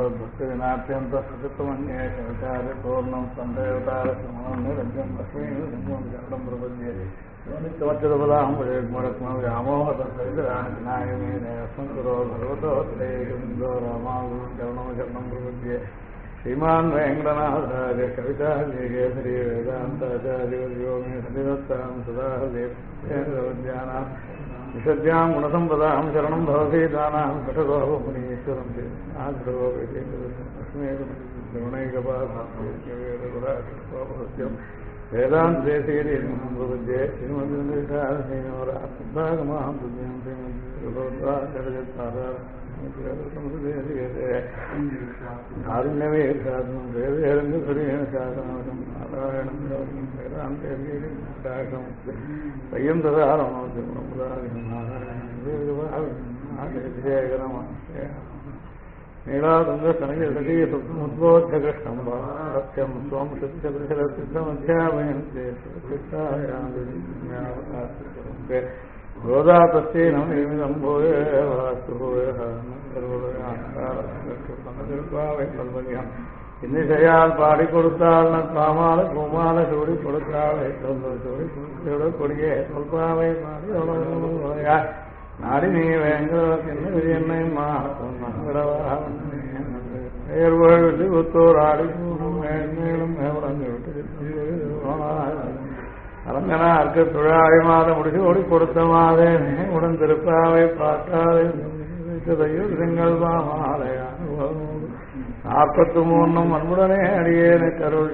भक्तिनाट्यंत सचितमन्ये कवितारे पूर्णं संदेवतार समनं निरंजन लक्ष्मी सिंहं जगदं प्रपद्ये नित्यमच्युतपदां भजेग्मरत्मं व्यामोहतसरितराजनायमेन अस्मत्कुरो भगवतो त्रयेकमिन्दो रामानुजं चरणं शरणं प्रपद्ये श्रीमान् वेङ्कटनाथार्य कविताकेसरी वेदान्ताचार्यवर्यो मे सन्निधत्तां सदा देवज्ञानां विशद्यां गुणसम्पदां शरणं भवति दानां कठोपमुनीश्वरं लक्ष्मीकपासत्यं वेदान्तेशीर्ये श्रीमद्गमां कारुण्यमे साधनं वेदरङ्गसुरेण शासनं नारायणं वेदान्तेशीर्यं सय्यं नीलादुङ्गस्तनयदीयसुमुद्बोध्यकृष्णं सत्यं स्वं शुद्धप्रशरसिद्धमध्यापयन्ते गोदा तस्यै न निर्मितं भूय वास्तु भूयः கல்வனியம் இன்னிசையால் பாடி கொடுத்தால் காமால கோமால சூடி கொடுத்தாளை சூடி கொடியே சொல்பாவை பாடி நாடி நீ வேங்க என்னை மாற்றவாழி புத்தூர் ஆடி மேலும் மேவரங்கு விட்டு அரங்கனார்க்கு துழாய் மாதம் முடிச்சு ஓடி கொடுத்த மாதே உடன் திருப்பாவை பார்த்தாலே திங்கள் மாலையான 43 அன்புடனே அடியேன கருள்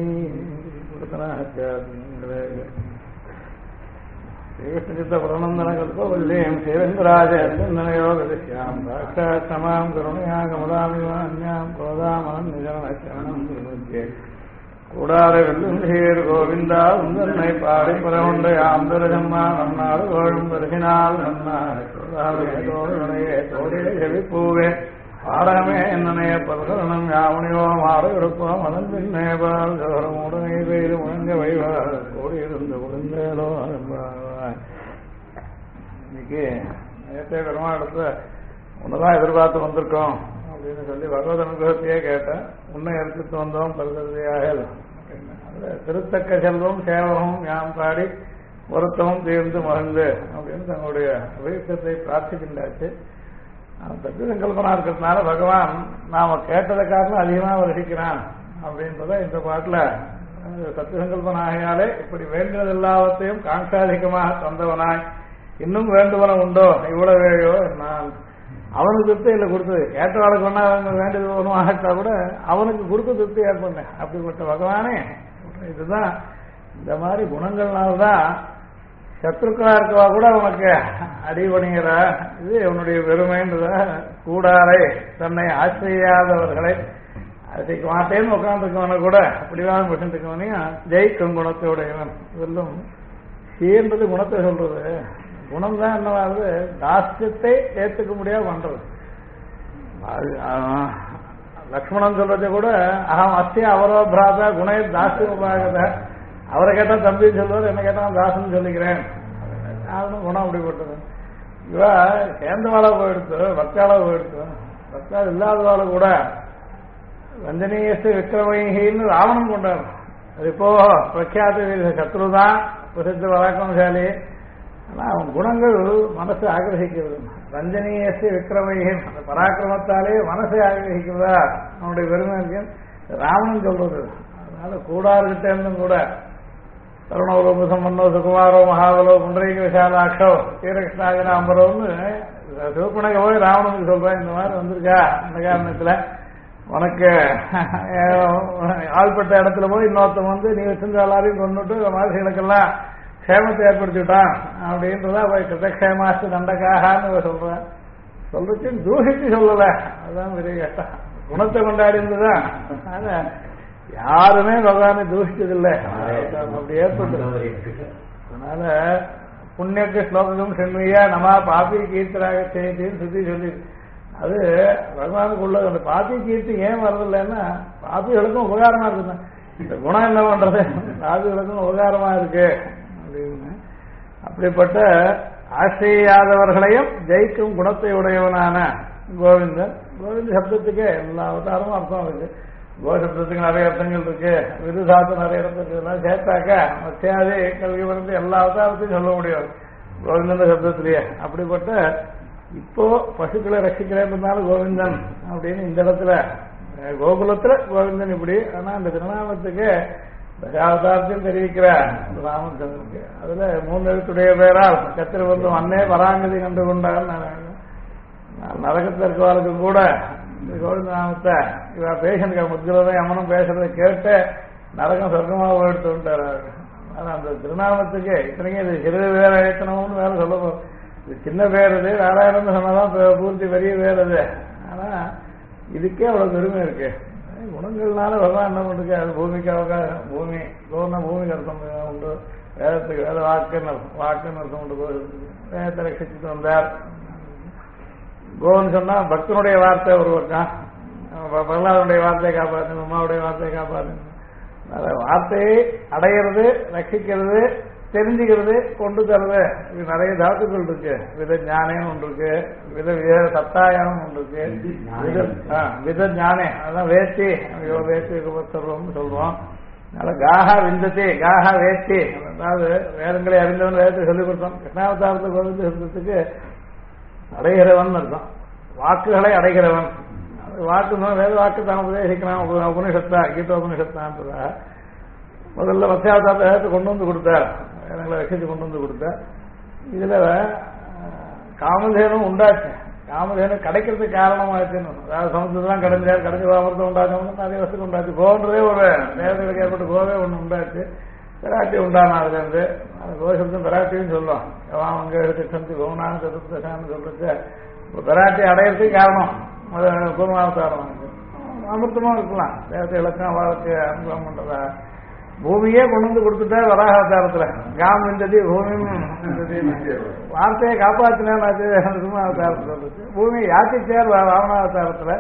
ஸ்ரீகிருஷ்ணசித்த பிரநந்தன கல்பவல்லியம் ஸ்ரீரங்கராஜயோகதிஷ்யாம் சாட்சாத்தமாம் கருணையா கமலாமிவான்யாம் கோதாமனம் நிஜனச்சரணம் திருமத்தியே கூடார வெள்ளுந்தீர் கோவிந்தா உந்தன்னை பாடி பரவுண்ட ஆந்தரஜம்மா நன்னாடு கோழும் தரிசினால் நன்னாடையே தோடியை செவிப்பூவே பாடமே என்னனைய பல்கரணம் யாவனியோ மாறு எடுப்போம் அதன் பின்னே பால் கௌரம் உடனே பெய்து முழங்க வைவார் கோடியிருந்து குழந்தேலோ இன்னைக்கு நேற்றே பெருமாடத்தை ஒன்றுதான் எதிர்பார்த்து வந்திருக்கோம் அப்படின்னு சொல்லி பகவத் அனுகிரகத்தையே கேட்டேன் உன்னை எடுத்துட்டு வந்தோம் பல்கதையாக திருத்தக்க செல்வம் சேவகம் யாம் பாடி வருத்தமும் தீர்ந்து மகிழ்ந்து அப்படின்னு தங்களுடைய அபேட்சத்தை பிரார்த்திக்கின்றாச்சு. தத்து சங்கல்பனா இருக்கிறதுனால பகவான் நாம கேட்டதை காரணம் அதிகமாக வருஷிக்கிறான் அப்படின்றத இந்த பாட்டில் சத்து சங்கல்பனாகையாலே இப்படி வேண்டியது எல்லாவற்றையும் காங்காதிகமாக தந்தவனாய் இன்னும் வேண்டுவனம் உண்டோ இவ்வளவேயோ நான் அவனுக்கு திருப்தி இல்லை கொடுத்தது கேட்டவாளுக்கு ஒன்னா வேண்டியது ஒன்றும் ஆகிட்டா கூட அவனுக்கு கொடுக்க திருப்தி ஏற்பட்டேன். அப்படிப்பட்ட பகவானே இதுதான் இந்த மாதிரி குணங்கள்னால்தான் சத்ருக்களா இருக்கவா கூட உனக்கு அடிபணிகிற இது உன்னுடைய பெருமைன்றத கூடாரை தன்னை ஆச்சரியாதவர்களை ஆசைக்க மாட்டேன்னு உட்காந்துருக்கவனை கூட அப்படிதான் பெற்றுக்கவனையும் ஜெயிக்கும் குணத்தையுடையவன். இதெல்லாம் சீர்ன்றது குணத்தை சொல்றது. குணம் தான் என்னவாது தாஸ்யத்தை ஏற்றுக்க முடியாது பண்றது. லக்ஷ்மணன் சொல்றது கூட அகம் அஸ்திய அவரோ பிராதா குணை தாஸ்யம் உபாகத. அவரை கேட்டா தம்பின்னு சொல்லுவார், என்ன கேட்டா தாசன்னு சொல்லிக்கிறேன். யாரும் குணம் அப்படிப்பட்டது. இவ சேர்ந்தவாளா போயிடுத்து, பக்தாளா போயிடுத்து. பக்தா இல்லாதவாள கூட வஞ்சனீயஸ்து விக்ரமைன்னு ராவணன் கொண்டார். அது இப்போ பிரக்யாத சத்ருதான் பிரசித்த பராக்கிரமசாலி. ஆனா அவன் குணங்கள் மனசை ஆக்கிரகிக்கிறது. ரஞ்சனீயஸ்து விக்ரமையின் அந்த பராக்கிரமத்தாலே மனசை ஆக்கிரகிக்கிறதா அவனுடைய பெருமை இருக்கு ராவணன் சொல்றது. அதனால கூடார்கிட்ட இருந்தும் கூட தருணோ சம்பன்னோ சுகுமாரோ மகாபலோ புண்டரீக விசாலாட்சோ ஸ்ரீகிருஷ்ணாஜன அம்பரோன்னு சிவப்புணக போய் ராவணனுக்கு சொல்றேன், இந்த மாதிரி வந்திருக்கா அந்த காரணத்துல உனக்கு ஆள்பட்ட இடத்துல போய் இன்னொருத்தம் வந்து நீ வச்சிருந்த எல்லாரையும் கொண்டுட்டு மனுஷங்களுக்கெல்லாம் சேமத்தை ஏற்படுத்திவிட்டான் அப்படின்றதா போய் கிருதக்ஷேமாஸ்து தண்டகான்னு சொல்றேன். சொல்றச்சு தூஷித்து சொல்லல, அதுதான் பெரிய கஷ்டம். குணத்தை கொண்டாடி இருந்துதான் யாருமே பகவானை தூஷிச்சதில்லை. அப்படி ஏற்பட்டு அதனால புண்ணியக்கு ஸ்லோகம் செல்வியா நமா பாப்பி கீர்த்தராக செய்தின்னு சுத்தி சொல்லி அது பகவானுக்கு உள்ளது. அந்த பாப்பி கீர்த்தி ஏன் வர்றதில்லைன்னா பாப்பிகளுக்கும் உபகாரமா இருக்குங்க. இந்த குணம் என்ன பண்றது, பாப்பிகளுக்கும் உபகாரமா இருக்கு அப்படின்னு. அப்படிப்பட்ட ஆசையாதவர்களையும் ஜெயிக்கும் குணத்தை உடையவனான கோவிந்தன் கோவிந்த சப்தத்துக்கு எல்லா அவதாரமும் அர்த்தம் இருக்கு. கோசப்தத்துக்கு நிறைய அர்த்தங்கள் இருக்கு, விருதாத்து நிறைய அர்த்தம் இருக்கு. இதெல்லாம் சேர்த்தாக்க மத்தியாதி கல்வி வந்து எல்லா அவதாரத்தையும் சொல்ல முடியாது கோவிந்தந்த சப்தத்திலேயே. அப்படிப்பட்ட இப்போ பசுக்களை ரசிக்கிறேன்றதுனால கோவிந்தன் அப்படின்னு இந்த இடத்துல கோகுலத்துல கோவிந்தன் இப்படி. ஆனா அந்த திருநாமத்துக்கு தசாவதாரத்தையும் தெரிவிக்கிற ராமச்சந்திரனுக்கு அதுல 3 எழுத்துடைய பேரால் கத்திர வந்து அன்னே பராங்கதி கண்டு கொண்டார். நரகத்தில் இருக்கிறவர்களுக்கு கூட இந்த கோவிந்த நாமத்தை இவ பேசனுக்கு முத்திரதை அம்மனும் பேசுறதை கேட்டு நரகம் சொர்க்கமாக எடுத்து விட்டார். ஆனா அந்த திருநாமத்துக்கு இத்தனைக்கும் இது சிறு பேர் ஏற்றணும்னு வேற சொல்ல, இது சின்ன பேர், இது நாராயணன் சொன்னதான் பூர்த்தி பெரிய பேர் அது. ஆனா இதுக்கே அவ்வளவு பெருமை இருக்கு. குணங்கள்னால வரலாம் என்ன பண்ணுறது, அது பூமிக்கு அவகாசம். பூமி கோன்னா பூமிக்கு அர்த்தம் உண்டு, வேதத்துக்கு வேத வாக்குன்னு அர்த்தம் உண்டு. வேதத்தை ரட்சிச்சுட்டு வந்தார். கோன்னு சொன்னா பக்தனுடைய வார்த்தை ஒரு பக்கம், பிரகலாதனுடைய வார்த்தையை காப்பாற்று, உமாவுடைய வார்த்தையை காப்பாற்று. வார்த்தையை அடையிறது, ரட்சிக்கிறது, தெரிஞ்சுக்கிறது, கொண்டு தருது. இது நிறைய தாத்துக்கள் இருக்கு. வித ஞானேன்னு ஒன்று இருக்கு, வித சத்தாயம் ஒன்று இருக்கு, வித ஞானே அதான் வேத்தி, வேத்தி சொல்றோம்னு சொல்றோம். அதனால காஹா விந்தத்தி காஹா வேத்தி, அதாவது வேதங்களை அறிந்தவன் வேதத்தை சொல்லிக் கொடுத்தோம். கிருஷ்ணாவதாரத்தை கோவிந்த சப்தத்துக்கு அடைகிறவன் அர்த்தம், வாக்குகளை அடைகிறவன். வாக்கு வேத வாக்கு தான் உபதேசிக்கிறான். உபனிஷத்தா கீதோபனிஷத்தான்றதா முதல்ல மத்தியாவதாரத்தை கொண்டு வந்து கொடுத்தார், வேதங்களை ரசித்து கொண்டு வந்து கொடுத்தார். இதுல காமதேனும் உண்டாச்சு. காமதேனு கிடைக்கிறதுக்கு காரணமாச்சுன்னு, அதாவது சமுத்திரத்தான் கிடைஞ்சார், கிடைச்ச வாமரத்தை உண்டாக்கணும், நிறைய வசதி உண்டாச்சு. கோன்றதே ஒரு தேவதைகளுக்கு ஏற்பட்ட கோவே ஒன்று உண்டாச்சு. பெராட்டி உண்டானா அதுல இருந்து அந்த கோஷத்தும் பெராட்டின்னு சொல்லுவோம். அங்க எடுத்து கோனான்னு சதுர்தசான்னு சொல்றது பெராட்டி அடையிறதுக்கு காரணம் அது பூர்வாவதாரம். அமிர்தமா இருக்கலாம், தேவத்தை இலக்கம் வாழ்க்கை அனுபவம் பண்றதா. பூமியே கொண்டு வந்து கொடுத்துட்டா வராக அவதாரத்துல காம் இருந்தது பூமியும் வார்த்தையை காப்பாற்றினார் அவதாரத்துல சொல்றது. பூமியை யாத்திச்சார் ராவணாவதாரத்துல.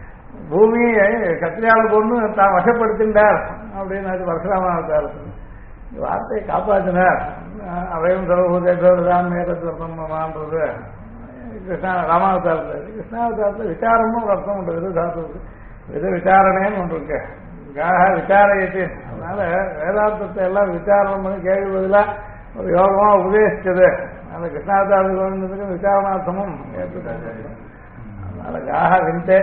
பூமியை கத்திரியால கொண்டு தான் வசப்படுத்தின்றார் அப்படின்னு பரசுராம அவதாரத்துல வார்த்தையை காப்பாற்றினார். அவையும் சர்வபூதான் மேகத்துவன்றது கிருஷ்ணா ராமாவதாரத்துல. கிருஷ்ணாவதாரத்துல விசாரமும் ஒரு அர்த்தம் உண்டு, விதாத்துக்கு வித விசாரணைன்னு ஒன்று இருக்கு. காக விசாரயத்து. அதனால வேதாந்தத்தை எல்லாம் விசாரணம் பண்ணி கேள்வி பதிலாக ஒரு யோகமா உபதேசிச்சது. அந்த கிருஷ்ணாவதார கோவிந்தத்துக்கு விசாரணார்த்தமும் ஏற்றுட்டாங்க. அதனால காக விந்தே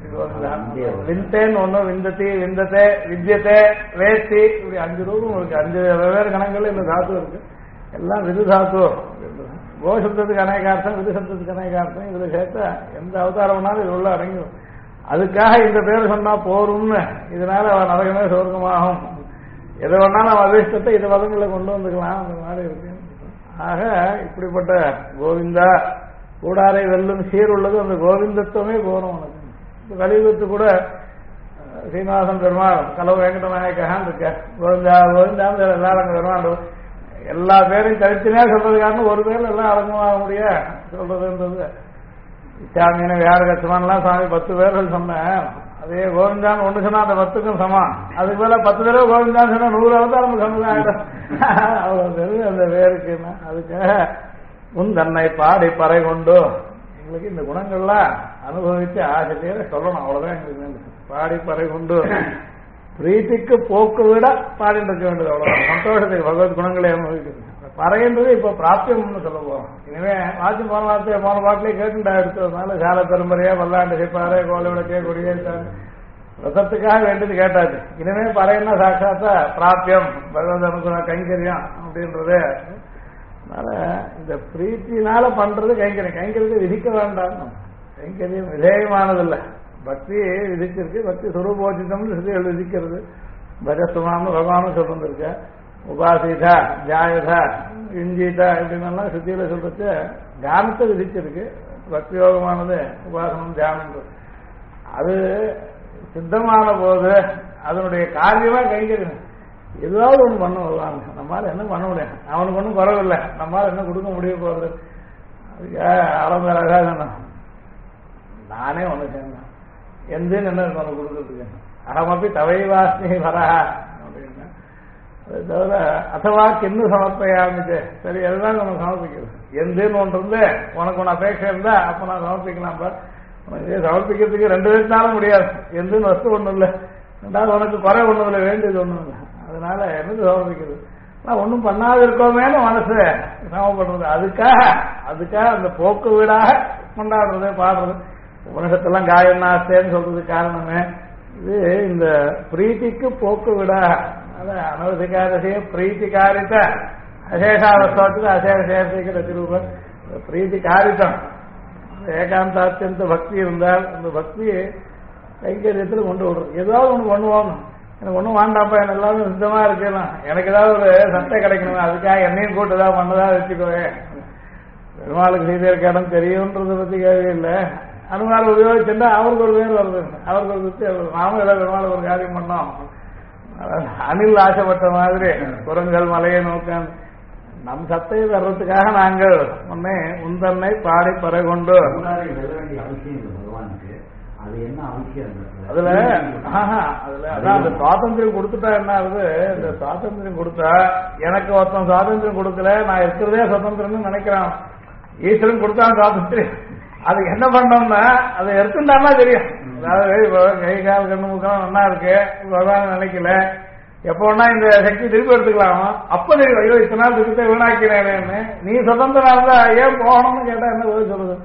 விந்தேன்னு ஒண்ணு, விந்தத்தி விந்தத்தை வித்தியத்தை வேத்தி, இப்படி 5 ரூபம் இருக்கு. 5 வெவ்வேறு கணங்கள் இந்த தாத்து இருக்கு. எல்லாம் விது தாத்து. கோசப்தத்துக்கு அநேகார்த்தம், விது சப்தத்துக்கு அநேகார்த்தம். இதுல சேர்த்தா எந்த அவதாரம்னாலும் இது உள்ள அடங்கிடும். அதுக்காக இந்த பேர் சொன்னா போரும்னு, இதனால அவன் நரகமே சொர்க்கமாகும். எதை வேணாலும் அவன் அதிர்ஷ்டத்தை இந்த பதங்களை கொண்டு வந்துக்கலாம், அந்த மாதிரி இருக்கு. ஆக இப்படிப்பட்ட கோவிந்தா கூடாரை வெல்லும் சீர் உள்ளது அந்த கோவிந்தத்துவமே போறோம் உனக்கு. கலியுகத்து கூட ஸ்ரீனிவாசன் பெருமாள் கலவு வெங்கட நாயக்கான் இருக்க கோவிந்தா கோவிந்தான்னு எல்லாரும் அங்க பெருமாள் எல்லா பேரையும் தனித்தனியா சொல்றது காரணம் ஒரு பேர்ல எல்லாம் அடங்கமாக முடிய சொல்றதுன்றது. இச்சாமீன வியார கட்சமானலாம் சுவாமி 10 பேர்கள் சொன்னேன். அதே கோவிந்தான்னு ஒண்ணு சொன்னா அந்த 10க்கும் சமம். அதுக்கு மேல 10 தடவை கோவிந்தான்னு சொன்னா 100 அவதாரம் சொன்னதான் அவ்வளவு தெரியும் அந்த பேருக்குன்னா. அதுக்காக உன் தன்னை பாடி பறை கொண்டு எங்களுக்கு இந்த குணங்கள்லாம் அனுபவித்து ஆசையில சொல்லணும். அவ்வளவுதான் எங்களுக்கு பாடி பறை கொண்டு பிரீத்திக்கு போக்கு விட பாடிட்டு இருக்க வேண்டியது. அவ்வளவு சந்தோஷத்துக்கு பகவத் குணங்களை அனுபவிக்கிறது. பறைன்றது இப்ப பிராப்தியம்னு சொல்ல போறோம். இனிமே வாட்சி போன வார்த்தையை போன பாட்டிலே கேட்டுண்டா எடுத்ததுனால சால பெரும்பறையா வல்லாண்டு சிப்பாறை கோலை விளக்கே கொடியே ரசத்துக்காக வேண்டியது கேட்டாச்சு. இனிமே பறைன்னா சாட்சாத்தா பிராப்தியம் பகவத் அனுகுணம் கைங்கரியம் அப்படின்றது. அதனால இந்த பிரீத்தினால பண்றது கைங்கரியம். கைங்கரியத்தை விதிக்க வேண்டாம். கைங்கரியம் விதேயமானதில்லை. பக்தி விதிச்சிருக்கு. பக்தி சுரூபோச்சிதம்னு ஸ்ருதிகள் விதிக்கிறது. பஜஸ்துமான்னு பகவானும் சொல்லிருக்க. உபாசிதா ஜாயதா இஞ்சிதா இப்படின்னா ஸ்ருதியில சொல்றது தியானத்தை விதிச்சிருக்கு. பக்தி யோகமானது உபாசனம் தியானம். அது சித்தமான போது அதனுடைய காரியமா கைங்கரியம். ஏதாவது ஒண்ணு பண்ண வருவாங்க. நம்மளால என்ன பண்ண முடியும்? அவனுக்கு ஒன்றும் குறவில்லை. நம்மளால என்ன கொடுக்க முடிய போறது? அதுக்காக அறந்தராக நானே ஒண்ணு சேர்ந்தேன். எந்தேன்னு என்ன உனக்கு கொடுக்கறதுக்கு அறமப்பி தவை வாசனை வரா அப்படின்னா அது தவிர அத்தவா கிண்ணு சமர்ப்பையாமிச்சு. சரி எல்லாம் உனக்கு சமர்ப்பிக்கிறது. எந்தேன்னு ஒன்று இருந்து உனக்கு ஒன்று அபேட்சை இருந்தா அப்ப நான் சமர்ப்பிக்கலாம். உனக்கு இதை சமர்ப்பிக்கிறதுக்கு 2 பேருனாலும் முடியாது. எந்த வஸ்து ஒண்ணும் இல்லை, ரெண்டாவது உனக்கு குறை ஒண்ணும் இல்லை, வேண்டியது ஒண்ணும் இல்லை. அதனால என்னது சமர்ப்பிக்கிறது? நான் ஒன்றும் பண்ணாத இருக்கோமேனு மனசு சமப்படுறது. அதுக்காக அந்த போக்கு வீடாக கொண்டாடுறது, பாடுறது. உலகத்தெல்லாம் காயநாஸ்தேன்னு சொல்றதுக்கு காரணமே இது. இந்த பிரீத்திக்கு போக்கு வீடாக அனவசிகாரசிய பிரீத்தி காரித்த அசேஷாவஸ்தத்துக்கு அசேஷேஷிக்கிற திருவூர் பிரீத்தி காரித்தம். ஏகாந்தாத்தியந்த பக்தி இருந்தால் அந்த பக்தியை கைங்கரியத்தில் கொண்டு விடுறது. ஏதாவது ஒன்று பண்ணுவோம், எனக்கு ஒன்றும் வேண்டாப்பா, எனக்கு எல்லாரும் சுத்தமா இருக்கலாம், எனக்கு ஏதாவது ஒரு சட்டை கிடைக்கணும், அதுக்காக என்னையும் கூட்டு ஏதாவது பண்ணதா வச்சுக்கோவே. பெருமாளுக்கு செய்திருக்க இடம் தெரியும்ன்றதை பத்தி கேள்வி இல்லை. அனுமானம் உபயோகிச்சுட்டா அவருக்கு ஒரு பேர் வருது, அவருக்கு ஒரு திருப்தி. நாமும் ஏதாவது பெருமாளுக்கு ஒரு காரியம் பண்ணோம். அணில் ஆசைப்பட்ட மாதிரி குரங்கள் மலையை நோக்க நம் சத்தையை வர்றதுக்காக நாங்கள் உன்னை உந்தன்னை பாடி பறை கொண்டு அதுல அதான் அந்த சுவாதந்திரம் கொடுத்துட்டா என்ன ஆகுது? இந்த சுவாதந்திரம் கொடுத்தா எனக்கு ஒருத்தன் சுவாதந்திரம் கொடுக்கல, நான் இருக்கிறதே சுதந்திரம்னு நினைக்கிறான். ஈஸ்வரன் கொடுத்தான் சுவாதந்திரம், அதுக்கு என்ன பண்ணோம்னா அதை எடுத்துட்டாமா தெரியும். அதாவது கை கால் கண்ணு முக்கம் நல்லா இருக்கு, பகவான் நினைக்கல, எப்போனா இந்த சக்தி திருப்பி எடுத்துக்கலாமா? அப்ப தெரியும், ஐயோ இத்தனை நாள் திருப்பி வீணாக்கிறேன்னு. நீ சுதந்திரம் இருந்தா ஏன் போகணும்னு கேட்டா என்ன போய் சொல்லுது?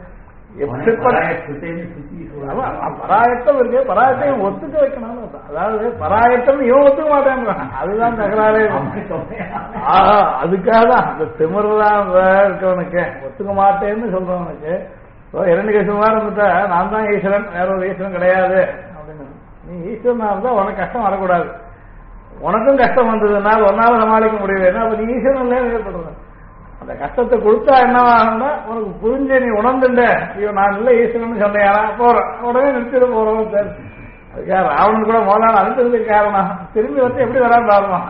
பராயத்தம் இருக்கு, பராயத்தையும் ஒத்துக்க வைக்கணும். அதாவது பராயத்தம் இவன் ஒத்துக்க மாட்டேன், அதுதான் தகராறே. அதுக்காக தான் அந்த திமிர்தான் இருக்கவனுக்கு ஒத்துக்க மாட்டேன்னு சொல்றவனுக்கு. இரண்டு கஷ்டமா இருந்துட்டா நான் தான் ஈஸ்வரன், வேற ஒரு ஈஸ்வரன் கிடையாது அப்படின்னு. நீ ஈஸ்வரனா இருந்தா உனக்கு கஷ்டம் வரக்கூடாது. உனக்கும் கஷ்டம் வந்ததுன்னா ஒன்னால சமாளிக்க முடியல, அப்ப நீ ஈஸ்வரன் ஏற்படுற அந்த கஷ்டத்தை கொடுத்தா என்னவாகணும்னா உனக்கு புரிஞ்சு நீ உணர்ந்துட்ட, ஐயோ நான் இல்லை ஈஸ்வரன் சொன்னேனா போறோம், உடனே நிறுத்திட்டு போறோம். அதுக்காக ராவணன் கூட முதலாள அனுப்பிச்சதுக்கு காரணம் திரும்பி வந்து எப்படி வரான்னு பாருமா.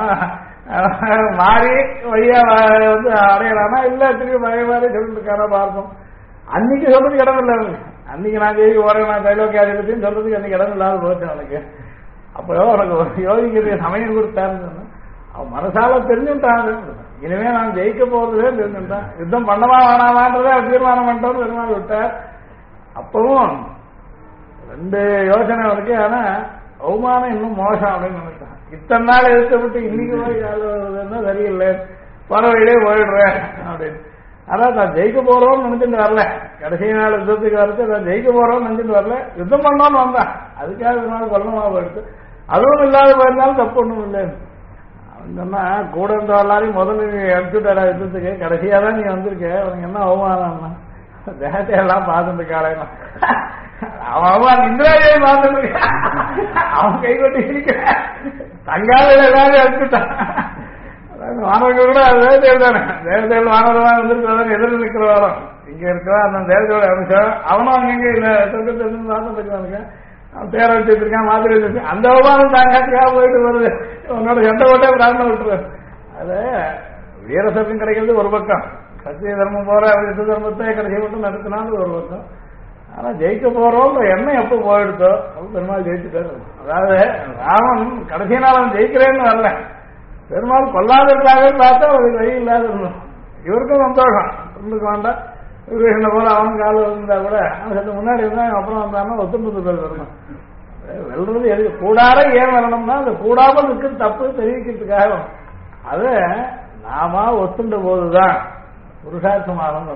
மாறி வழியா வந்து அடையலானா இல்ல திரும்பி பழைய மாதிரி சொல்லிட்டு இருக்காரா பார்ப்போம். அன்னைக்கு சொல்றதுக்கு இடம் இல்லை, அன்னைக்கு நான் ஜெயிக்க போறேன், நான் கைலோக்கியாதிபத்தின்னு சொல்றதுக்கு அன்னைக்கு இடம் இல்லாத போச்சு அவனுக்கு. அப்போ உனக்கு யோகிக்கிறது சமயம் கொடுத்தாருன்னு சொன்னா அவன் மனசால தெரிஞ்சுட்டான். இனிமே நான் ஜெயிக்க போறதே தெரிஞ்சுட்டான். யுத்தம் பண்ணவா வேணாமான்றதே தீர்மானம் பண்ணிட்டோம் பெருமாள் விட்டார். அப்பவும் 2 யோசனை இருக்கு. ஆனா அவமானம் இன்னும் மோசம் அப்படின்னு நினைச்சான். இத்தனை நாள் எடுத்து விட்டு இன்னைக்கு போய் வருதுன்னா சரியில்லை, பறவையிலே போயிடுறேன் அப்படின்னு. அதான் நான் ஜெயிக்க போறோம்னு நினைச்சுட்டு வரல, கடைசி நாள் யுத்தத்துக்கு வரது நான் ஜெயிக்க போறோம்னு நினைச்சுட்டு வரல, யுத்தம் பண்ணோம்னு வந்தான். அதுக்காக ஒரு நாள் கொல்லமா போயிடுச்சு. அதுவும் இல்லாத போயிருந்தாலும் தப்பு ஒண்ணும் இல்லை. சொன்னா கூட இருந்த எல்லாரையும் முதல்ல நீ அனுப்பிச்சுட்டாரா யுத்தத்துக்கு, கடைசியா தான் நீ வந்திருக்க, உனக்கு என்ன அவமானம்னா தேகத்தை எல்லாம் பார்த்துட்டு காலையில அவன் அவன் இந்திராஜியை பார்த்துட்டு அவன் கை கொட்டி இருக்க தங்கால எல்லாரும் அனுப்பிச்சுட்டான். மாணவர்கள் கூட அது தேவதேவ் தானே, தேவதேவ் மாணவர்களா வந்துருக்கிறவங்க எதிர்த்து நிற்கிறவாரோ இங்க இருக்கிற அந்த தேவதேவோட அம்சம் அவனும் அங்கங்க இல்ல சொர்க்கத்திலிருந்து பார்த்துட்டு அவன் பேர வச்சிருக்கான், மாதிரி வச்சிருக்கான். அந்த அவமானம் தாங்காட்டியாக போயிட்டு வருது, உன்னோட சண்டை ஓட்டே பிரார்த்தனை விட்டுருவேன். அது வீரசர்க்கம் கிடைக்கிறது ஒரு பக்கம், சத்திய தர்மம் போற யுத்த தர்மத்தை கடைசி மட்டும் நடத்தினாலும் ஒரு பக்கம். ஆனா ஜெயிக்க போறோம் எண்ணம் எப்ப போயிடுதோ அப்ப பெருமாள் ஜெயிச்சுட்டாரு. அதாவது ராமன் கடைசி நாள் அவன் ஜெயிக்கிறேன்னு வரல, பெருமாள் கொல்லாததுக்காகவே பார்த்தா அவருக்கு வழி இல்லாத இருந்தோம். இவருக்கும் சந்தோஷம், இருந்துக்க வேண்டாம். விவேகனை போல அவன் கால இருந்தா கூட அவன் சத்து முன்னாடி இருந்தா அப்புறம் வந்தான்னா ஒத்தும்பது பேர் வரணும். வெல்றது எது கூடாத ஏன் வரணும்னா அந்த கூடாமல் இருக்கிற தப்பு தெரிவிக்கிறதுக்காக அது நாம ஒத்துண்ட போதுதான் புருஷார்த்தமாகும்.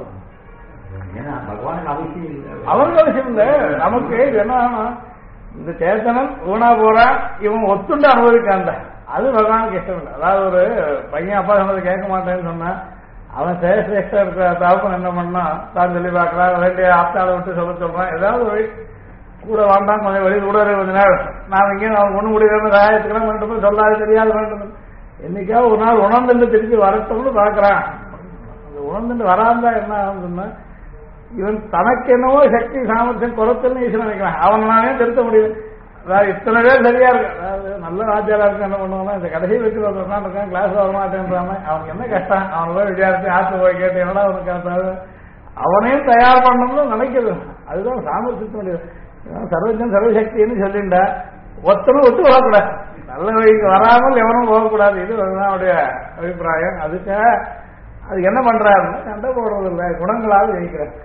அவனுக்கு அவசியம் இல்லை, நமக்கு என்ன இந்த சேத்தனன் ஊனா போறான், இவன் ஒத்துண்டு அனுபவிக்காண்ட அது பகவானுக்கு இஷ்டம் இல்லை. அதாவது ஒரு பையன் அப்பா சொன்னதை கேட்க மாட்டேன்னு சொன்னா அவன் சேஷ்டா இருக்கிற தகப்பன் என்ன பண்ணா தான் சொல்லி பார்க்கறான், வேண்டிய ஆப்தாளை விட்டு சொல்றான், ஏதாவது வழி கூட வேண்டாம் கொஞ்சம் வெளியில் கூட கொஞ்ச நாள் நான் இங்கே அவன் ஒண்ணு முடிவு சகாயத்துக்கெல்லாம் பண்ணிட்டு சொல்லாது தெரியாது வேண்டும். என்னைக்கா ஒரு நாள் உணர்ந்துட்டு திருப்பி வரட்டும்னு பார்க்கறான். அந்த உணர்ந்துட்டு வராந்தா என்ன ஆகுதுன்னா இவன் தனக்கு என்னவோ சக்தி சாமர்த்தியம் குறைச்சல்னு ஈஸ்வரன் நினைக்கிறான். அவன் நானே திருத்த முடியும். அதாவது இத்தனை பேர் சரியா இருக்கு, அதாவது நல்ல ராஜ்யாரா இருக்கு என்ன பண்ணுவாங்கன்னா இந்த கடைசி வச்சு ஒருத்தான் இருக்கான் கிளாஸ் வரமாட்டேன்றாங்க. அவனுக்கு என்ன கஷ்டம், அவன் போய் விசாரிச்சு ஆற்று போய் கேட்டு என்னடா அவனுக்கு அவனையும் தயார் பண்ணணும்னு நினைக்கிறது. அதுதான் சாமர்த்தியத்தினுடைய சர்வஜன் சர்வசக்தின்னு சொல்லிண்டா ஒத்தனும் ஒத்து போகக்கூடாது, நல்ல வழிக்கு வராமல் எவனும் போகக்கூடாது. இது அவனுடைய அபிப்பிராயம். அதுக்காக அது என்ன பண்றாருன்னா சண்டை போடுறதில்லை, குணங்களாக ஜெயிக்கிறார்.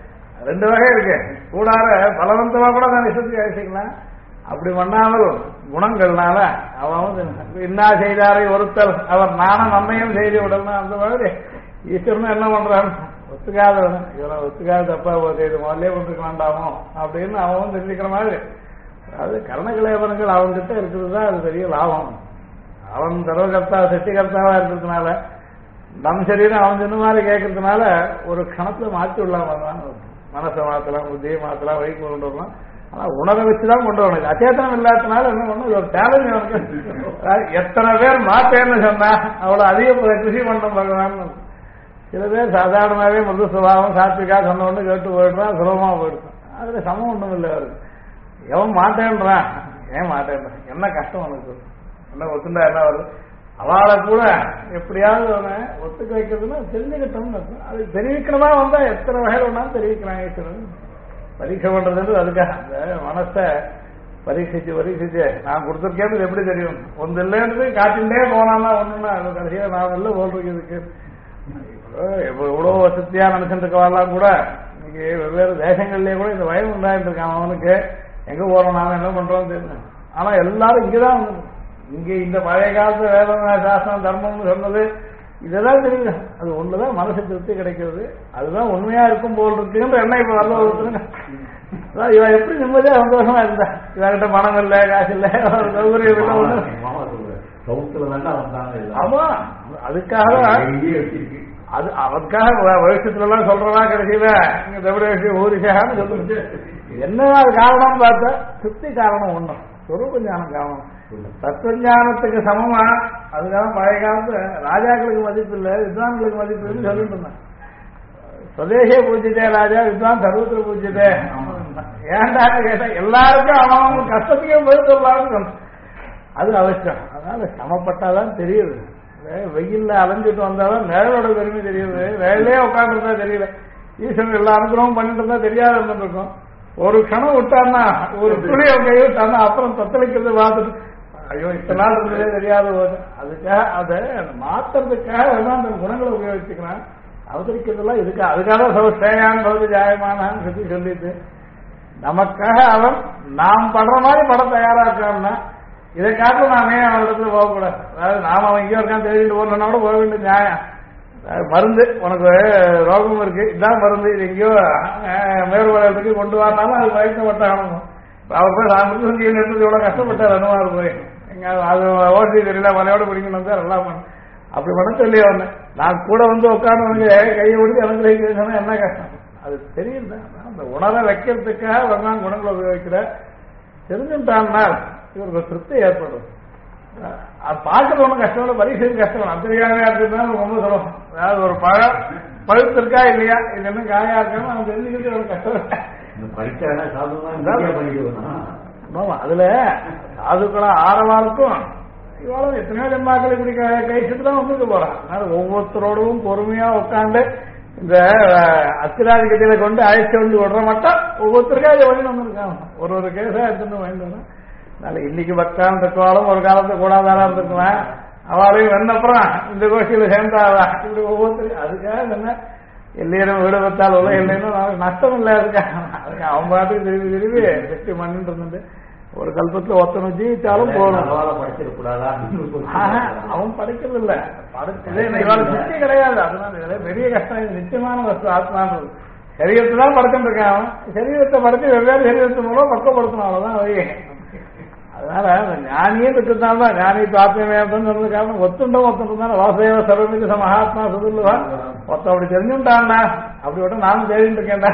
ரெண்டு வகை இருக்கு. கூடாத பலவந்தமா கூட நான் இஷ்டத்துக்கு அழிச்சிக்கலாம். அப்படி பண்ணாமல் குணங்கள்னால அவன் இன்னா செய்தாரை ஒருத்தர் அவர் நானும் நன்மையும் செய்து விடணும். அந்த மாதிரி ஈஸ்வரன் என்ன பண்றான், ஒத்துக்காதவன் இவனை ஒத்துக்காத தப்பா செய்து முதல்ல கொண்டுக்க வேண்டாமோ அப்படின்னு அவன் தெரிஞ்சுக்கிற மாதிரி. அது கர்ணகலேபனங்கள் அவன்கிட்ட இருக்கிறது தான் அது பெரிய லாபம். அவன் சர்வகர்த்தா சஷ்டிகர்த்தாவா இருக்கிறதுனால நம் சரீரம் அவன் சொன்ன மாதிரி கேட்கறதுனால ஒரு கணத்துல மாற்றி விடலாம். மனசை மாத்தலாம், புத்தியை மாத்தலாம், வழிக்கு கொண்டு வரலாம். ஆனா உணரை வச்சுதான் கொண்டு வரணும். அச்சேதனம் இல்லாதனால என்ன பண்ணும், ஒரு சேலஞ்ச் அவனுக்கு. எத்தனை பேர் மாத்தேன்னு சொன்னா அவ்வளவு அதிக கிருஷி பண்ண பகவான். சில பேர் சாதாரணமாவே மிருது சுபாவம் சாத்விகா சொன்ன ஒண்ணு கேட்டு போயிடுறான், சுலபமா போயிடுறான். அதுல சமம் ஒண்ணும் இல்லை அவருக்கு. எவன் மாட்டேன்றான், ஏன் மாட்டேன்றான், என்ன கஷ்டம் அவனுக்கு, என்ன ஒத்துண்டா என்ன வருது. அவளை கூட எப்படியாவது அவனை ஒத்துக்க வைக்கிறதுன்னா தெரிஞ்சுக்கிட்டோம்னு இருக்கும். அது தெரிவிக்கணுமா வந்தா எத்தனை வகையில் ஒன்றாலும் தெரிவிக்கிறாங்க. பரீட்சை பண்றது அதுக்காக அந்த மனசை பரீட்சிச்சு நான் கொடுத்துருக்கேன்னு எப்படி தெரியும். ஒன்று இல்லைன்றது காட்டிகிட்டே போனான்னா ஒண்ணுன்னா அது கடைசியா நான் இல்லை போல்றதுக்கு எவ்வளோ வசதியா நினைச்சுட்டு இருக்கவாலாம் கூட இன்னைக்கு வெவ்வேறு தேசங்கள்லயே கூட இந்த வயம் உண்டாயிட்டு இருக்கான். அவனுக்கு எங்க போறோம் நாம என்ன பண்றோம் தெரியும். ஆனா எல்லாரும் இங்கதான் வந்து இங்க இந்த பழைய காலத்து வேதம் சாஸ்திரம் தர்மம்னு சொன்னது இதெல்லாம் தெரியுது. அது ஒண்ணுதான் மனசு திருப்தி கிடைக்கிறது. அதுதான் உண்மையா இருக்கும் போல் இருக்குன்ற எண்ணம் இப்ப வரல ஒருத்தருங்க. அதான் இவன் எப்படி நிம்மதியா சந்தோஷமா இருந்தா, இவன்கிட்ட பணம் இல்லை, காசு இல்லை, சௌகரியம் இல்லை. ஆமா, அதுக்காக அது அவனுக்காக வருஷத்துல எல்லாம் சொல்றதா கடைசியில இங்க தமிழ் ஊரிசான்னு சொல்லுங்க. என்ன அது காரணம் பார்த்தா திருப்தி காரணம் ஒண்ணும், சொரூப ஞானம் காரணம். தத்துவஞானத்துக்கு சமமா அதுக்காக பழைய காலத்து ராஜாக்களுக்கு மதிப்பு இல்லை, வித்வான்களுக்கு மதிப்பு இல்லைன்னு சொல்லிட்டு இருந்தான். சுதேசே பூஜ்யதே ராஜா, வித்வான் சர்வத்திர பூஜ்யதே. ஏன்டான்னு கேட்டா எல்லாருக்கும் அவன் கஷ்டத்துக்கே பதில் சொல்லலாம்னு சொன்ன. அது அவசியம். அதனால சமப்பட்டாதான் தெரியுது. வெயில்ல அலைஞ்சிட்டு வந்தாலும் நிழலோட பெருமை தெரியுது. நிழலே உட்காந்துருந்தா தெரியல. ஈஸ்வரன் எல்லா அனுகிரகமும் பண்ணிட்டு இருந்தா தெரியாத இருந்துருக்கும். ஒரு கணம் விட்டான்னா, ஒரு துணி கை விட்டான்னா அப்புறம் தத்தளிக்கிறது பார்த்துட்டு ஐயோ இத்தனை நாள் இருந்ததே தெரியாத போது. அதுக்காக அதை மாத்துறதுக்காக வேணா அந்த குணங்களை உபயோகிச்சுக்கிறான். அவதரிக்கிறதுலாம் இதுக்காக. அதுக்காக சேயான் பகுதி ஜாயமானான்னு சொல்லி சொல்லிட்டு நமக்காக அவன் நாம் படுற மாதிரி படம் தயாரா இருக்கான்னா இதை காட்டும் நாமே அவன் இடத்துல போகக்கூடாது. அதாவது நாம அவன் இங்கே இருக்கான் தெரிஞ்சுட்டு போனோம்னா கூட போக வேண்டிய நியாயம். மருந்து உனக்கு ரோகம் இருக்கு, இதான் மருந்து, இது எங்கேயோ மேற்கொள்ளுக்கு கொண்டு வரனாலும் அது வயிற்றுப்பட்டாகணும். அவர் போய் நான் எடுத்து எவ்வளவு கஷ்டப்பட்டார் அனுமாரு போய் எங்க அது ஓட்டி தெரியல மலையோட பிடிக்கணும் தான் எல்லாம் அப்படி பண்ண சொல்லி அவனு நான் கூட வந்து உட்காந்து கையை பிடிச்சி எனக்கு சொன்னா என்ன கஷ்டம் அது தெரியுது. அந்த உணரை வைக்கிறதுக்காக வரலாம் குணங்களை உபயோகிக்கிற தெரிஞ்சுட்டான்னா இவருக்கு ஒரு திருப்தி ஏற்படும். அது பார்க்கறது ஒன்றும் கஷ்டம் இல்லை, பரீட்சைக்கு கஷ்டம். அந்தரியாமையா இருக்கிறதுனால ரொம்ப சொல்லணும். அதாவது ஒரு பழம் பழுத்து இருக்கா இல்லையா, இது என்ன காயா இருக்கான்னு அவன் தெரிஞ்சுக்கிட்டு ஒரு கஷ்டம் இல்லை. அதுல சாதுக்களா ஆரவாளுக்கும் இவ்வளவு எத்தனையோ ஜென்மாக்கள் இப்படி கைச்சுட்டு தான் வந்துட்டு போறான். அதனால ஒவ்வொருத்தரோடவும் பொறுமையா உட்காந்து இந்த அத்திராதிகத்தில கொண்டு அழைச்சு கொண்டு விடுற மட்டும் ஒவ்வொருத்தருக்கா இதை வழி வந்துருக்காங்க. ஒரு கேஸா எடுத்துட்டு வேண்டும். அதனால இன்னைக்கு பக்தான் இருக்கவாலும் ஒரு காலத்துல கூடாதாரா இருந்துக்குவேன். அவளையும் வந்தப்புறம் இந்த கோஷ்டியில சேர்ந்தாவா இப்படி ஒவ்வொருத்தரும் அதுக்காக என்ன எல்லாரும் வீடு வைத்தால் உள்ள இல்லைன்னு நஷ்டம் இல்லை. அதுக்கு அவன் பாட்டுக்கு திரும்பி திரும்பி வெற்றி பண்ணிட்டு இருந்துட்டு ஒரு கல்பத்துல ஒத்தனை ஜீவித்தாலும் போகணும். அவன் படிக்கிறது இல்ல, சுத்தி கிடையாது. அதனால பெரிய கஷ்டம். இது நிச்சயமான வஸ்து ஆத்மான்றது. சரீரத்தை தான் படைச்சுட்டு இருக்கான். அவன் சரீரத்தை படைச்சு வெவ்வேறு சரீரத்து மூலம் பக்கப்படுத்தணும், அவ்வளவுதான் வழி. அதனால ஞானியே இருக்கிறதுனால தான் ஞானி ஆத்மீயம்னு சொன்னது காரணம் ஒத்துண்டோம் வாசேவ சர்வமிக மகாத்மா சுதுல்லுவா ஒருத்த அப்படி தெரிஞ்சுட்டான்டா அப்படி விட்ட நானும் தேடிட்டு இருக்கேன்டா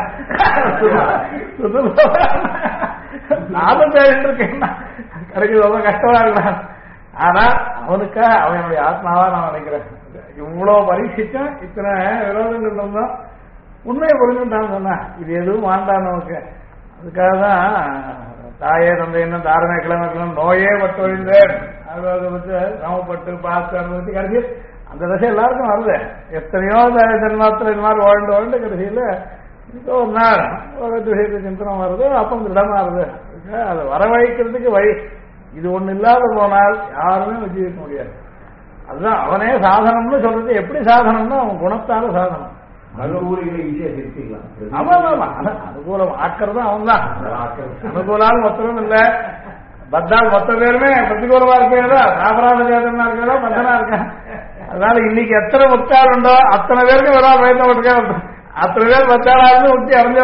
நானும் தேடிட்டு இருக்கேன்டா கிடைக்கிறது ரொம்ப கஷ்டமா இருக்கலாம். ஆனா அவனுக்காக அவனுடைய ஆத்மாவா நான் நினைக்கிறேன். இவ்வளவு பரீட்சிச்சும் இத்தனை விரோதங்கள் இருந்தோம் உண்மையை புரிஞ்சுட்டான்னு சொன்னா இது எதுவும் வேண்டாம் நமக்கு. அதுக்காக தான் தாயே தந்தை என்ன தாரணை கிழமைக்கிழமை நோயே பட்டு ஒழிந்தேன் சமப்பட்டு பார்த்து அனுபவித்து கடைசி அந்த தசை எல்லாருக்கும் வருது. எத்தனையோ ஜென்மத்தில் இந்த மாதிரி வாழ்ந்து கடைசியில் ஒரு நாள் ஒரு விஷயத்து சிந்தனம் வருது, அப்போ திடமா வருது. அதை வரவழைக்கிறதுக்கு வழி இது ஒண்ணு இல்லாத போனால் யாருமே வச்சுக்க முடியாது. அதுதான் அவனே சாதனம்னு சொல்றது. எப்படி சாதனம்னா அவன் குணத்தால சாதனம். ஊர்களை ஈஸியா திருத்திக்கலாம். ஆமா ஆமா, அனுகூலம் ஆக்கிறதும் அவன் தான். அனுகூலாலும் மொத்தமும் இல்ல, பத்தால் மொத்த பேருமே பிரதிகூலமா இருக்கிறதா, சாபராத சேதனா இருக்கிறதா, பந்தனா இருக்கா. அதனால இன்னைக்கு எத்தனை முத்தாள் உண்டோ அத்தனை பேருக்கு ஒரு ஆள் வயசு போட்டுக்க, அத்தனை பேர் பத்தாளாவது உச்சி அடைஞ்சு.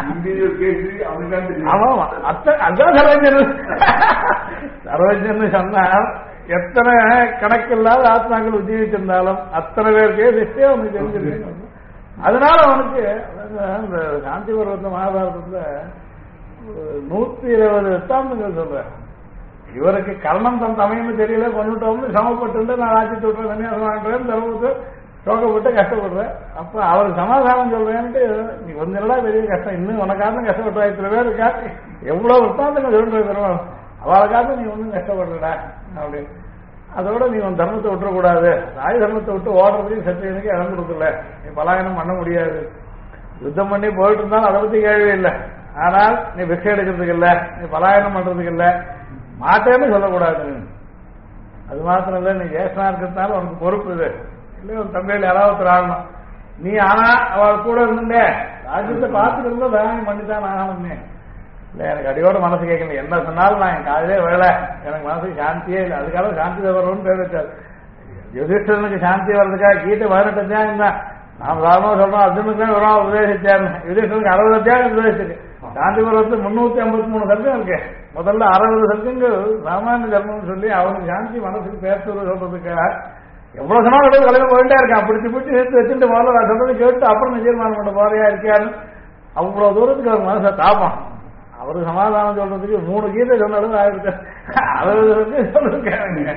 ஆமா அதான் சர்வஜன் சொன்னால் எத்தனை கணக்கு இல்லாத ஆத்மாக்கள் உஜீவிச்சிருந்தாலும் அத்தனை பேருக்கே திஷ்டே அவனுக்கு தெரிஞ்சிருக்கு. அதனால அவனுக்கு இந்த சாந்தி பருவத்த மகாபாரதத்துல 120 வித்தாந்தங்கள் சொல்ற. இவருக்கு கர்ணம் தன் தமையன்னு தெரியல, கொண்டுட்டோம்னு சமப்பட்டு நான் ராஜ்யத்தை விட்டுறேன், சன்னியாசம் வாங்குறேன், தர்மத்தை சோகப்பட்டு கஷ்டப்படுறேன். அப்ப அவருக்கு சமாதானம் சொல்றேன்ட்டு, நீ கொஞ்சம் நாளா பெரிய கஷ்டம், இன்னும் உனக்காக கஷ்டப்பட்ட இத்தனை பேர் இருக்கா, எவ்வளவு வித்தாந்தங்கள் சொல்ற அவளுக்காக நீ ஒன்றும் கஷ்டப்படுறா அப்படின்னு. அதோட நீ உன் தர்மத்தை விட்டுறக்கூடாது, ராய் தர்மத்தை விட்டு ஓடுறதுக்கு சத்தியனுக்கு இடம் கொடுக்கல, நீ பலாயனம் பண்ண முடியாது, யுத்தம் பண்ணி போயிட்டு இருந்தாலும் அதை பத்தி கேள்வி இல்லை, ஆனால் நீ பிக்ஷை எடுக்கிறதுக்கு இல்லை, நீ பலாயனம் பண்றதுக்கு இல்லை, மாட்டேன்னு சொல்லக்கூடாது. அது மாத்திரம் இல்லை, நீ ஜேஷ்டனா இருக்கிறதுனால உனக்கு பொறுப்பு இது இல்லை, உன் தம்பியில் யாராவது ஆகணும், நீ ஆனா அவள் கூட இருந்தே ராஜ்யத்தை பார்த்துட்டு இருந்தா தானம் பண்ணித்தான் ஆகணும்னே. இல்லை எனக்கு அடியோட மனசு கேட்கல, என்ன சொன்னாலும் நான் என் காலையிலே வேலை, எனக்கு மனசுக்கு சாந்தியே இல்லை, அதுக்காக சாந்தி வரணும்னு பேர் வச்சார். யுதிஷ்டனுக்கு சாந்தி வர்றதுக்காக கீதை 18 அத்தியாயம் தான், நாம் சாதாரணமாக சொல்றோம் அர்ஜுனுக்கு தான் விவரம் உபதேசிச்சாரு, யுதிஷ்டனுக்கு 60 அத்தியாயம் உபதேசிச்சு. சாந்தி பருவத்துக்கு 353 சர்க்கம் இருக்கு. முதல்ல 60 சர்க்கங்கள் சாமானிய தர்மம்னு சொல்லி அவனுக்கு சாந்தி மனசுக்கு பேசுறது சொல்றதுக்காக எவ்வளவு சொன்னா கூட கலைஞர் போயிட்டே இருக்கான், பிடிச்சி பிடிச்சி சேர்த்து வச்சுட்டு முதல்ல நான் சொல்றது கேட்டு அப்புறம் நிச்சயமானம் பண்ண போறையா இருக்காரு. அவ்வளவு தூரத்துக்கு அவர் மனசை தாப்பான். அவருக்கு சமாதானம் சொல்றதுக்கு 3 கீதை சொன்னாலும் ஆயிருக்கு, 60 சொல்லிருக்காங்க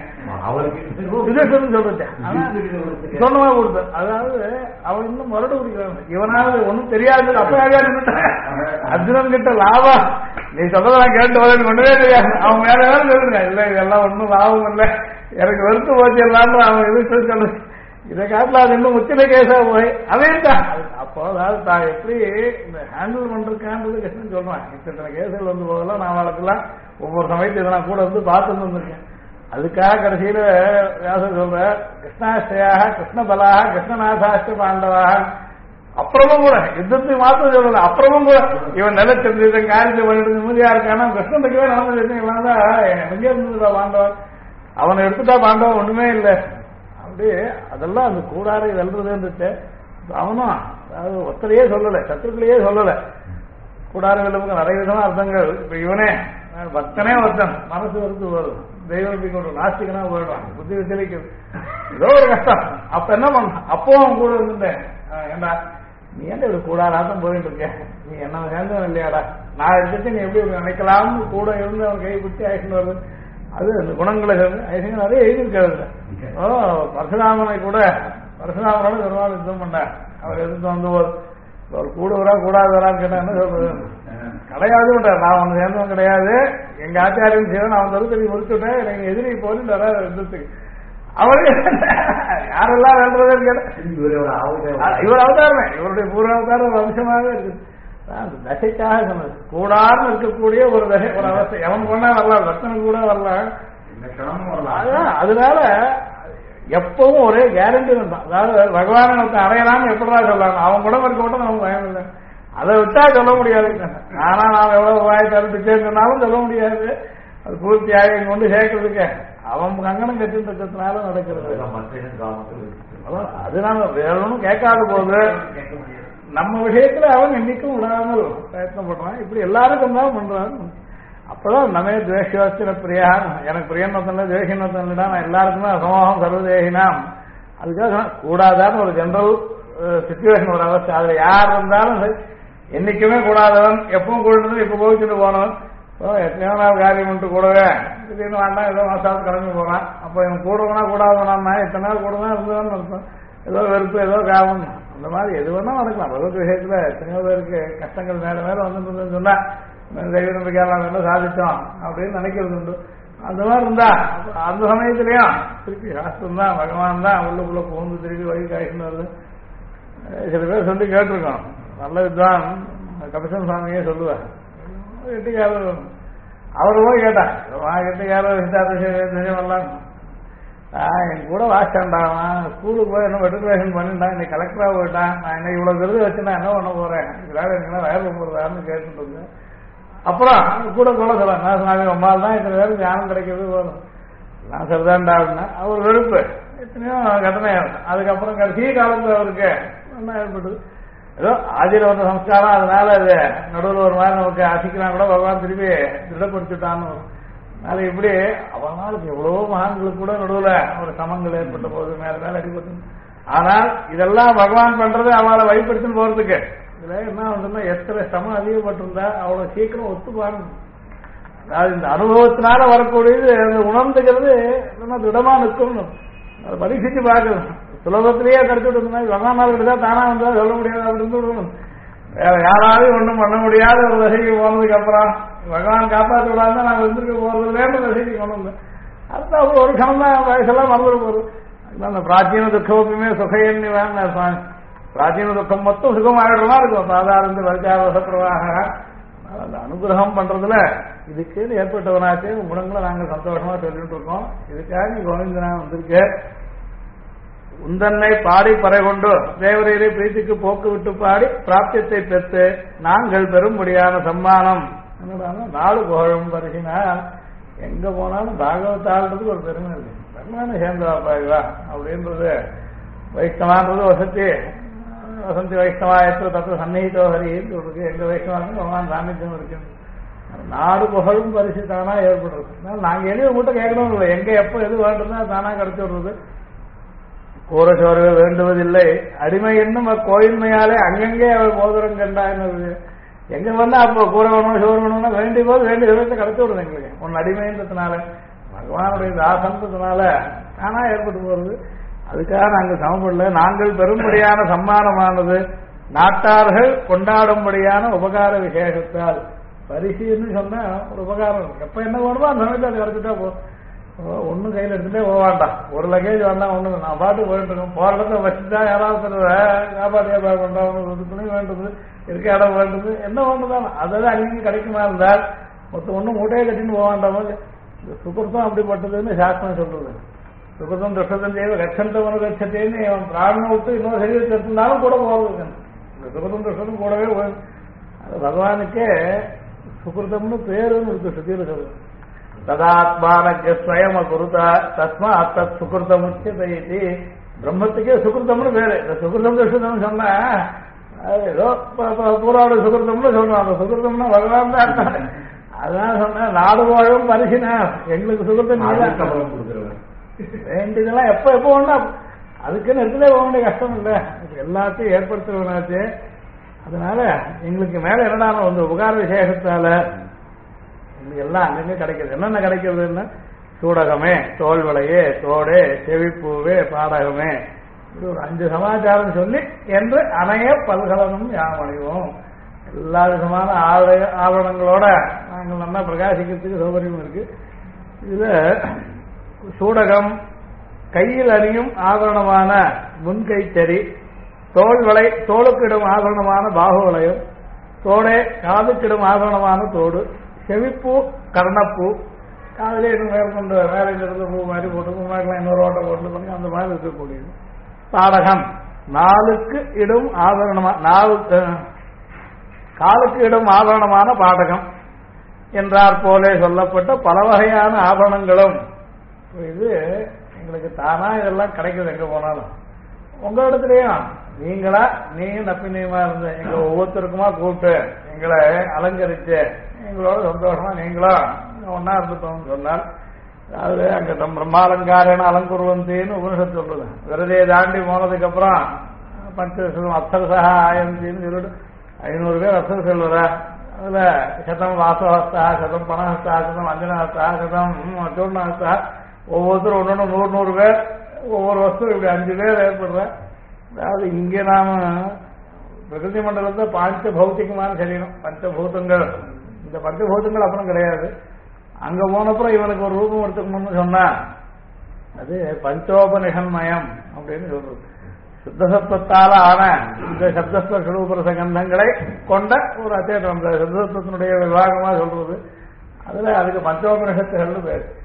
சொன்னமா கொடுத்த. அதாவது அவன் இன்னும் மறுடு குடிக்கிறான், இவனாவது ஒன்னும் தெரியாது. அப்ப அர்ஜுனன் கிட்ட லாபம் நீ சொல்றதெல்லாம் கேட்டு வரேன்னு ஒண்ணுமே தெரியாது, அவன் மேல வேலை சொல்லுங்க, இல்ல இதெல்லாம் ஒன்னும் லாபம் இல்லை, எனக்கு வெறுத்து போச்சு எல்லாம் அவன் எது சொல்லு, இதை காட்டில் அது இன்னும் முக்கிய கேஸா போய் அதையும் தான். அப்போ அதாவது தான் எப்படி இந்த ஹேண்டில் பண்றதுக்கான்றது கஷ்டம் சொல்றான். இத்தனை கேஸுகள் வந்து போகலாம், நான் வழக்கெல்லாம் ஒவ்வொரு சமயத்து இதை நான் கூட வந்து பார்த்துட்டு வந்திருக்கேன். அதுக்காக கடைசியில வியாசர் சொல்ற கிருஷ்ணாஸ்திரியாக கிருஷ்ணபலாக கிருஷ்ணநாதாஷ்ட பாண்டவாக, அப்புறமும் கூட யுத்தத்துக்கு மாத்திரம் சொல்லல, அப்புறமும் கூட இவன் நிலைச்சிருந்து காரியத்தை பண்ணிட்டு நிம்மதியா இருக்கானா, கிருஷ்ணத்துக்கவே நடந்தது எல்லாம் தான் எங்கே இருந்ததுடா பாண்டவன், அவனை எடுத்துட்டா பாண்டவன் ஒண்ணுமே இல்லை. அப்படி அதெல்லாம் அந்த கூடாரை வெல்றதுன்னுட்டு அவனும் அதாவது ஒத்தரையே சொல்லலை, சத்துருக்களையே சொல்லலை, கூடார வெல்லுமுக்கு நிறைய விதமா அர்த்தங்கள். இப்ப இவனே பக்தனே ஒருத்தன் மனசு வெறுத்து வரும், தெய்வத்தை கொண்டு நாஸ்திகனா போயிடுவான், புத்தி விச்சலிக்கும், ஏதோ ஒரு கஷ்டம். அப்ப என்ன பண்ணான், அப்போ அவன் கூட இருந்துட்டேன், ஏண்டா நீ ஏன்டா இப்படி கூடாராட்டம் போயிட்டு இருக்க, நீ என்ன சேர்ந்தவன் இல்லையாடா, நான் இருந்துட்டு நீ எப்படி நினைக்கலாம்னு கூட இருந்து அவன் கை பிடிச்சி ஆயிட்டு வருது. அது அந்த குணங்களை ஐசங்க நிறைய எழுதியிருக்காரு. பரசுராமனை கூட பரசுராமனோட பெருமாள் யுத்தம் பண்ணார், அவர் எதிர்த்து வந்து ஒரு கூடுவரா கூடாதவரான்னு கேட்டா என்ன சொல்றது, கிடையாது, நான் ஒன்று சேர்ந்தவன் கிடையாது, எங்க ஆச்சாரியன் செய்வன் அவன் தருத்தறி முடிச்சுட்டேன், எனக்கு எதிரி போல வராது யுத்தத்துக்கு. அவரு யாரெல்லாம் வேண்டதுன்னு கேட்ட இவர் அவதாரமே, இவருடைய பூர்வ அவதாரம் வம்சமாகவே இருக்குது. அந்த தசைக்காக சொன்னது, கூடான்னு இருக்கக்கூடிய ஒரு தசை, ஒரு அவஸ்தை, எவன் கொண்டா வரலாம், ரத்தனம் கூட வரலாம். அதனால எப்பவும் ஒரே கேரண்டி தான், அதாவது பகவான அடையலாம்னு எப்படா சொல்லலாம், அவன் கூட இருக்க மட்டும் நமக்கு பயம் இல்லை, அதை விட்டா சொல்ல முடியாது. ஆனா நாம் எவ்வளவு வாய் தரப்பிச்சேன்னு சொன்னாலும் சொல்ல முடியாது, அது பூர்த்தியாக கொண்டு சேர்க்கறதுக்கு அவன் கங்கணம் கட்டிட்டு இருக்கிறதுனால நடக்கிறது. அதனால வேறொன்னும் கேட்காத போது நம்ம விஷயத்துல அவன் என்னைக்கும் விடாமல் பிரயத்னம் பண்றான். இப்படி எல்லாருக்கும் தான் பண்றான். அப்பதான் நம்ம துவேஷ பிரியா, எனக்கு பிரியன்னொத்தன்ல துவேஷன்னொத்தன்டா, நான் எல்லாருக்குமே சமூகம் சர்வதேகினாம், அதுக்காக கூடாதான்னு ஒரு ஜெனரல் சிச்சுவேஷன், ஒரு அவஸ்தை. அதுல யார் இருந்தாலும் சரி, என்னைக்குமே கூடாதவன், எப்பவும் கூடது இப்ப போச்சுட்டு போனவன், எத்தனையோ நாள் காரியம் பண்ணிட்டு கூடவே திடீர்னு வேண்டாம் ஏதோ மாசாவது கிளம்பி போறான். அப்ப இவன் கூடவனா கூடாதவனா, எத்தனை நாள் கூடதான் இருந்ததுன்னு அர்த்தம், ஏதோ வெறுப்பு ஏதோ காவம், அந்த மாதிரி எது வேணா நடக்கலாம். பகவத் விஷயத்துல எத்தனையோ பேருக்கு கஷ்டங்கள் மேல மேல வந்துருந்ததுன்னு சொன்னா தெய்வ நம்பிக்கையாளர் எல்லாம் சாதிச்சோம் அப்படின்னு நினைக்கிறது உண்டு. அந்த மாதிரி இருந்தா அந்த சமயத்திலயும் திருப்பி சாஸ்திரம் தான், பகவான் தான் உள்ளுக்குள்ள புகுந்து திருப்பி வழி காய்ச்சின்னு வருது. சில பேர் சொல்லி கேட்டிருக்கோம், நல்ல வித்வான் கபிசன் சுவாமியே சொல்லுவார், கெட்டிக்காரர் அவர் போய் கேட்டார், கெட்டிக்காரர் சித்தார்த்தம் என் கூட வாசிச்சாண்டான் ஸ்கூலுக்கு போய் என்ன மெட்ரிகுலேஷன் பண்ணிட்டான், இன்னைக்கு கலெக்டரா போயிட்டான், நான் இன்னைக்கு இவ்வளவு விருது வச்சு நான் என்ன பண்ண போறேன், இதுக்காக எனக்கு வயர்ல போறதான்னு கேட்டுட்டு. அப்புறம் கூட சொல்ல சொல்லலாம், சுவாமி அம்மாள் தான் இத்தனை பேருக்கு ஞானம் கிடைக்கிறது போதும், நான் சரிதான்டா அப்படின்னா அவர் வெறுப்பு எத்தனையோ கட்டணை. அதுக்கப்புறம் கடைசி காலத்துல அவருக்கு என்ன ஏற்பட்டது, ஏதோ ஆதியில வந்த சம்ஸ்காரம், அதனால அது நடுவில் ஒரு மாதிரி நமக்கு அசிக்கலாம் கூட பகவான் திருப்பி திடப்படுத்திட்டான்னு வரும். அதனால இப்படி அவனாலுக்கு எவ்வளவோ மகான்களுக்கு கூட நடுவில் ஒரு சமங்கள் ஏற்பட்ட போது மேல மேல அடிபட்டு. ஆனால் இதெல்லாம் பகவான் பண்றது அவளை வழிபடுத்தின்னு போறதுக்கு. இதுல என்ன ஒன்றுன்னா எத்தனை சமம் அதிகப்பட்டிருந்தா அவ்வளவு சீக்கிரம் ஒத்துப்பாங்க. அதாவது இந்த அனுபவத்தினால வரக்கூடியது அந்த உணர்ந்துக்கிறது நம்ம திடமா நிற்கும், அதை பரீட்சிச்சு பார்க்கணும். சுலபத்திலேயே கிடைச்சிட்டு இருந்தா பகவானால் தான் தானா வந்தா சொல்ல முடியாது அப்படின்னு விடணும். வேற யாராலையும் ஒன்றும் பண்ண முடியாத ஒரு வசதிக்கு போனதுக்கு அப்புறம் பகவான் காப்பாற்ற விடாதான் நான் வந்துருக்க போறது இல்லைன்னு வசதிக்கு கொண்டு வந்தேன். அடுத்த ஒரு கணம் தான் வயசெல்லாம் மறந்துட போகுது. அந்த பிராச்சீன துக்கமே சுகையன்னு வேணும். பிராச்சீன துக்கம் மொத்தம் சுகமாயிடுறதா இருக்கும் சாதாரண வர்க்காவசப்பிரவாக. அந்த அனுகிரகம் பண்றதுல இதுக்கு ஏற்பட்டவனாச்சு குணங்களை நாங்கள் சந்தோஷமா சொல்லிட்டு இருக்கோம். இதுக்காக கோவிந்தனா வந்திருக்க உந்தன்னை பாடி பறை கொண்டு தேவரையிலே பிரீத்திக்கு போக்கு விட்டு பாடி பிராப்தியத்தை பெற்று நாங்கள் பெரும்படியான சம்மானம் என்னடான நாடு புகழும் பரிசினா எங்க போனாலும் பாகவத்தாள்றதுக்கு ஒரு பெருமை இருக்கு. பெருமான சேர்ந்தவாப்பாய்வா அப்படின்றது வைஷ்ணவான்றது வசந்தி வைஷ்ணவாயத்து தத்துவ சந்நிகிதோ ஹரின்னு இருக்கு. எங்க வைஷ்ணவாங்க பகவான் சாமித்தியம் இருக்கு. நாடு புகழும் பரிசு தானா ஏற்படுறது. நாங்க எளிய மட்டும் கேட்கணும் இல்லை, எங்க எப்ப எது வேண்டும்னா தானா கிடைச்சி விடுறது. கூறச்சோர்வு வேண்டுவதில்லை அடிமை என்னும் கோயின்மையாலே அங்கங்கே அவள் மோதிரம் கண்டா என்னது. எங்க வந்தா அப்போ கூற வேணும் சோறு வேணும்னா வேண்டிய போது வேண்டிய விதத்தை கிடைச்சி விடுது எங்களுக்கு. ஒன்னு அடிமைன்றதுனால பகவானுடைய தாசன்றதுனால தானா ஏற்பட்டு போறது. அதுக்காக நாங்கள் சமப்படல. நாங்கள் பெரும்படியான சம்மானமானது நாட்டார்கள் கொண்டாடும்படியான உபகார விசேஷத்தால் பரிசுன்னு சொன்னா ஒரு உபகாரம். எப்ப என்ன வேணுமோ அந்த சமயத்தை அது கிடைச்சிட்டா போ. ஒன்னும் கையில் எடுத்துட்டே போவான்டா, ஒரு லக்கேஜ் வேண்டாம் ஒண்ணு நான் பாட்டு போயிட்டு இருக்கோம். போற இடத்துல வச்சுட்டா யாராவது காப்பாற்றி ஏற்பாடு பண்றாங்க, துணி வேண்டுது, இருக்க இடம் வேண்டுது, என்ன வேண்டுதான் அதாவது அங்கேயும் கிடைக்குமா இருந்தால் மொத்தம் ஒன்னும் மூட்டையை கட்டின்னு போவான்டா. இந்த சுகிருத்தம் அப்படிப்பட்டதுன்னு சாஸ்திரம் சொல்றது. சுகிருத்தம் துஷ்டத்தம் செய்வ கட்சந்தவனு கட்சத்தேன்னு அவன் பிராணம் விட்டு இன்னொரு சரீரத்தை எடுத்திருந்தாலும் கூட போறது. இந்த சுகிருத்தம் துஷ்டத்தும் கூடவே அது பகவானுக்கே சுகிருத்தம்னு பேருன்னு இருக்கு சுத்தியில சொல்றது. ததாத்மானஜ ஸ்வயம் குருதா தஸ்மா அத்தத் சுகிருத்தம் உச்சதி. பிரம்மத்துக்கே சுகிருத்தம்னு பேரு. இந்த சுகிருத்தம் துஷ்டம்னு சொன்னா ஏதோ பூராடு சுகிருத்தம்னு சொல்றோம். அந்த சுகிருத்தம்னா பகவான் தான். அதான் சொன்ன நாடு வாழும் பரிசினா எங்களுக்கு சுகிருத்தம் கொடுக்குறவன் வேண்டியதெல்லாம் எப்ப எப்போ ஒண்ணா அதுக்குன்னு இடத்துல போக வேண்டிய கஷ்டம் இல்லை. எல்லாத்தையும் ஏற்படுத்துறவனாச்சு. அதனால எங்களுக்கு மேல என்னடா வந்து உபகார விசேஷத்தால எல்லாம் அங்கங்க கிடைக்கிறது. என்னென்ன கிடைக்கிறதுன்னா சூடகமே, தோல்வளையே, தோடே, செவிப்பூவே, பாடகமே, இப்படி ஒரு 5 சமாச்சாரம் சொல்லி என்று அணைய பல்கலனும் யாமணிவோம். எல்லா விதமான ஆவணங்களோட நாங்கள் நல்லா பிரகாசிக்கிறதுக்கு சௌகரியம் இருக்கு. இதுல சூடகம் கையில் அணியும் ஆபரணமான முன்கைத்தறி, தோல்வளை தோளுக்கிடும் ஆபரணமான பாகுவளையம், தோடே காதுக்கிடும் ஆபரணமான தோடு, செவிப்பூ கர்ணப்பூ, காதலே மேற்கொண்டு வேலை இருந்து பூ மாதிரி போட்டு பூ மாதிரிலாம் இன்னொரு ஓட்டை போட்டு பண்ணி அந்த மாதிரி இருக்கக்கூடியது. பாடகம் நாளுக்கு இடும் ஆபரணமா காலுக்கு இடும் ஆபரணமான பாடகம் என்றார் போலே சொல்லப்பட்ட பல வகையான ஆபரணங்களும். இது எங்களுக்கு தானா இதெல்லாம் கிடைக்குது. எங்க போனாலும் உங்க இடத்துலயும் நீங்க நப்பினியமா இருந்த எங்க ஒவ்வொருத்தருக்குமா கூப்பிட்டு எங்களை அலங்கரிச்சு எங்களோட சந்தோஷமா நீங்களும் ஒன்னா இருந்துட்டோம்னு சொன்னால், அதாவது அங்க பிரம்மாலங்காரன அலங்குருவந்தின்னு உபனிஷத்து சொல்றது. விரதையை தாண்டி போனதுக்கு அப்புறம் பஞ்சம் அப்சரசா ஆயந்தின்னு சொல்லிட்டு 500 பேர் அப்சர் சொல்லுற. அதுல சதம் வாசவஸ்தா, சதம் பணஹஸ்தா, சதம் அஞ்சனஹஸ்தா, சதம் சூர்ணஹஸ்தா, ஒவ்வொருத்தரும் ஒன்னொன்னு 100 பேர் ஒவ்வொரு வருஷம் இப்படி 5 பேர் ஏற்படுற. அதாவது இங்கே நாம பிரகிருதி மண்டலத்தை பாஞ்ச பௌத்திகமான சரீரம், பஞ்சபூதங்கள். இந்த பஞ்சபூதங்கள் அப்புறம் கிடையாது. அங்க போனப்புறம் இவனுக்கு ஒரு ரூபம் எடுத்துக்கணும்னு சொன்னா அது பஞ்சோபனிஷன்மயம் அப்படின்னு சொல்றது. சுத்தசத்துவத்தால ஆன இந்த சப்தஸ்வ சுரூபரச கந்தங்களை கொண்ட ஒரு அச்சேதம், அந்த சுத்தசத்துவத்தினுடைய விவாகமா சொல்றது. அதுல அதுக்கு பஞ்சோபனிஷத்துகள் பேர்.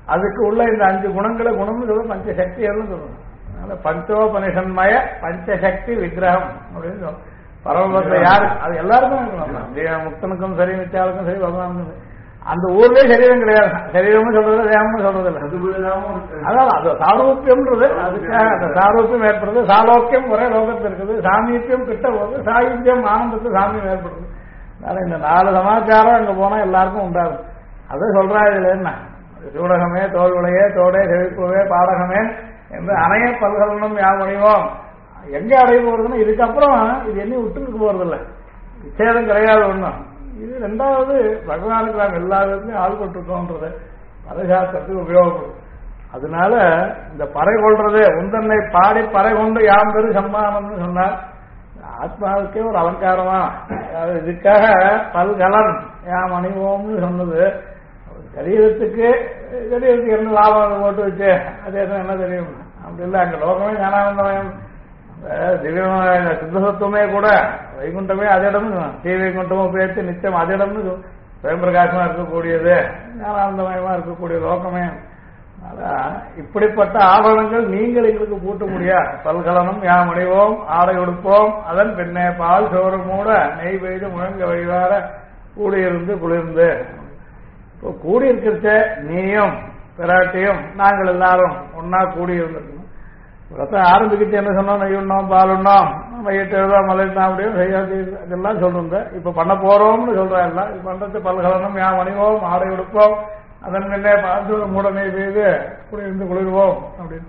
அதுக்கு உள்ள இந்த 5 குணங்களை குணம்னு சொல்ல பஞ்சசக்திகள்னு சொல்லணும். அதனால பஞ்சோபனிஷன்மய பஞ்சசக்தி விக்கிரகம் அப்படின்னு சொல்லும். பரமபதத்துல யாரு அது எல்லாருக்கும் இருக்கணும். முக்தனுக்கும் சரி நித்தியாளுக்கும் சரி பகவானுக்கும் அந்த ஊர்லயே சரீரம் கிடையாது. சரீரம்னு சொல்றது தேவம்னு சொல்றது இல்லை. அதாவது அது சாரூப்பியம்ன்றது அதுக்காக அந்த சாரூப்பியம் ஏற்படுறது. சாலோக்கியம் ஒரே லோகத்தில் இருக்குது. சாமீப்பியம் கிட்ட போகுது. சாயுத்தியம் ஆனந்தத்து சாமியம் ஏற்படுறது. அதனால இந்த 4 சமாச்சாரம் அங்க போனா எல்லாருக்கும் உண்டாகும். அதை சொல்றா இதுல என்ன சூடகமே தோல்விளையே தோடே செழிப்புவே பாடகமே என்று அணைய பல்கலனும் யாவணிவோம் எங்க அடைய போறதுன்னா இதுக்கப்புறம் இது என்ன விட்டுருக்கு போறதில்லை. விச்சேதம் கிடையாது ஒண்ணும். இது 2வது பகவானுக்கு நாம் எல்லா விதத்துலையும் ஆள்பட்டுருக்கோன்றது பரசாஸ்திரத்துக்கு உபயோகப்படும். அதனால இந்த பறை கொள்றது உந்தன்னை பாடி பறை கொண்டு யாம் பெரு சம்மானம்னு சொன்னார். ஆத்மாவுக்கே ஒரு அலங்காரமா இதுக்காக பல்கலன் யாம் அணிவோம்னு சொன்னது. சரீரத்துக்கு என்ன லாபம் போட்டு வச்சு அது என்ன தெரியும் அப்படி இல்லை. அங்க லோகமே ஞானானந்தமயம் திவ்யமான சித்தசத்துவமே கூட வைகுண்டமே அதிடம்னு ஸ்ரீ வைகுண்டமும் பேர்த்து நிச்சயம் அதிடம்னு சுயம் பிரகாசமா இருக்கக்கூடியது ஞானானந்தமயமா இருக்கக்கூடிய லோகமே. அதான் இப்படிப்பட்ட ஆபரணங்கள் நீங்கள் எங்களுக்கு பூட்ட முடியாது. பல்கலனும் யாம் அணிவோம் ஆடை உடுப்போம் அதன் பின்னே பால் சோறு மூட நெய் பெய்து முழங்க வழிவார கூடியிருந்து குளிர்ந்து. இப்போ கூடியிருக்கிறத நீயும் பிராட்டியும் நாங்கள் எல்லாரும் ஒன்னா கூடியிருந்திருக்கணும். ரத்தம் ஆரம்பிக்கிட்டு என்ன சொன்னோம் நெய்யுண்ணோம் பாலுண்ணோம் மையிட்டு எழுதோம் மலைதான் அப்படியும் செய்யாது இதெல்லாம் சொல்லிருந்தேன். இப்ப பண்ண போறோம்னு சொல்றேன். எல்லாம் இப்ப பண்றது பல்கலனும் யாம் அணிவோம் ஆடை உடுப்போம் அதன் முன்னே பால் மூட நெய் பெய்து குளிர்ந்து குளிர்வோம் அப்படின்னு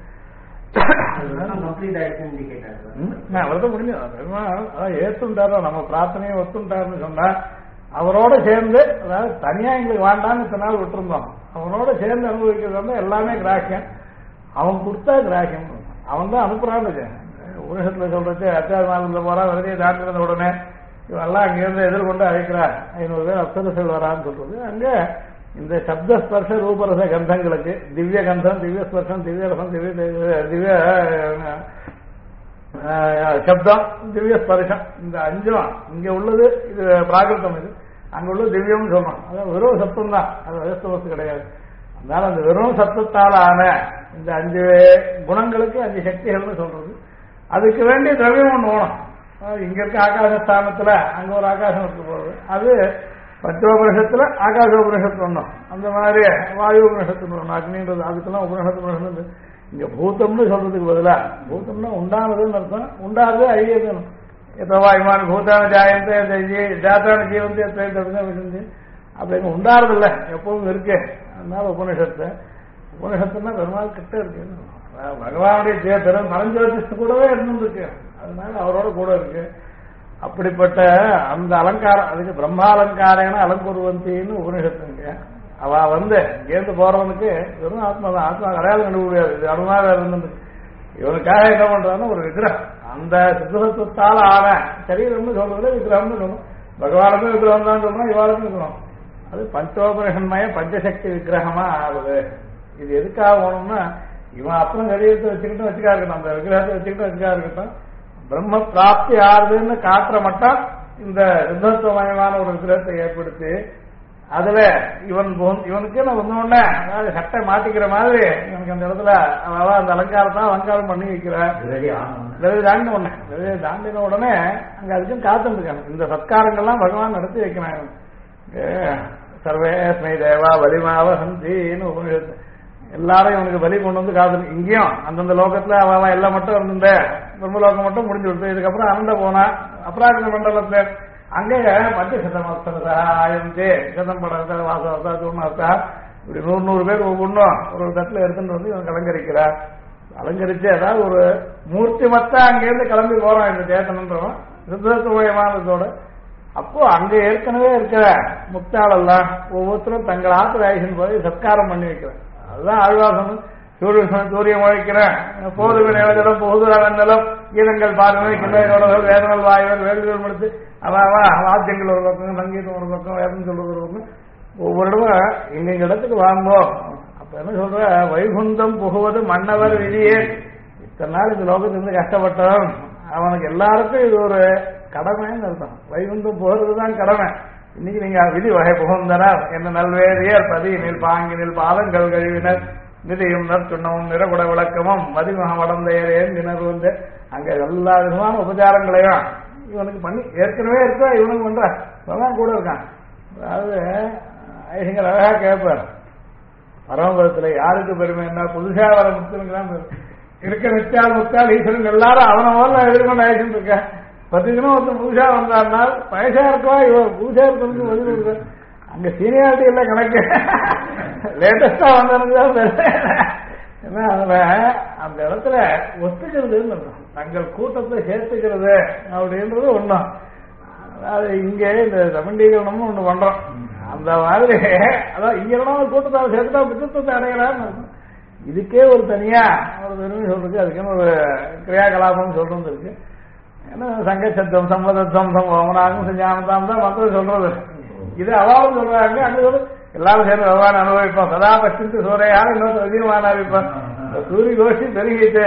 வருத்தம் முடிஞ்சு அதான் ஏத்துட்டாரோ நம்ம பிரார்த்தனையை ஒத்துட்டாருன்னு சொன்னா அவரோட சேர்ந்து அதாவது தனியா எங்களுக்கு வேண்டாம்னு இத்தனை நாள் விட்டுருந்தோம். அவனோட சேர்ந்து அனுபவிக்கிறது வந்து எல்லாமே கிராக்கியம். அவன் கொடுத்தா கிராக்கியம். அவன் தான் அனுப்புறான்னு உலகத்துல சொல்றது அத்தியாவசியத்துல போறா விரதியை தாண்டின உடனே இவெல்லாம் அங்கிருந்து எதிர்கொண்டு அழைக்கிறா 500 பேர் அப்சரசல் வரான்னு சொல்றது. அங்க இந்த சப்தஸ்பர்ஷ ரூபரச கந்தங்களுக்கு திவ்ய கந்தம் திவ்ய ஸ்பர்ஷம் திவ்ய ரசம் திவ்ய சப்தம் திவ்ய ஸ்பர்ஷம் இந்த 5 இங்க உள்ளது இது பிராகிருத்தம். இது அங்க உள்ளது திவ்யம்னு சொல்லணும். அதாவது வெறும் சப்தம் தான். அது வயஸ்தவத்து கிடையாது. அதனால அந்த வெறும் சப்தத்தால ஆன இந்த 5 குணங்களுக்கு 5 சக்திகள்னு சொல்றது. அதுக்கு வேண்டிய திரவியம் ஒண்ணு வேணும். இங்க இருக்க ஆகாசஸ்தானத்துல அங்க ஒரு ஆகாசம் இருக்கு போறது. அது பஞ்சோபனிஷத்துல ஆகாசோபனிஷத்து ஒண்ணும் அந்த மாதிரி வாயு உபனிஷத்து ஒண்ணு அக்னின்றது அதுக்கெல்லாம் உபனிஷத்து. இங்க பூத்தம்னு சொல்றதுக்கு பதிலா பூத்தம்னா உண்டானதுன்னு அர்த்தம். உண்டாது அழியதுன்னு எத்தவா இமான பூத்தான ஜாயந்தே ஜாத்தான ஜீவந்தே அப்படின்னு அப்படின்னு உண்டாறது இல்லை எப்பவும் இருக்கு. அதனால உபனிஷத்துனா பெருமாள் கிட்ட இருக்கு. பகவானுடைய திறம் மறைஞ்சோதிச்சு கூடவே இருந்துருக்கு. அதனால அவரோட கூட இருக்கு. அப்படிப்பட்ட அந்த அலங்காரம் அதுக்கு பிரம்மாலங்காரேன அலங்குருவந்தின்னு உபனிஷத்துங்க. அவ வந்து இங்கேருந்து போறவனுக்கு வெறும் ஆத்மா தான். ஆத்மா அடையாளம் கண்டுபிடிக்க முடியாது. இது அனுமாவே இருந்தது. இவனுக்காக என்ன பண்றான்னு ஒரு விக்கிரகம் அந்த சித்தசத்துவத்தால் ஆன சரீரம்னு சொல்றது விக்கிரகம்னு சொல்லணும். பகவானுக்கும் விக்கிரகம் தான் சொல்லணும் இவாளுக்கும் விக்கிரகம். அது பஞ்சோபனிஷன்மய பஞ்சசக்தி விக்கிரகமா ஆகுது. இது எதுக்காக போகணும்னா இவன் அப்புறம் சரீரத்தை வச்சுக்கிட்டு வச்சுக்கா இருக்கட்டும். அந்த விக்கிரகத்தை வச்சுக்கிட்டு வச்சுக்கா இருக்கட்டும். பிரம்ம பிராப்தி ஆறுதுன்னு காட்டுற மட்டும் இந்த சித்தத்துவமயமான ஒரு விக்கிரகத்தை ஏற்படுத்தி அதுல இவனுக்கு நான் ஒன்னொன்னு அதாவது சட்டை மாட்டிக்கிற மாதிரி இவனுக்கு அந்த இடத்துல அந்த அலங்காரத்தான் அலங்காரம் பண்ணி வைக்கிறான். தாண்டின உடனே தாண்டின உடனே அங்க அதுக்கும் காத்துருக்காங்க. இந்த சத்காரங்கள்லாம் பகவான் நடத்தி வைக்கிறான். சர்வேஸ்மை தேவா வலிமாவ சந்தின்னு உபனிஷத்து எல்லாரும் இவனுக்கு பலி கொண்டு வந்து காத்து. இங்கேயும் அந்தந்த லோகத்துல அவன் எல்லாம் மட்டும் இருந்த பிரம்மலோகம் மட்டும் முடிஞ்சு விடுத்து. இதுக்கப்புறம் அனந்த போனா அபராஜ மண்டலத்துல அங்கே 10 சதம் சதம் படம் வாசவத்தா தூணாத்தா இப்படி 100 பேர் ஒவ்வொன்றும் ஒரு தட்டுல எடுத்துட்டு வந்து இவன் அலங்கரிக்கிறார். அலங்கரிச்சு அதாவது ஒரு மூர்த்தி மத்தா அங்கிருந்து கிளம்பி போறான் இந்த சேத்தனன்றவன் சித்தத்துவயமானதோட. அப்போ அங்க ஏற்கனவே இருக்கிற முக்தாளெல்லாம் ஒவ்வொருத்தரும் தங்கள் ஆத்திர ஆயுஷன் போய் சத்காரம் பண்ணி வைக்கிறேன். அதுதான் ஆழ்வாசம். சூரியன் முழைக்கிறேன் போதும் நிலஜலம் போதுரம் கீதங்கள் பாருங்க கிண்டையோட வேதங்கள் வாயுகள் வேள்விகள் முடித்து அவாவா வாத்தியங்கள் ஒரு பக்கம் சங்கீதம் ஒரு பக்கம் வேதம் சொல்றது ஒரு பக்கம் ஒவ்வொரு இடமும் எங்க இடத்துக்கு வாங்கோம். அப்ப என்ன சொல்ற வைகுந்தம் புகுவது மன்னவர் விதியே. இத்தனை நாள் இந்த லோகத்திலிருந்து கஷ்டப்பட்டவன் அவனுக்கு எல்லாருக்கும் இது ஒரு கடமைன்னு அர்த்தம். வைகுந்தம் போறதுதான் கடமை. இன்னைக்கு நீங்க விதி வகை புகுந்தனர் என்ன நல்வேதியர் பதியினில் பாங்கினில் பாதங்கள் கழுவினர் நிதியும் நற்சுண்ணமும் நிறகுட விளக்கமும் மதிமுகம் வடந்தையரேன் தினர் வந்து அங்க எல்லா விதமான உபச்சாரங்களையும் இவனுக்கு பண்ணி ஏற்கனவே இருக்கா இவனுக்கு பண்றான் கூட இருக்கான். அதாவது ஐயங்கர் அழகா கேட்பார், பரமபதத்துல யாருக்கு பெருமை என்ன புதுசா வர முத்துங்கிறான் இருக்க நிச்சால் முத்தால் ஈஸ்வரன் எல்லாரும் அவனை முதல்ல எதிர்கொண்டு ஆயிடுச்சுன்னு இருக்க. 10 தினம் ஒருத்தர் புதுசா வந்தாருனால் வயசா இருக்கவா இவன் புதுசா இருக்கிறதுக்கு பதில் இருக்கு. அங்க சீனியாரிட்டி எல்லாம் கணக்கு லேட்டஸ்டா வந்தவனுக்கு ஏன்னா அதுல அந்த இடத்துல ஒத்துக்கிறதுன்னு தங்கள் கூட்டத்தை சேர்த்துக்கிறது அப்படின்றது ஒண்ணும். அதாவது இங்க இந்த தமிழீகரணம்னு ஒண்ணு பண்றோம். அந்த மாதிரி அதான் இங்க கூட்டத்தை சேர்த்துட்டா பித்தத்தை அடையலான்னு இதுக்கே ஒரு தனியா ஒரு பெருமை சொல்றது, அதுக்குன்னு ஒரு கிரியாகலாபம் சொல்றது இருக்கு. ஏன்னா சங்கச்சத்தம் சம்பதத்தம் சம்பவனாகும் செஞ்சானதாம் தான் மக்கள் சொல்றது. இது அவாவும் சொல்றாங்க. அங்க சொல்லு எல்லாரும் சேர்ந்து பகவான் அனுபவிப்போம். சதா பஷ்டித்து சூறையான இன்னொரு அதிகமான அறிவிப்போம். சூரிய கோஷ்டி பெருகிட்டு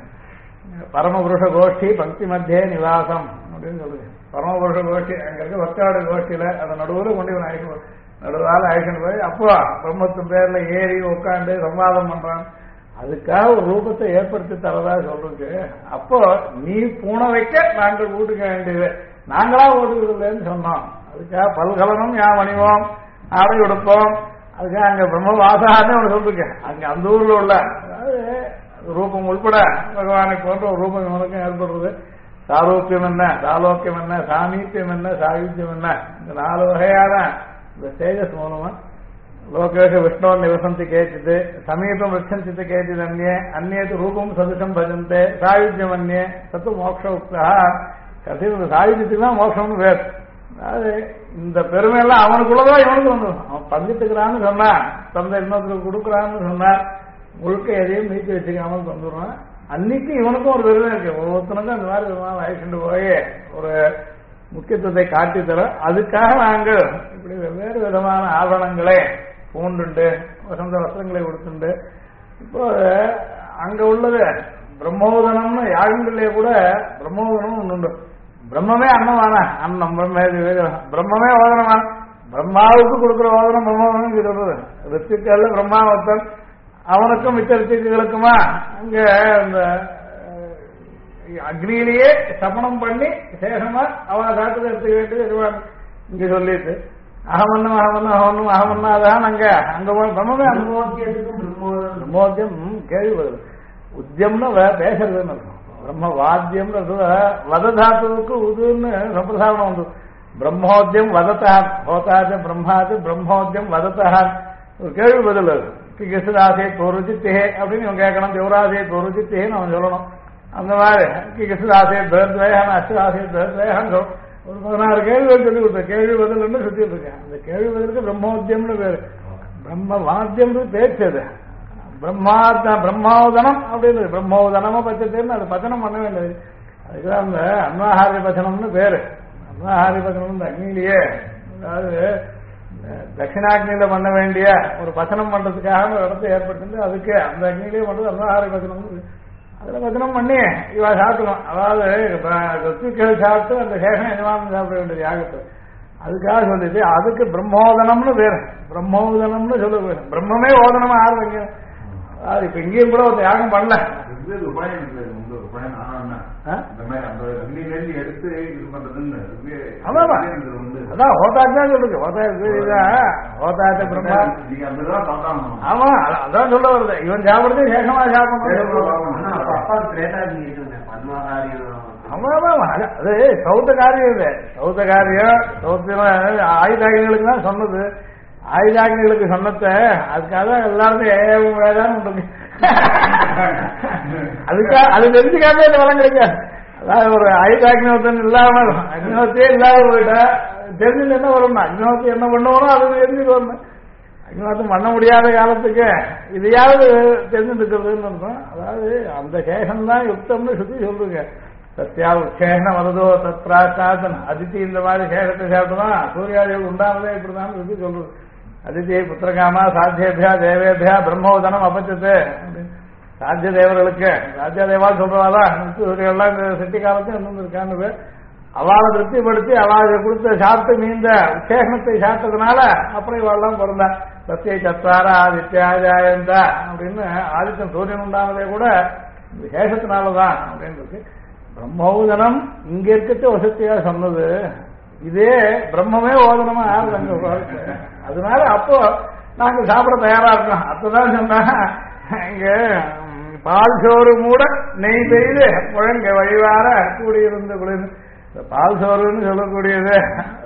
பரமபுருஷ கோஷ்டி பக்தி மத்திய நிவாசம் அப்படின்னு சொல்லுது. பரமபுருஷ கோஷ்டி அங்க இருக்க பக்தாடு கோஷ்டியில அந்த நடுவில் கொண்டு அழைக்கணும். நடுவால அழைக்கணும் போய் அப்போ பிரம்மத்து பேர்ல ஏறி உட்காந்து சம்வாதம் பண்றான். அதுக்காக ஒரு ரூபத்தை ஏற்படுத்தி தரதா சொல்றது. அப்போ நீ பூனை வைக்க நாங்கள் ஊட்டுக்க வேண்டியது, நாங்களா ஓட்டுக்கிறதுலன்னு சொன்னோம். அதுக்காக பல்கலனும் யான் அணிவோம் ஆடை உடுப்போம். அதுக்காக அங்க பிரம்ம வாசான்னு ஒன்று சொல்லிருக்க. அங்க அந்த ஊர்ல உள்ள அதாவது ரூபம் உள்பட பகவானை போன்ற ஒரு ரூபம் இவனுக்கும் ஏற்படுறது. சாரோக்கியம் என்ன, சாலோக்கியம் என்ன, சாமீத்தியம் என்ன, சாகித்யம் என்ன, இந்த 4 வகையான இந்த தேஜஸ் மூலமா லோகேஷ விஷ்ணு நிவசந்தி கேச்சிது சமீபம் ரிச்சந்தித்து கேச்சிது அந்நேத்து ரூபம் சதுஷம் பஜந்தே சாயுஜ்யம் அந்நே சத்து மோட்ச உக்தா. கடைசியில் சாயுஜத்துக்கு தான் மோட்சம்னு பேர். அதாவது இந்த பெருமையெல்லாம் அவனுக்குள்ளதான் இவனுக்கு வந்துடும். அவன் பங்கிட்டுக்கிறான்னு சொன்னான், தந்தை இன்னொருத்தருக்கு கொடுக்குறான்னு சொன்னான், முழுக்க எதையும் நீக்கி வச்சுக்காமல் வந்துடுவான். அன்னைக்கு இவனுக்கும் ஒரு பெருமை இருக்கு. ஒவ்வொருத்தனுக்கும் அந்த மாதிரி அழைச்சிட்டு போய் ஒரு முக்கியத்துவத்தை காட்டி தர. அதுக்காக நாங்கள் இப்படி வெவ்வேறு விதமான ஆபரணங்களை பூண்டுண்டு வசந்த வஸ்திரங்களை கொடுத்துண்டு இப்போ அங்க உள்ளது பிரம்மோதனம்னு யாகங்களிலே கூட பிரம்மோதனம் ஒன்று உண்டு. பிரம்மமே அன்னமான அன்னம் பிரம்மமே ஓதனமான பிரம்மாவுக்கு கொடுக்குற ஓதனம் பிரம்மோதனம் சொல்றது. ரித்துக்கல்ல பிரம்மாவத்தன் அவனுக்கும் மிச்ச ரித்துக்களுக்குமா அங்க அந்த அக்னியிலேயே சபனம் பண்ணி சேஷமா அவனை சாப்பிட்டு எடுத்துக்க வேண்டியது இங்க சொல்லிட்டு அகமன்னும் அகமன்னும் அகமன்னும் அகமன்னாதான் அங்க அங்க பிரம்மமே அனுபவத்தியத்துக்கும் பிரம்மோத்தியம் கேள்வி வருது. உத்தியம்னு பேசுறதுன்னு இருக்கும். பிரம்ம வாத்தியம்ன்றது வததாத்துவுக்கு உதுன்னு சம்பிரதாரணம் வந்து பிரம்மோத்தியம் வதத்தா ஹோதாச்சு பிரம்மாச்சு பிரம்மோத்தியம் வதத்தா ஒரு கேள்வி பதில் அது. கிசுராசே தோருச்சித்தே அப்படின்னு இவன் கேட்கணும். தேவராசே தோருச்சித்தேன்னு அவன் சொல்லணும். அந்த மாதிரி கிசுராசே பேர்த்வேகான் அஷ்டாசே பேர்த்வேகான்னு சொல்லும். ஒரு 16 கேள்விகள் சொல்லி கொடுத்த கேள்வி பதில் சுத்திட்டு இருக்கேன். அந்த கேள்வி பதிலுக்கு பிரம்மோத்தியம்னு பேரு. பிரம்ம வாத்தியம் பேச்சு அது. பிரம்மோதனம் அப்படின்னு பிரம்மோதனமா பச்சத்தேன்னு அது பச்சனம் பண்ண வேண்டியது. அதுக்குதான் அந்த அன்வாஹாரி பச்சனம்னு பேரு. அன்வாஹாரி பச்சனம் இந்த அக்னியிலேயே அதாவது தட்சிணாக்னியில பண்ண வேண்டிய ஒரு பச்சனம் பண்றதுக்காக ஒரு இடத்தை ஏற்படுத்தி அதுக்கு அந்த அக்னியிலேயே பண்றது அன்வாஹாரி பச்சனம். அதுல பச்சனம் பண்ணி இவ சாப்பிடணும். அதாவது ருத்திகள் சாப்பிட்டு அந்த சேஷம் எஜமானம் சாப்பிட வேண்டியது யாகத்தை. அதுக்காக சொல்லிட்டு அதுக்கு பிரம்மோதனம்னு பேரு. பிரம்மோதனம்னு சொல்ல போயிரு. பிரம்மமே ஓதனமா ஆரம்பிங்க. அது இப்ப இங்கேயும் கூட ஒரு யாகம் பண்ணல. அதான் ஹோதாத்தான் சொல்லுங்க. ஹோதாத்த பிரம்மா. ஆமா அதான் சொல்ல வருது. இவன் சாப்பிடுறது சேஷமா சாப்பிடணும். ஆமா ஆமா அது சௌத்த காரியம் இது. சௌத்த காரியம் சௌத்தியம் ஆயுதாகிகளுக்கு தான் சொன்னது. ஆயுதாகிகளுக்கு சொன்னத அதுக்காக எல்லாருமே ஏவும் வேதான்னு இருக்கு. அதுக்காக அது தெரிஞ்சுக்காம இந்த வளம் கிடைக்காது. அதாவது ஒரு ஆயுதாக்னிவத்தன் இல்லாம அக்னிவத்தையே இல்லாத போயிட்டா தெரிஞ்சு என்ன வரும்னா அக்னிவத்தை என்ன பண்ணுவோம் அது தெரிஞ்சுட்டு வரணும். அக்னிவத்தம் பண்ண முடியாத காலத்துக்கு இதையாவது தெரிஞ்சுட்டு இருக்கிறதுன்னு இருக்கும். அதாவது அந்த சேஷம் தான் யுக்தம்னு சுத்தி சொல்லுங்க. சத்யா உச்சேஷனம் வருதோ தத் பிராசாதன் அதித்தி இந்த மாதிரி சேஷத்தை சாப்பிட்டுதான் சூரியாதிகள் உண்டானதே இப்படிதான் சுத்தி சொல்றது. அதித்தி புத்திரகாமா சாத்தியபியா தேவேபியா பிரம்மோதனம் அபச்சத்து சாத்திய தேவர்களுக்கு சாத்திய தேவால் சொல்றவாதான் சூரியெல்லாம் இந்த செட்டி காலத்தையும் இருக்கான்னு அவளை திருப்திப்படுத்தி அவளை கொடுத்த சாப்பிட்டு மீந்த விசேஷத்தை சாப்பிட்டதுனால அப்புறம் இவெல்லாம் பிறந்தா சத்திய சத்தார ஆதித்யாஜாயந்தா அப்படின்னு ஆதித்தன் சூரியன் உண்டானதே கூட விசேஷத்தினாலதான் அப்படின்றது. பிரம்மோதனம் இங்க இருக்கிறது வசதியா சொன்னது, இதே பிரம்மமே ஓதனமா ஆகுது அங்க. அதனால அப்போ நாங்க சாப்பிட தயாரா இருக்கோம். அப்பதான் சொன்னா இங்க பால் சோறு மூட நெய் பெய்து முழங்க வழிவார கூடியிருந்து குளிர்ந்து, பால் சோறுன்னு சொல்லக்கூடியது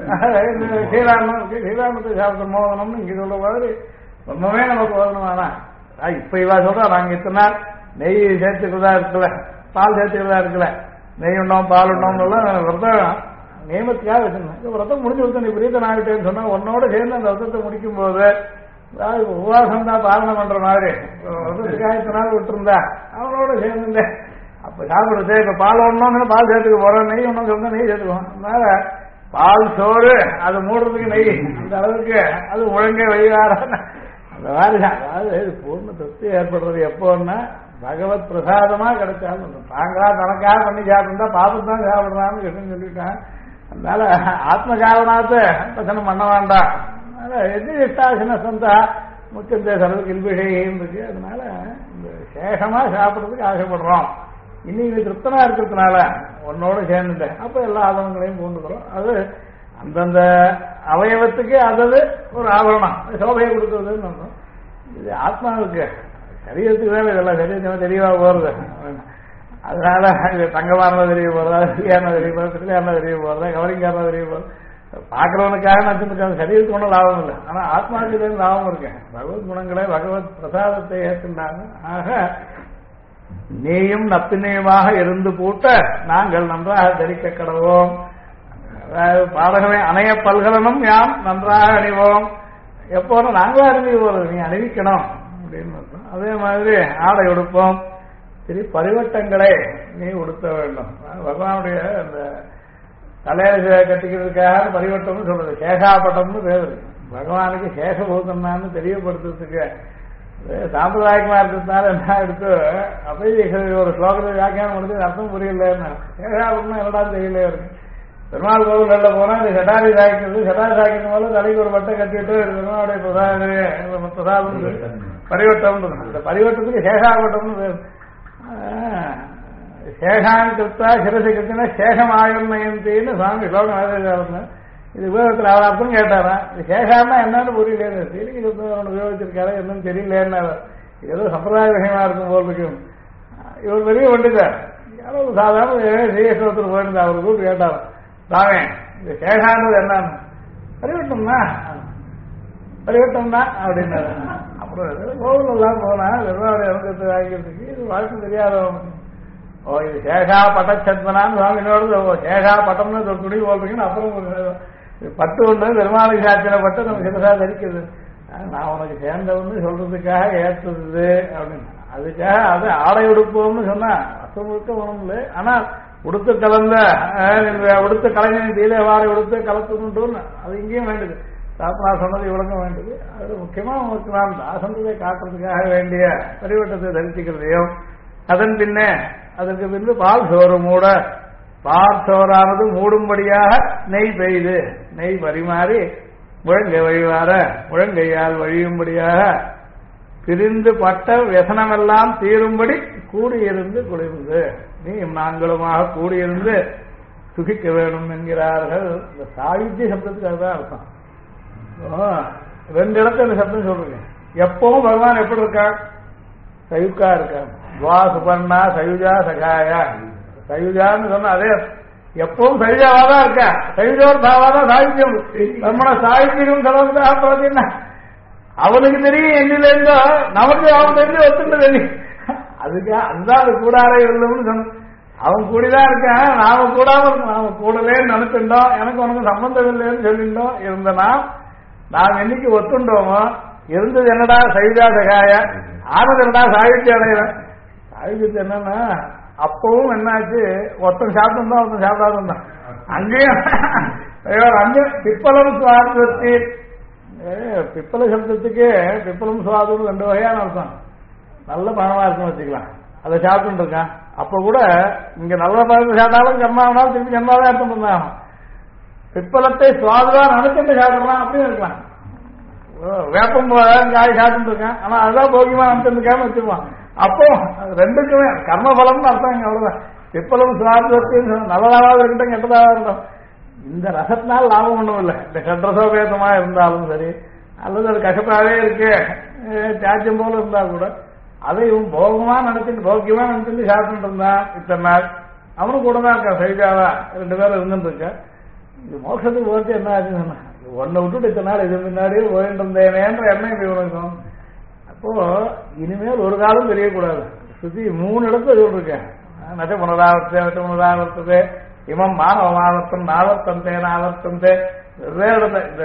ஸ்ரீராமத்தை சாப்பிட்ட மோதனம்னு இங்க சொல்ல மாதிரி பிரம்மமே நமக்கு ஓதனமானா. இப்ப இவா சொல்றோம் நாங்க இத்தனை நாள் நெய் சேர்த்துக்கிறதா இருக்கல, பால் சேர்த்துக்கிறதா இருக்கல, நெய் உண்டோம் பால் உண்டோம் விரதம் நியமத்துக்காக வச்சிருந்தேன். விரதம் முடிஞ்சு கொடுத்த நீ பிரீத்தன் ஆகிட்டேன்னு சொன்னா உன்னோட சேர்ந்து அந்த விரதத்தை முடிக்கும் போது அதாவது உபவாசம் தான் பாலனை பண்ற மாதிரி விரதத்துக்காக இத்தனை நாள் விட்டுருந்தா அவனோட சேர்ந்துட்டேன். அப்ப சாப்பிடுறது இப்ப பால் ஒண்ணு பால் சேர்த்துக்க போறோம், நெய் ஒண்ணும் சொன்னா நெய் சேர்த்துக்குவோம். அதனால பால் சோறு அது மூடுறதுக்கு நெய் அந்த அளவுக்கு அது முழங்க வழிகார அந்த மாதிரி. அதாவது பூர்ண திருப்தி ஏற்படுறது எப்போன்னா பகவத் பிரசாதமா கிடைச்சாலும் தாங்களா தனக்காக பண்ணி சாப்பிட்டா பாபம் தான் சாப்பிடுறான்னு கிட்ட சொல்லிட்டான். அதனால ஆத்ம சாதனாத்தை பசனம் பண்ண வேண்டாம். அதனால எது இஷ்டாசன சொந்தா முக்கிய சர்வ கில்பிஷைன்னு இருக்கு. அதனால இந்த சேஷமா சாப்பிட்றதுக்கு ஆசைப்படுறோம். இன்னைக்கு திருப்தனா இருக்கிறதுனால உன்னோட சேர்ந்துட்டேன். அப்ப எல்லா ஆதவங்களையும் பூண்டுக்கிறோம். அது அந்தந்த அவயவத்துக்கு அதாவது ஒரு ஆபரணம் சோபையை கொடுக்கறதுன்னு சொன்னோம். இது ஆத்மாவுக்கு சரீரத்துக்கு வேலை இதெல்லாம் சரீரத்துக்கு தெரியவா போறது. அதனால இது தங்கமானதா தெரிய போறதா, சரியான தெரிய போறது, பிள்ளையாரா தெரிய போறதா, கவரிங்காரா தெரிய போறது, பாக்குறவனுக்காக நினைச்சிருக்காங்க. சரீரத்துக்கு ஒன்றும் லாபம் இல்லை, ஆனா ஆத்மாவுக்கு லாபம் இருக்கு. பகவத் குணங்களை பகவத் பிரசாதத்தை ஏற்கின்றாங்க. ஆக நீயும் நப்பினையுமாக இருந்து பூட்ட நாங்கள் நன்றாக தரிக்க கடவோம். பாடகமே அணைய பல்கலனும் யாம் நன்றாக அணிவோம். எப்போதும் நாங்களும் அணிவி போறது, நீ அணிவிக்கணும் அப்படின்னு. அதே மாதிரி ஆடை உடுப்போம், சரி பரிவட்டங்களை நீ உடுத்த வேண்டும். பகவானுடைய அந்த தலையில கட்டிக்கிறதுக்காக பரிவட்டம்னு சொல்றது, சேஷாபட்டம்னு பேரு. பகவானுக்கு சேஷபூதம்னான்னு தெரியப்படுத்துறதுக்கு சாம்பிரதாயமா இருக்கிறதுனால என்ன எடுத்து அப்படி ஒரு ஸ்லோகத்தை வியாக்கியானம் முடிஞ்சு அர்த்தம் புரியலன்னு. சேஷாபட்டம்னா என்னடான்னு தெரியல இருக்கு. பெருமாள் கோவில்ல போனா இந்த சட்டாரி சாய்க்கிறது, சட்டாரி சாய்க்கும் போது தலைக்கு ஒரு வட்டை கட்டிட்டு பெருமாளுடைய பிரசாதம் பரிவட்டம். இந்த பரிவட்டத்துக்கு சேஷாபட்டம்னு பேரு. சேஷான் கிருத்தா சிரசி கிருத்தினா சேஷம் ஆயம் நயந்தின்னு சுவாமி ஸ்லோகம் எழுதிருக்காருன்னு. இது உபயோகத்தில் அவர் அர்த்தம் கேட்டாரா, இது சேஷான்னா என்னன்னு புரியல, சீலிக்கு கிருத்தம் உபயோகிச்சிருக்காரு என்னன்னு தெரியலன்னு. ஏதோ சம்பிரதாய விஷயமா இருக்கும் போல் இருக்கும். இவர் பெரிய பண்டிதார், யாரோ சாதாரண ஸ்ரீகிருஷ்ணத்தில் போயிருந்தா அவர் கூப்பிட்டு கேட்டார், தாவே இந்த சேஷான்றது என்னன்னு. பரிவட்டம்னா பரிவட்டம்னா அப்படின்னாரு. அப்புறம் கோவில் எல்லாம் போனா வெறுவாடைய இறங்கத்தை வாங்கிக்கிறதுக்கு இது வாழ்க்கை தெரியாதவங்க. ஓ இது சேஷா பட்டச்சத்மனான்னு சுவாமினோடு சேஷா பட்டம்னு ஒரு துணி போடுறீங்கன்னு அப்புறம் பட்டு ஒன்று பெருமாளுக்கு சாத்தின பட்டு நம்ம சிறசா தரிக்குது. நான் உனக்கு சேர்ந்தவன்னு சொல்றதுக்காக ஏற்றுறது அப்படின்னு. அதுக்காக அது ஆடை உடுப்போம்னு சொன்னா அசம் முழுக்க ஒன்றும் இல்லை. ஆனா உடுத்து கலந்த உடுத்த கலைஞரின் தீலே வாரை உடுத்து கலத்துன்னு அது இங்கேயும் வேண்டுது. தாப்பனா சொன்னது இவ்வளவு வேண்டியது. அது முக்கியமா உங்களுக்கு நாம் தாசந்ததை காட்டுறதுக்காக வேண்டிய பரிவட்டத்தை தரிசிக்கிறதையும் அதன் பின்னே அதற்கு பின்பு பால் சோறு மூட பால் சோறானது மூடும்படியாக நெய் பெய்து நெய் பரிமாறி முழங்கை வழிவார முழங்கையால் வழியும்படியாக பிரிந்து பட்ட व्यसனமெல்லாம் தீரும்படி கூடியிருந்து குளிர்ந்து நீ நாங்களுமாக கூடியிருந்து சுகிக்க வேண்டும் என்கிறார்கள். இந்த சாகித்ய சப்தத்துக்கு அதுதான் அர்த்தம். ரெண்டு இடத்துல இந்த சப்தம் சொல்றீங்க. எப்பவும் பகவான் எப்படி இருக்கா? சயுக்கா இருக்கா. வா சுபர்ணா சயுஜா சகாயா. சயுஜான்னு சொன்னா அதே எப்பவும் சயுஜாவாதான் இருக்கா. சயுஜோர் பாவாதான் சாகித்யம். நம்மள சாகித்யம் சொல்லுன்னா அவனுக்கு தெரியும் என்னில இருந்தோ நமக்கு அவன் தெரிஞ்சு ஒத்துட்டு தெரியும். அதுக்கு அந்த கூடாரே இல்லைன்னு சொன்ன அவன் கூடிதான் இருக்கான். நாம கூடாம இருக்கோம். நாம கூடலேன்னு நினைச்சுட்டோம். எனக்கு உனக்கு சம்பந்தம் இல்லைன்னு சொல்லிட்டோம். இருந்த நாம் என்னைக்கு ஒத்துண்டோமோ இருந்தது என்னடா சைதா சகாய ஆனது என்னடா சாகித்யம் அடையிற. சாகித்யம் என்னன்னா அப்பவும் என்னாச்சு ஒருத்தன் சாப்பிட்டு ஒருத்தன் சாப்பிடாதான். அங்கேயும் அங்கேயும் பிப்பலம் சுவாதத்தி பிப்பல சப்தத்துக்கு பிப்பலம் சுவாதம் ரெண்டு வகையான அர்த்தம். நல்ல பணமா இருக்குன்னு வச்சுக்கலாம். அதை சாப்பிட்டு இருக்கான். அப்ப கூட இங்க நல்ல பழத்தை சாப்பிட்டாலும் கர்மாவனாலும் திருப்பி ஜன்மாதான் அர்த்தம் பண்ணாங்க. பிற்பலத்தை சுவாதுதான் நினைச்சுட்டு சாப்பிடலாம் அப்படின்னு இருக்கலாம். வேப்பம் காய் சாப்பிட்டு இருக்கான், ஆனா அதுதான் போகியமா நினைச்சிருக்காம வச்சுருவான். அப்போ ரெண்டுக்குமே கர்மபலம்னு அர்த்தம் இங்க அவ்வளவுதான். பிற்பலம் சுவாதத்தையும் நல்லதாவது இருக்கட்டும் கெட்டதாக இருக்கட்டும், இந்த ரசத்தினால் லாபம் ஒண்ணும் இல்லை. இந்த கற்றசோபேதமா இருந்தாலும் சரி, அல்லது அது கசப்பாவே இருக்கு தியாஜ்யம் போல இருந்தா கூட அதை இவன் போகமா நினைச்சுட்டு போக்கியமா நினைச்சுட்டு சாப்பிட்டு இருந்தான் இத்தனை நாள். அவனும் கூட தான் இருக்கான், சைதாவா 2 பேரும் இருந்துட்டு இருக்க. இது மோட்சத்துக்கு போட்டு என்ன ஆச்சுன்னா, ஒன்னை விட்டுட்டு இத்தனை நாள் இது முன்னாடியே போயிட்டு இருந்தேனேன்ற எண்ணம் இப்ப இவனுக்கும். அப்போ இனிமேல் ஒரு காலம் தெரியக்கூடாது. சுத்தி 3 இடத்துல சொல்லிருக்கேன். நச்ச புனராவர்த்தது இமம் மானவமாவர்த்தம் நாவர்த்தந்தே நாவர்த்தந்தே வெவ்வேறு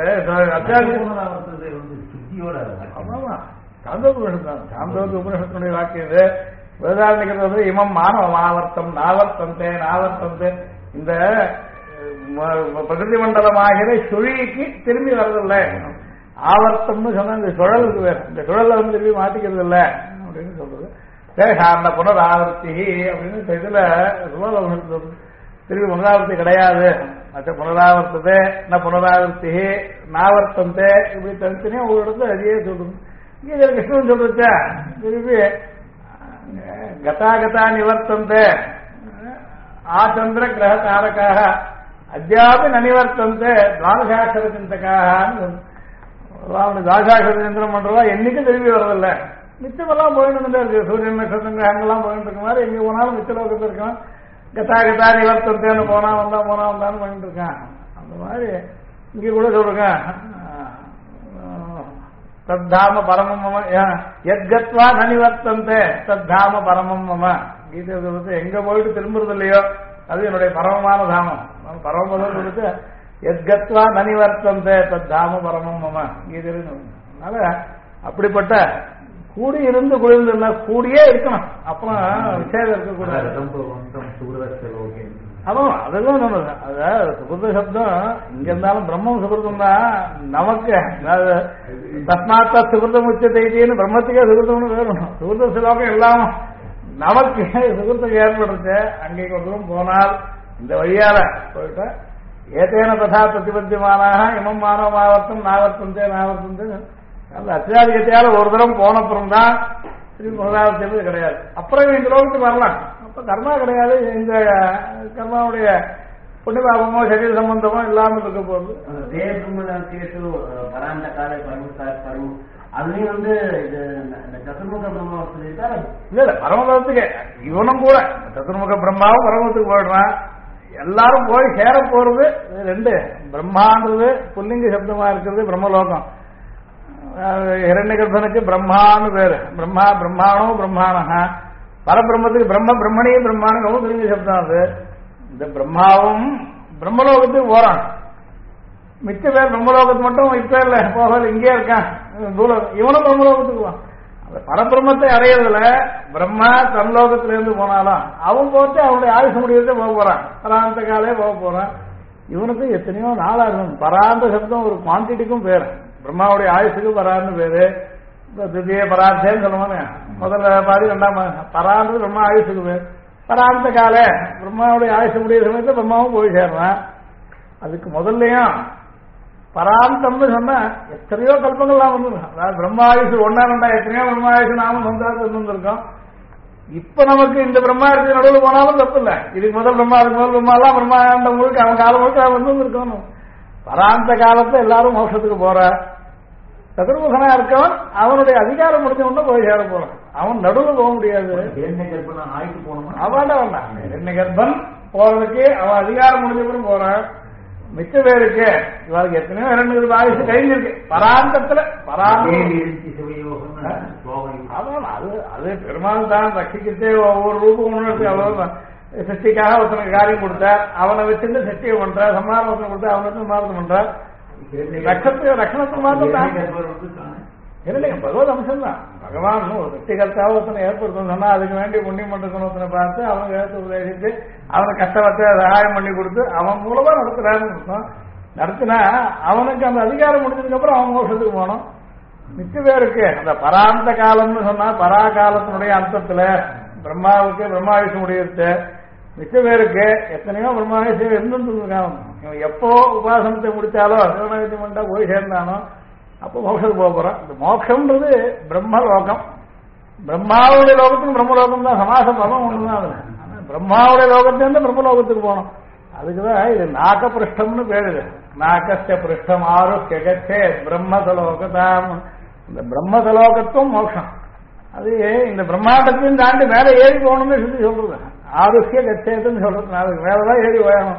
சாந்தோக்கு உபனிஷத்தினுடைய வாக்கியம் இது. வேதாரணிக்கிறது இமம் மானவமாவர்த்தம் நாவர்த்தந்தே நாவர்த்தந்தே. இந்த பிரகிருதி மண்டலமாகிற சுழிக்கு திரும்பி வர்றதில்லை. ஆவர்த்தம்னு சொன்னா இந்த சுழலுக்கு வேற, இந்த சுழலை வந்து திரும்பி மாட்டிக்கிறது இல்லை அப்படின்னு சொல்றது. தேகாந்த புனராவர்த்தி அப்படின்னு இதுல திரும்பி புனராவர்த்தி கிடையாது. மற்ற புனராவர்த்ததே ந புனராவர்த்தி நாவர்த்தந்தே இப்படி தனித்தனியா ஒரு இடத்துல அதையே சொல்றது. இங்க கிருஷ்ணன் சொல்றச்ச திரும்பி கதா நிவர்த்தந்தே ஆச்சந்திர கிரக தாரக்காக அத்தியாபி நனிவர்த்தந்தே துவாதசாட்சர சிந்தக்காக. துவாதசாட்சர சிந்தனம் பண்றதா என்னைக்கும் திரும்பி வர்றதில்ல. மிச்சமெல்லாம் போயிட்டு இருக்கு. சூரியன் நட்சத்திரம் கிரகங்கள்லாம் போயிட்டு இருக்க மாதிரி எங்க போனாலும் மிச்ச லோகத்தில் இருக்கான். கதா நிவர்த்தந்தேன்னு போனா வந்தான்னு பண்ணிட்டு இருக்கான். அந்த மாதிரி இங்க கூட சொல்றேன் தத்தாம பரமம் மம எத்கத்வா நனிவர்த்தந்தே தத்தாம பரமம் மம. கீதை சொல்றது எங்க போயிட்டு திரும்புறது இல்லையோ அது என்னுடைய பரமமான தாமம். பரமபதம் சொல்லிட்டு எத்கத்வா நனிவர்த்தந்தே தத்தாம பரமம் மம கீதையில. அதனால அப்படிப்பட்ட கூடி இருந்து குளிர்ந்து கூடியே இருக்கணும். அப்புறம் விசேதம் இருக்கக்கூடாது. அதான் அதெல்லாம் சொன்னது. அதாவது சுகிருத சப்தம் இங்க இருந்தாலும் பிரம்மம் சுகிருதம் தான் நமக்கு. தஸ்மாத்தா சுகிருதம் உச்சத்தைன்னு பிரம்மத்துக்கே சுகிருதம்னு வேணும். சுகிருத சிலோகம் எல்லாம் நமக்கு சுகிருத்தம் ஏற்படுறது. அங்கே கொண்டும் போனால் இந்த வழியால போயிட்டா ஏதேன ததா பிரதிபத்தியமானாக இமம் மானவமாவர்த்தம் நாவர்த்தந்தே நாவர்த்தந்தே. அந்த அத்தியாதிகத்தையால ஒரு தரம் போனப்புறம் தான் திரும்பி முதலாவது கிடையாது. அப்புறம் இந்த லோகத்துக்கு வரலாம். அப்ப கர்மா கிடையாது. இந்த கர்மாவுடைய புண்ணியபாபமோ சரீர சம்பந்தமோ இல்லாமல் இருக்க போகுது. அதுலயும் வந்து சதுர்முக பிரம்மா இல்ல பரமபதத்துக்கு இவனும் கூட சதுர்முக பிரம்மாவும் பரமத்துக்கு போயிடுறான். எல்லாரும் போய் சேர போறது 2. பிரம்மான்றது புல்லிங்க சப்தமா இருக்கிறது பிரம்மலோகம். ஹிரண்ய கர்ப்பனுக்கு பிரம்மான்னு பேரு. பிரம்மா பிரம்மாணோ பிரம்மாணா. பரபிரம்மத்துக்கு பிரம்ம பிரம்மணி பிரம்மானும் புல்லிங்க சப்தம். அது இந்த பிரம்மாவும் பிரம்மலோகத்துக்கு போறான். மிச்ச பேர் பிரம்மலோகத்து மட்டும் இப்ப இல்ல போகல, இங்கே இருக்கான். இவனும் பிரம்மலோகத்துக்கு போவான். பரபிரம்மத்தை அடையிறதுல பிரம்மா தன்லோகத்திலிருந்து போனாலும் அவன் போட்டு அவனுடைய ஆயுச முடிவுக்கு போக போறான். பராந்த காலே போக போறான். இவனுக்கு எத்தனையோ நாளா இருக்கும். பராந்த சப்தம் ஒரு குவான்டிட்டிக்கும் பேரு. பிரம்மாவுடைய ஆயுசுக்கு பரான்னு பேரு. திவ்ய பரார்த்தேன்னு சொல்லுவாங்க. முதல்ல பாதி 2ஆம் பரான்றது பிரம்மா ஆயுசுக்கு பேர். பராந்த காலே பிரம்மாவுடைய ஆயுச முடிவு சமயத்துல பிரம்மாவும் போய் சேர்றான். அதுக்கு முதல்லையும் பராந்தம்னு சொன்னா எத்தனையோ கல்பங்கள்லாம் வந்து, அதாவது பிரம்மாயுசு 1 2 எத்தனையோ பிரம்மாயுசு நாமும் சொந்தாத்து இருந்திருக்கோம். இப்ப நமக்கு இந்த பிரம்மாயுசு நடுவில் போனாலும் தப்பு இல்லை. இதுக்கு முதல் பிரம்மா அதுக்கு முதல் பிரம்மா எல்லாம் பிரம்மாண்ட முழுக்க அவன் காலம் முழுக்க வந்து இருக்கணும். பராந்த காலத்தை எல்லாரும் மோட்சத்துக்கு போற சதுர்முகனா இருக்கவன் அவனுடைய அதிகாரம் முடிஞ்ச உடனே போய் சேர போறான். அவன் நடுவில் போக முடியாது. அவன் வேண்டாம். என்ன கர்ப்பன் போறதுக்கு அவன் அதிகாரம் முடிஞ்சப்பறம் போறான். மிச்ச பேருக்கு இவருக்கு எத்தனையோ 2 ஆயுசு கழிஞ்சிருக்கு. பராந்தத்துல அது பெருமாள் தான் ரட்சிக்கிட்டே ஒவ்வொரு ரூபம் ஒன்று. அவ்வளவு சஷ்டிக்காக ஒருத்தனுக்கு காரியம் கொடுத்தார். அவனை வச்சிருந்து சஷ்டியை பண்றார். சம்மாரம் ஒருத்தனை கொடுத்தா அவனை வச்சு சம்மாரத்தை பண்றார். ரட்சணத்துக்கு மாத்திரம் தான் இல்லைங்க, பகவத் அம்சம் தான். பகவான் ஒரு சஷ்டிகர்த்தாவை ஒருத்தனை ஏற்படுத்தணும் சொன்னா அதுக்கு வேண்டிய புண்ணியம் பண்றதுன்னு ஒருத்தனை பார்த்து அவனுக்கு ஏற்ற உபதேசித்து அவனை கஷ்டப்பட்டு சகாயம் பண்ணி கொடுத்து அவன் மூலமா நடத்துறாருன்னு இருக்கும். நடத்தினா அவனுக்கு அந்த அதிகாரம் முடிஞ்சதுக்கு அப்புறம் அவன் மோட்சத்துக்கு போகணும். மிச்ச பேருக்கு அந்த பராந்த காலம்னு சொன்னா பரா காலத்தினுடைய அந்தத்துல பிரம்மாவுக்கு பிரம்மாயுஷ முடியறது, மிச்ச பேருக்கு எத்தனையோ பிரம்மாயுஷம் இருந்துருக்காங்க. இவன் எப்போ உபாசனத்தை முடிச்சாலோ சிவநைவேத்தியம் பண்ணா போய் சேர்ந்தானோ அப்போ மோட்சத்துக்கு போக போறான். இந்த மோட்சம்ன்றது பிரம்மலோகம். பிரம்மாவுடைய லோகத்துக்கும் பிரம்மலோகம் தான் சமாசம் பலம் ஒண்ணுதான். அதுல ஆனா பிரம்மாவுடைய லோகத்திலிருந்து பிரம்மலோகத்துக்கு போகணும். அதுக்குதான் இது நாக்க பிருஷ்டம்னு பேரு. நாக்கஸ்ய பிருஷ்டம் ஆறு கெகச்சே பிரம்மதலோகதாம். இந்த பிரம்மதலோகத்தும் மோட்சம். அது இந்த பிரம்மாண்டத்தையும் தாண்டி மேல ஏறி போகணும்னு சொல்லி சொல்றது. ஆருஷ்ய கச்சேத்துன்னு சொல்றது. அதுக்கு மேலதான் ஏறி போயணும்.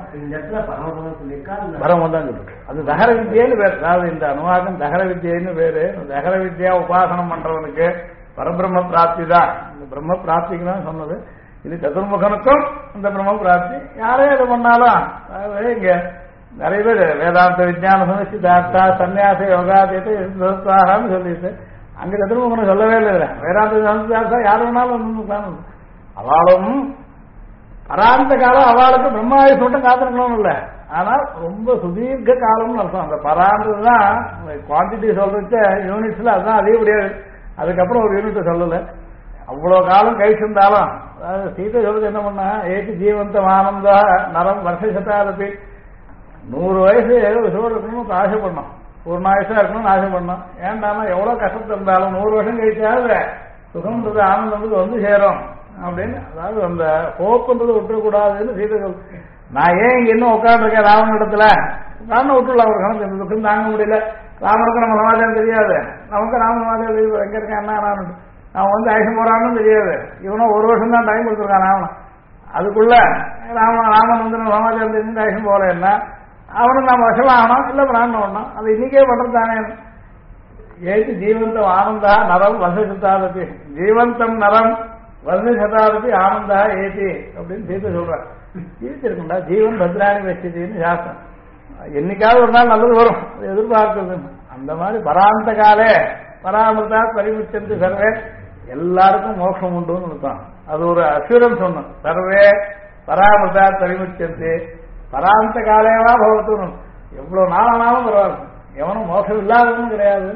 பரமம் தான் சொல்லிட்டு அது தகர வித்தியன்னு பேரு. அதாவது இந்த அனுவாகம் தகர வித்தியன்னு பேரு. தகர வித்யா உபாசனம் பண்றவனுக்கு பரபிரம்ம பிராப்தி தான். இந்த பிரம்ம பிராப்திக்கு தான் சொன்னது. இது சதுர்முகனுக்கும் இந்த பிரம்ம பிராப்தி. யாரே இது பண்ணாலும் அதாவது இங்க நிறைய பேர் வேதாந்த விஜயான சமஸ்திதார்த்தா சன்னியாச யோகாதின்னு சொல்லிட்டு அங்க சதுர்முகனை சொல்லவே இல்லை. வேதாந்த சமஸ்திதார்த்தா யார் வேணாலும் அவளும் பராந்த காலம் அவளுக்கு பிரம்மாயுஷ் மட்டும் காத்திருக்கணும் இல்ல. ஆனால் ரொம்ப சுதீர்க்க காலம்னு அர்த்தம். அந்த பராந்ததுதான் குவான்டிட்டி சொல்றச்ச யூனிட்ஸ்ல அதுதான் அதிகப்படியாது. அதுக்கப்புறம் ஒரு யூனிட் சொல்லல. அவ்வளவு காலம் கழிச்சிருந்தாலும் அதாவது சீதை சொல்றது என்ன பண்ணா ஏக்கு ஜீவந்தம் ஆனந்தா நரம் வருஷ சதாரப்பி 100 வயசு விசோடு இருக்கணும்னு ஆசைப்படணும். பூர்ணாயுஷா இருக்கணும்னு ஆசைப்படணும். ஏன்டானா எவ்வளவு கஷ்டத்தை இருந்தாலும் 100 வருஷம் கழிச்சாவது சுகம்ன்றது ஆனந்தம் வந்து சேரும் அப்படின்னு. அதாவது அந்த ஹோப்புன்றது விட்டுறக்கூடாதுன்னு சீதை சொல். நான் ஏன் இங்க இன்னும் உட்காந்துருக்கேன் ராவண இடத்துல ராவண விட்டுல ஒரு கணக்கு இந்த துக்கம் தாங்க முடியல. ராமனுக்கு நம்ம சமாதானம் தெரியாது, நமக்கு ராம சமாதானம் தெரியாது. எங்க இருக்கேன் என்ன அவன் வந்து ஆயுஷம் போறான்னு தெரியாது. இவனும் 1 வருஷம் தான் டைம் கொடுத்துருக்கான் ராவணன். அதுக்குள்ள ராமன் வந்து நம்ம சமாதானம் தெரிஞ்சு ஆயுஷம் போல என்ன அவனுக்கு நம்ம வசலாம் ஆகணும் இல்ல பிராணம் ஓடணும். அது இன்னைக்கே பண்றது தானே. ஏது ஜீவந்தம் ஆனந்தா நரம் வச சதாரதி ஜீவந்தம் நரம் வச சதாரதி ஆனந்தா ஏதி அப்படின்னு சீத்தை சொல்றான். ஜீவிச்சிருக்குண்டா ஜீவன் பத்ராணி வச்சதின்னு சாஸ்திரம். என்னைக்காவது ஒரு நாள் நல்லது வரும் எதிர்பார்க்கிறது. அந்த மாதிரி பராந்த காலே பராமிருதா பரிமுச்சந்து சர்வே எல்லாருக்கும் மோட்சம் உண்டுன்னு இருக்கான். அது ஒரு அசூரன்ஸ் ஒண்ணு. சர்வே பராமிருதா பரிமுச்சந்து பராந்த காலேவா பகவத்து. எவ்வளவு நாளானாலும் பரவாயில்ல, எவனும் மோட்சம் இல்லாதவனும் கிடையாது.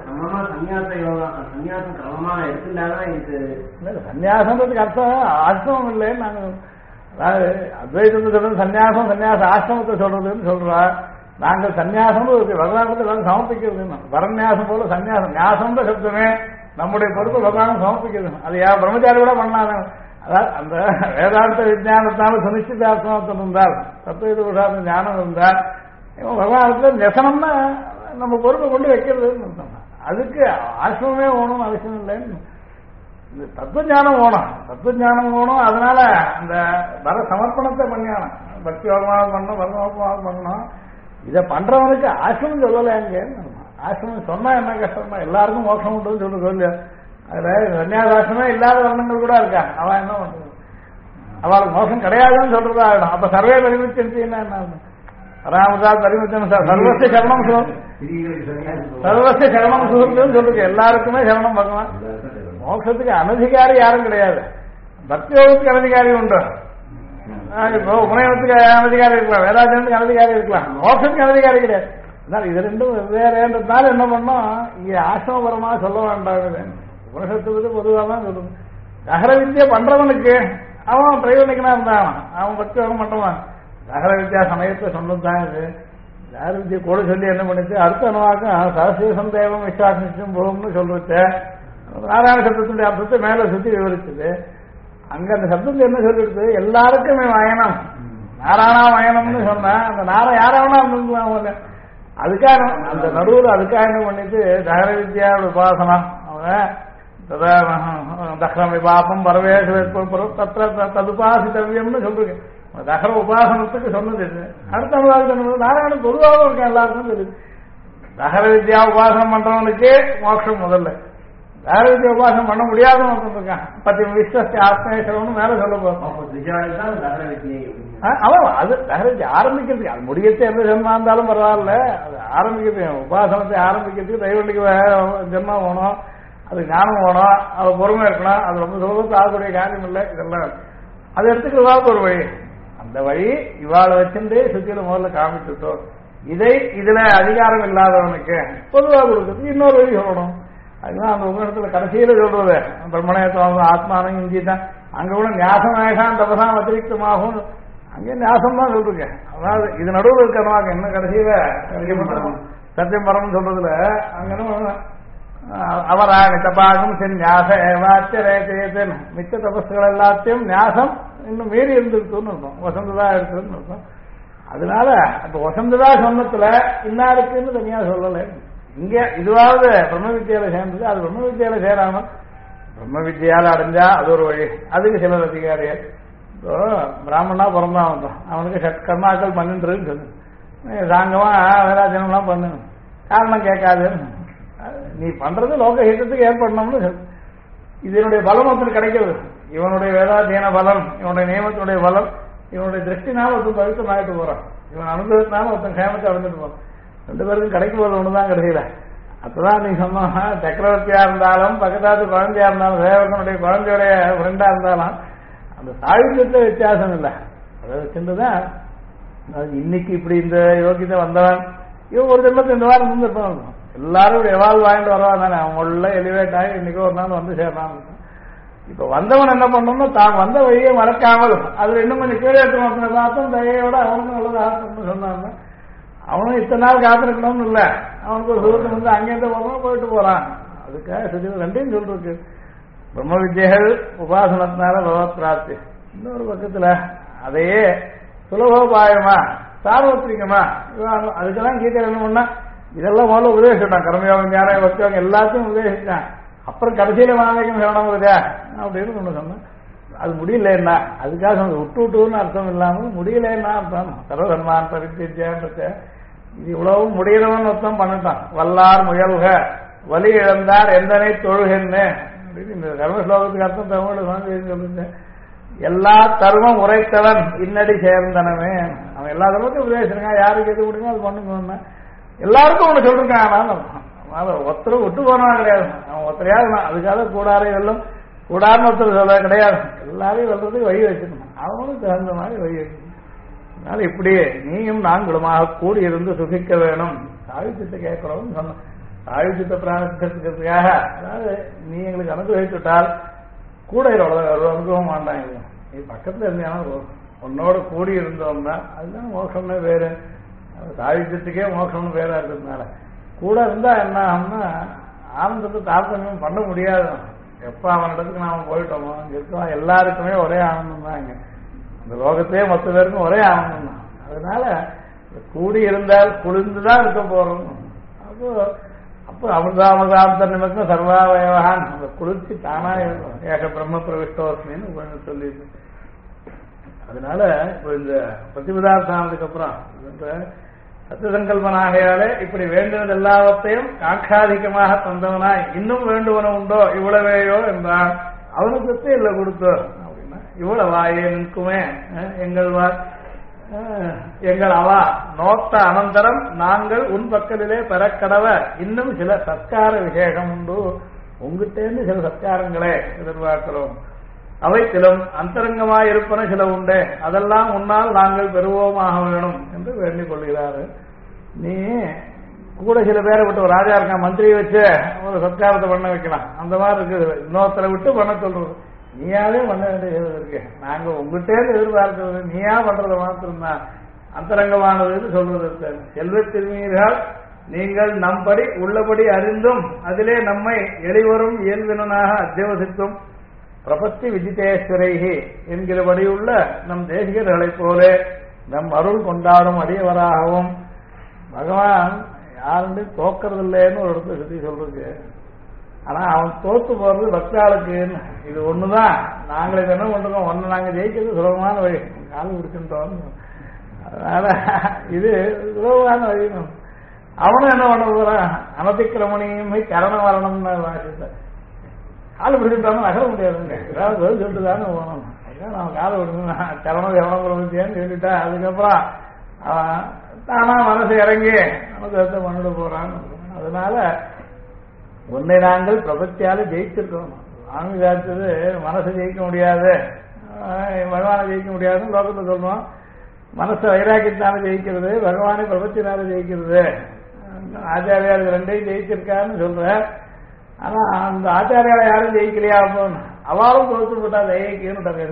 சன்னியாசம்ன்றதுக்கு அர்த்தம் இல்லைன்னு நாங்க அதாவது அத்வைதத்தை சொல்றது சன்னியாசம் சன்னியாச ஆசிரமத்தை சொல்றதுன்னு சொல்றா. நாங்கள் சன்னியாசம் பகவானத்தை சமர்ப்பிக்கிறது. வரநியாசம் போல சன்னியாசம் ஞாசம்ன்ற சப்தமே நம்முடைய பொறுப்பு பகவானும் சமர்ப்பிக்கிறது. அது யார் பிரம்மச்சாரி கூட பண்ணலாம். அதாவது அந்த வேதாந்த விஜயானத்தால சுனிச்சிதார்த்தம் இருந்தால் தத்துவ புருஷார்த்த ஞானம் இருந்தால் பகவானத்துல நெசனம்னா நம்ம பொறுப்பை கொண்டு வைக்கிறதுன்னு. அதுக்கு ஆசிரமே ஓணும் அவசியம் இல்லைன்னு. தத்துவ ஞானம் ஓணும், தத்துவ ஞானம் ஓணும். அதனால அந்த வர சமர்ப்பணத்தை பண்ணியானம் பக்தி யோகமாக பண்ணணும், வர்ணோகமாக பண்ணணும். இதை பண்றவனுக்கு ஆசிரமம் சொல்லலை. அங்கே ஆசிரமம் சொன்னா என்ன கஷ்டமா எல்லாருக்கும் மோட்சம் உண்டுன்னு சொல்லு சொல்லு. அதுல சன்னியாசாசிரமே இல்லாத வர்ணங்கள் கூட இருக்கா. அவன் என்ன பண்றது, அவளுக்கு மோசம் கிடையாதுன்னு சொல்றதா ஆகிடும். அப்ப சர்வே பரிமிச்சன்னா என்ன ராமதா பரிமிச்சம் சர்வசிய சரணம் சர்வசிய சரணம் சுகத்துன்னு சொல்லுங்க. எல்லாருக்குமே சரணம் பகவான். மோட்சத்துக்கு அனதிகாரி யாரும் கிடையாது. பக்தி யோகத்துக்கு அனதிகாரி உண்டு. இப்போ உபநயனத்துக்கு அனதிகாரி இருக்கலாம், வேதாஜனத்துக்கு அனதிகாரி இருக்கலாம், மோட்சத்துக்கு அனதிகாரி கிடையாது. இது ரெண்டும் வேறேன்றதுனால என்ன பண்ணோம் இங்க ஆசிரமபரமா சொல்ல வேண்டாம். உபனிஷத்து பொதுவாக தான் சொல்லுங்க. தகர வித்தியை பண்றவனுக்கு அவன் பிரயோஜனிக்கனா இருந்தான், அவன் பக்தி யோகம் பண்றவன். தகர வித்யா சமயத்தை சொன்னதுதான் இது. தகர வித்தியை கூட சொல்லி என்ன பண்ணிச்சு அடுத்த அனுவாக்கம் சரஸ்வீசம் தேவம் விஸ்வாசம் போகும்னு சொல்லிச்சு. நாராயண சப்தத்தினுடைய அர்த்தத்தை மேல சுத்தி விவரிச்சது. அங்க அந்த சப்தத்தை என்ன சொல்லிடுது, எல்லாருக்கும் வயனம் நாராயணா வயனம்னு சொன்னா அந்த யாராவனா இருந்துக்கலாம். அதுக்காக அந்த நடுவில் அதுக்காக என்ன பண்ணிட்டு தகர வித்யா உபாசனம் அவன் தகரமை பாப்பம் பரவேஷ ததுபாசித்தவியம்னு சொல்றீங்க. தகர உபாசனத்துக்கு சொன்னது இது. அடுத்த நாராயணன் பொதுவாக இருக்கேன் எல்லாருக்கும் சொல்லுது. தகர வித்யா உபாசனம் பண்றவனுக்கு மோட்சம் முதல்ல. தகர வித்யா உபாசனம் பண்ண முடியாதவன் இருக்கான். பத்தி விஸ்வஸ்தி ஆத்மேஸ்வரம்னு மேல சொல்ல போறோம். அவன் அது தகர வித்யா ஆரம்பிக்கிறதுக்கு அது முடியத்தை எந்த ஜென்மா இருந்தாலும் பரவாயில்ல. அது ஆரம்பிக்கிறது உபாசனத்தை ஆரம்பிக்கிறதுக்கு தைவண்டிக்கு ஜென்மம் வேணும், அது ஞானம் வேணும், அது பொறுமை இருக்கணும். அது ரொம்ப சுலபத்தை ஆகக்கூடிய காரியம் இல்லை. இதெல்லாம் அதை எடுத்துக்கிறதாவது ஒரு வழி. அந்த வழி இவாளை வச்சுட்டு சுத்தியில முதல்ல காமிச்சுட்டோம். இதை இதுல அதிகாரம் இல்லாதவனுக்கு பொதுவாக கொடுக்குறது இன்னொரு வழி சொல்லணும். அதுதான் அந்த உபநிஷத்துல கடைசியில சொல்றது பிரம்மணயத்துவம் ஆத்மானம் இஞ்சி தான் அங்க கூட ஞாசமாகான் தபசாம் அதிரிக்தமாகும் அங்கே ஞாசம் தான் சொல்றீங்க. அதாவது இது நடுவில் இருக்கிறவாங்க என்ன கடைசியில சத்தியம் பரம்னு சொல்றதுல அங்க அவராணி தபாகம் சென் ஞாச ஏவாச்சரேன் மிச்ச தபஸ்கள் எல்லாத்தையும் ஞாசம் இன்னும் மீறி இருந்துருக்குன்னு இருக்கும், வசந்ததா இருக்குன்னு இருக்கும். அதனால இப்ப வசந்ததா சொன்னத்துல இன்னாருக்குன்னு தனியா சொல்லலை. இங்க இதுவாவது பிரம்ம வித்தியால சேர்ந்தது, அது பிரம்ம வித்தியால சேராம பிரம்ம வித்தியால அடைஞ்சா அது ஒரு வழி. அதுக்கு சிலர் அதிகாரிகள் இப்போ பிராமணா பிறந்தான் வந்தான், அவனுக்கு கர்மாக்கள் பண்ணிட்டுருன்னு சொல்லு, சாங்கமா வேதாஜனம்லாம் பண்ணு, காரணம் கேட்காதுன்னு. நீ பண்றது லோக ஹிதத்துக்கு ஏற்படணும்னு சொல்லு. இதனுடைய பலம் ஒருத்தர் கிடைக்கிறது, இவனுடைய வேதாத்தியன பலம், இவனுடைய நியமத்தினுடைய பலம், இவனுடைய திருஷ்டினால ஒருத்தன் பவித்திரம் ஆகிட்டு போறான், இவன் அனுபவத்தினால ஒருத்தன் சேமத்தை அடைஞ்சிட்டு போறான். ரெண்டு பேருக்கும் கிடைக்கும் போது ஒண்ணுதான் கிடைக்கல. அப்பதான் நீ சொன்னா சக்கரவர்த்தியா இருந்தாலும் பக்கத்தாத்து குழந்தையா இருந்தாலும் சேவகனுடைய குழந்தையுடைய ஃப்ரெண்டா இருந்தாலும் அந்த சாயுத்தியத்துல வித்தியாசம் இல்லை. அதை வச்சுட்டுதான் இன்னைக்கு இப்படி இந்த யோகியத்தை வந்தவன் இவன் ஒரு ஜென்மத்தை இந்த வாரம் இருந்திருப்பான். எல்லாரும் எவால்வ் வாங்கிட்டு வரவான் தானே, அவங்க உள்ள எலிவேட் ஆகி இன்னைக்கு ஒரு நாள் வந்து சேர்றான். இப்ப வந்தவன் என்ன பண்ணணும்னா தான் வந்த வழியை மறக்காமல் அதுல இன்னும் கொஞ்சம் கீழே எடுத்து பார்த்தோம் தயையோட அவனுக்கும் நல்லது ஆகணும்னு சொன்னாங்க. அவனும் இத்தனை நாள் காத்திருக்கணும்னு இல்ல, அவனுக்கு ஒரு சுகத்தை வந்து அங்கேருந்து போகணும் போயிட்டு போறான். அதுக்காக சரி ரெண்டையும் சொல்றதுக்கு பிரம்ம வித்யைகள் உபாசனத்தினால பகவத் பிராப்தி, இன்னொரு பக்கத்துல அதையே சுலபோபாயமா சார்வத்திரிகமா அதுக்கெல்லாம் கீதை என்ன பண்ணா இதெல்லாம் முதல்ல உபதேசிட்டான். கர்மயோகம் ஞானம் பக்தியோகம் எல்லாத்தையும் உபதேசிட்டான். அப்புறம் கடைசியில வாங்கிக்கும் சொல்லணும் வருதா அப்படின்னு ஒண்ணு சொன்னேன். அது முடியலன்னா அதுக்காக விட்டுன்னு அர்த்தம் இல்லாமல் முடியலன்னா அர்த்தம் சர்வசன்மான் பரித்தியான்றத இது இவ்வளவும் முடியறவன் அர்த்தம் பண்ணிட்டான். வல்லார் முயல்க வலி இழந்தார் எந்தனை தொழுகன்னு அப்படின்னு இந்த கர்மஸ்லோகத்துக்கு அர்த்தம் தமிழ் சொல்லுங்க. எல்லா தர்மம் உரைத்தவன் இன்னடி சேர்ந்தனவே, அவன் எல்லா தர்மத்தையும் உபதேசிருக்கான், யாருக்கு எது முடியுமோ அது பண்ணுங்க, எல்லாருக்கும் ஒண்ணு சொல்லிருக்கான். ஒருத்தரும் விட்டு போனவன் கிடையாது, அவன் ஒருத்தரையாவது அதுக்காக கூடாரே வெல்லும் கூடாருன்னு ஒருத்தர் சொல்ல கிடையாது, எல்லாரையும் வெல்றதுக்கு வழி வச்சிருக்கான், அவனும் தகுந்த மாதிரி வழி வச்சிருக்கான். அதனால இப்படி நீயும் நாங்களுமாக கூடி இருந்து சுகிக்க வேணும். சாயுத்தியத்தை கேட்கிறோம் சொன்ன சாயுத்தியத்தை பிராணிக்கிறதுக்காக, அதாவது நீ எங்களுக்கு அனுகிரகிச்சுட்டால் கூட அனுபவம் வேண்டாம், நீ பக்கத்துல இருந்தாலும் உன்னோட கூடி இருந்தோம்னா அதுதான் மோட்சம்னு வேறு. சாயுத்தியத்துக்கே மோட்சம்னு வேறா இருக்கிறதுனால கூட இருந்தா என்ன ஆகும்னா ஆனந்தத்தை தாரதமியம் பண்ண முடியாது. எப்ப அவனிடத்துக்கு நாம போயிட்டோமோ இங்க இருக்கோம் எல்லாருக்குமே ஒரே ஆனந்தம் தான், இங்க அந்த லோகத்தையே மொத்த பேருக்கும் ஒரே ஆனந்தம் தான். அதனால கூடி இருந்தால் குளிர்ந்துதான் இருக்க போறோம். அப்போ அமிர்தாமிர்தாந்த நிமித்தம் சர்வாவயவான் அந்த குளிர்ச்சி தானா இருக்கும். ஏக பிரம்ம பிரவிஷ்டோஸ்மின்னு சொல்லிட்டு அதனால இப்போ இந்த பிரதிபதார்த்தானதுக்கு அப்புறம் சத்தியசங்கல்பனாகையாலே இப்படி வேண்டினது எல்லாவற்றையும் காட்சாதிகமாக தந்தவனாய் இன்னும் வேண்டுவன உண்டோ இவ்வளவேயோ என்றான். அவனுக்கு இல்லை கொடுத்தோ அப்படின்னா இவ்வளவாயே நிற்குமே எங்கள் அவா நோத்த அனந்தரம் நாங்கள் உன் பக்கத்திலே பெறக்கடவ இன்னும் சில சத்கார விசேஷம் உண்டு, உங்ககிட்டேருந்து சில சத்காரங்களே எதிர்பார்க்கிறோம். அவைத்திலும் அந்தரங்கமாயிருப்பன சில உண்டே, அதெல்லாம் உன்னால் நாங்கள் பெறுவோமாக வேணும் என்று வேண்டிக் கொள்கிறாரு. நீ கூட சில பேரை விட்டு ஒரு ராஜா இருக்கான், மந்திரியை வச்சு ஒரு சத்காரத்தை பண்ண வைக்கலாம், அந்த மாதிரி இருக்குது. இன்னொருத்தரை விட்டு பண்ண சொல்றது, நீயாவே பண்ண வேண்டியது இருக்கு. நாங்க உங்ககிட்டே எதிர்பார்க்கிறது நீயா பண்றத மாத்திரம்தான் அந்தரங்கமானதுன்னு சொல்றது. செல்வ திருமீர்கள் நீங்கள் நம்படி உள்ளபடி அறிந்தும் அதிலே நம்மை எளிவரும் இயல்பினனாக அத்தியவசித்தும் பிரபத்தி விஜிதேஸ்வரைகி என்கிறபடியுள்ள நம் தேசிகர்களைப் போல நம் அருள் கொண்டாடும் அடியவராகவும் பகவான் யாருன்னு தோக்கிறது இல்லைன்னு ஒரு இடத்துல சுத்தி சொல்றது. ஆனா அவன் தோத்து போறது பக்தாளுக்கு இது ஒண்ணுதான். நாங்களுக்கு என்ன பண்றோம், ஒண்ணு நாங்க ஜெயிக்கிறது சுலபமான வழி, காலு பிடிச்சுட்டோம். அதனால இது சுலபமான வழி. அவனும் என்ன பண்ண போறான், அனதிக்கிரமணியுமே கரணம் வரணும்னு வாசித்த காலு பிடிச்சிட்டாலும் நகர முடியாதுங்க, ஏதாவது பதில் சொல்லிட்டு தானே போகணும். நம்ம காலை விடணும், கரணம் எவனோன்னு சொல்லிட்டா அதுக்கப்புறம் தானா மனசு இறங்கி நமக்கு பண்ணிட போறான்னு. அதனால உன்னை நாங்கள் பிரபத்தியால ஜெயிச்சிருக்கோம். சாமி காத்தது மனசை ஜெயிக்க முடியாது, பகவானை ஜெயிக்க முடியாதுன்னு லோகத்தை சொல்றோம். மனசை வைராக்கியத்தான ஜெயிக்கிறது, பகவானை பிரபத்தினால ஜெயிக்கிறது. ஆச்சாரியார் ரெண்டையும் ஜெயிச்சிருக்காருன்னு சொல்ற. ஆனா அந்த ஆச்சாரியால யாரும் ஜெயிக்கலையா அப்போன்னு அவளும் தோத்து போட்டா ஜெயிக்கன்னு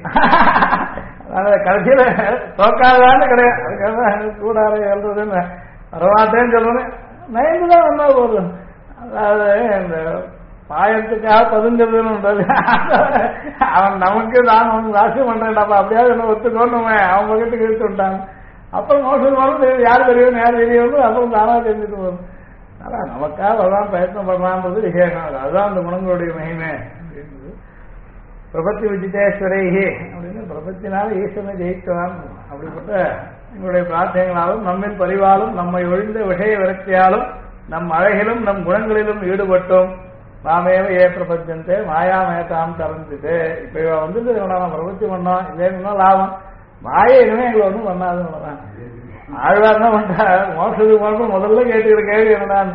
அதனால கடைசியில தோக்காதான்னு கிடையாது. அதுக்காக கூடாத எழுதுன்னு வரமாட்டேன்னு சொல்லணும். நயந்துதான் வந்தா போதும். அதாவது இந்த பாயத்துக்காக பதுங்கிறதுன்னு அவன் நமக்கு நான் அவனுக்கு ராசி பண்றேன்டாப்பா அப்படியாவது என்ன ஒத்துக்கோணுமே அவன் பக்கத்துக்கு இழுத்து விட்டாங்க. அப்புறம் மோசம் யார் தெரியும் யார் தெரியும் அப்புறம் தானா தெரிஞ்சுட்டு போகும். ஆனா நமக்காக அதான் பிரயத்னம் பண்ணலான்றது விசேஷம். அதுதான் அந்த குணங்களுடைய மகிமை அப்படின்றது. பிரபத்தி விஜிதேஸ்வரேகி அப்படின்னு பிரபத்தினால ஈஸ்வரனை ஜெயிக்குவான். அப்படிப்பட்ட எங்களுடைய பிரார்த்தனைகளாலும் நம்மில் பரிவாலும் நம்மை ஒழிந்த விஷய விரக்தியாலும் நம் அழகிலும் நம் குணங்களிலும் ஈடுபட்டோம். நாமேவ பிரபஞ்சந்தே மாயாமேதாம் தரஞ்சுது. இப்ப இவ வந்து நம்ம பிரபத்தி பண்ணோம் இல்லைன்னா லாபம் மாய இனிமே எங்களை ஒன்றும் பண்ணாதுன்னு ஆழ்வார் என்ன பண்றார் மோசத்துக்கு மட்டும் முதல்ல கேட்டுக்கிற கேள்வி என்னதான்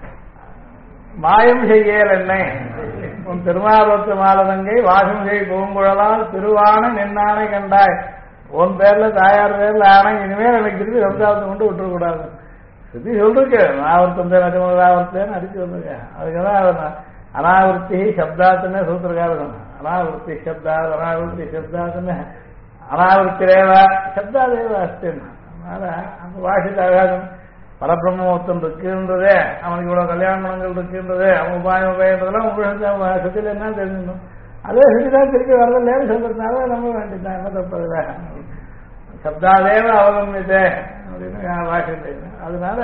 மாயம் செய்யல் என்னை உன் திருமாவளத்து மாலதங்கை வாசம் செய் பூங்குழலால் திருவான நின்னானை கண்டாய் உன் பேர்ல தாயார் பேர்ல ஆனா இனிமேல் எனக்கு திருப்பி சம்சாரத்தை கொண்டு விட்டுறக்கூடாது சுத்தி சொல்லிருக்கு. அனாவர்த்தம் நஜமதாவர்த்தேன்னு அடிச்சு வந்துருக்க. அதுக்குதான் அனாவர்த்தி சப்தாத்துன்னு சூத்திரக்காரன் அனாவர்த்தி சப்தாத் அனாவர்த்தி சப்தாத்துன்னு அனாவர்த்தி ரேவா சப்தாதேவா அஸ்தின்னு. அதனால அந்த வாசித்தாக பரபிரம்மோத்தம் இருக்குன்றதே அவனுக்கு இவ்வளவு கல்யாண குணங்கள் இருக்குன்றது அவன் உபாயம் உபயன்றதெல்லாம் உங்களுக்கு சுத்தில என்ன தெரிஞ்சிடணும். அதே சுத்திதான் திருப்பி வரதில்லைன்னு சொல்றதுனால நம்ம வேண்டியதான் என்ன தப்பதில்ல. சப்தாதேவ அவகமியதே அப்படின்னு வாசித்து அதனால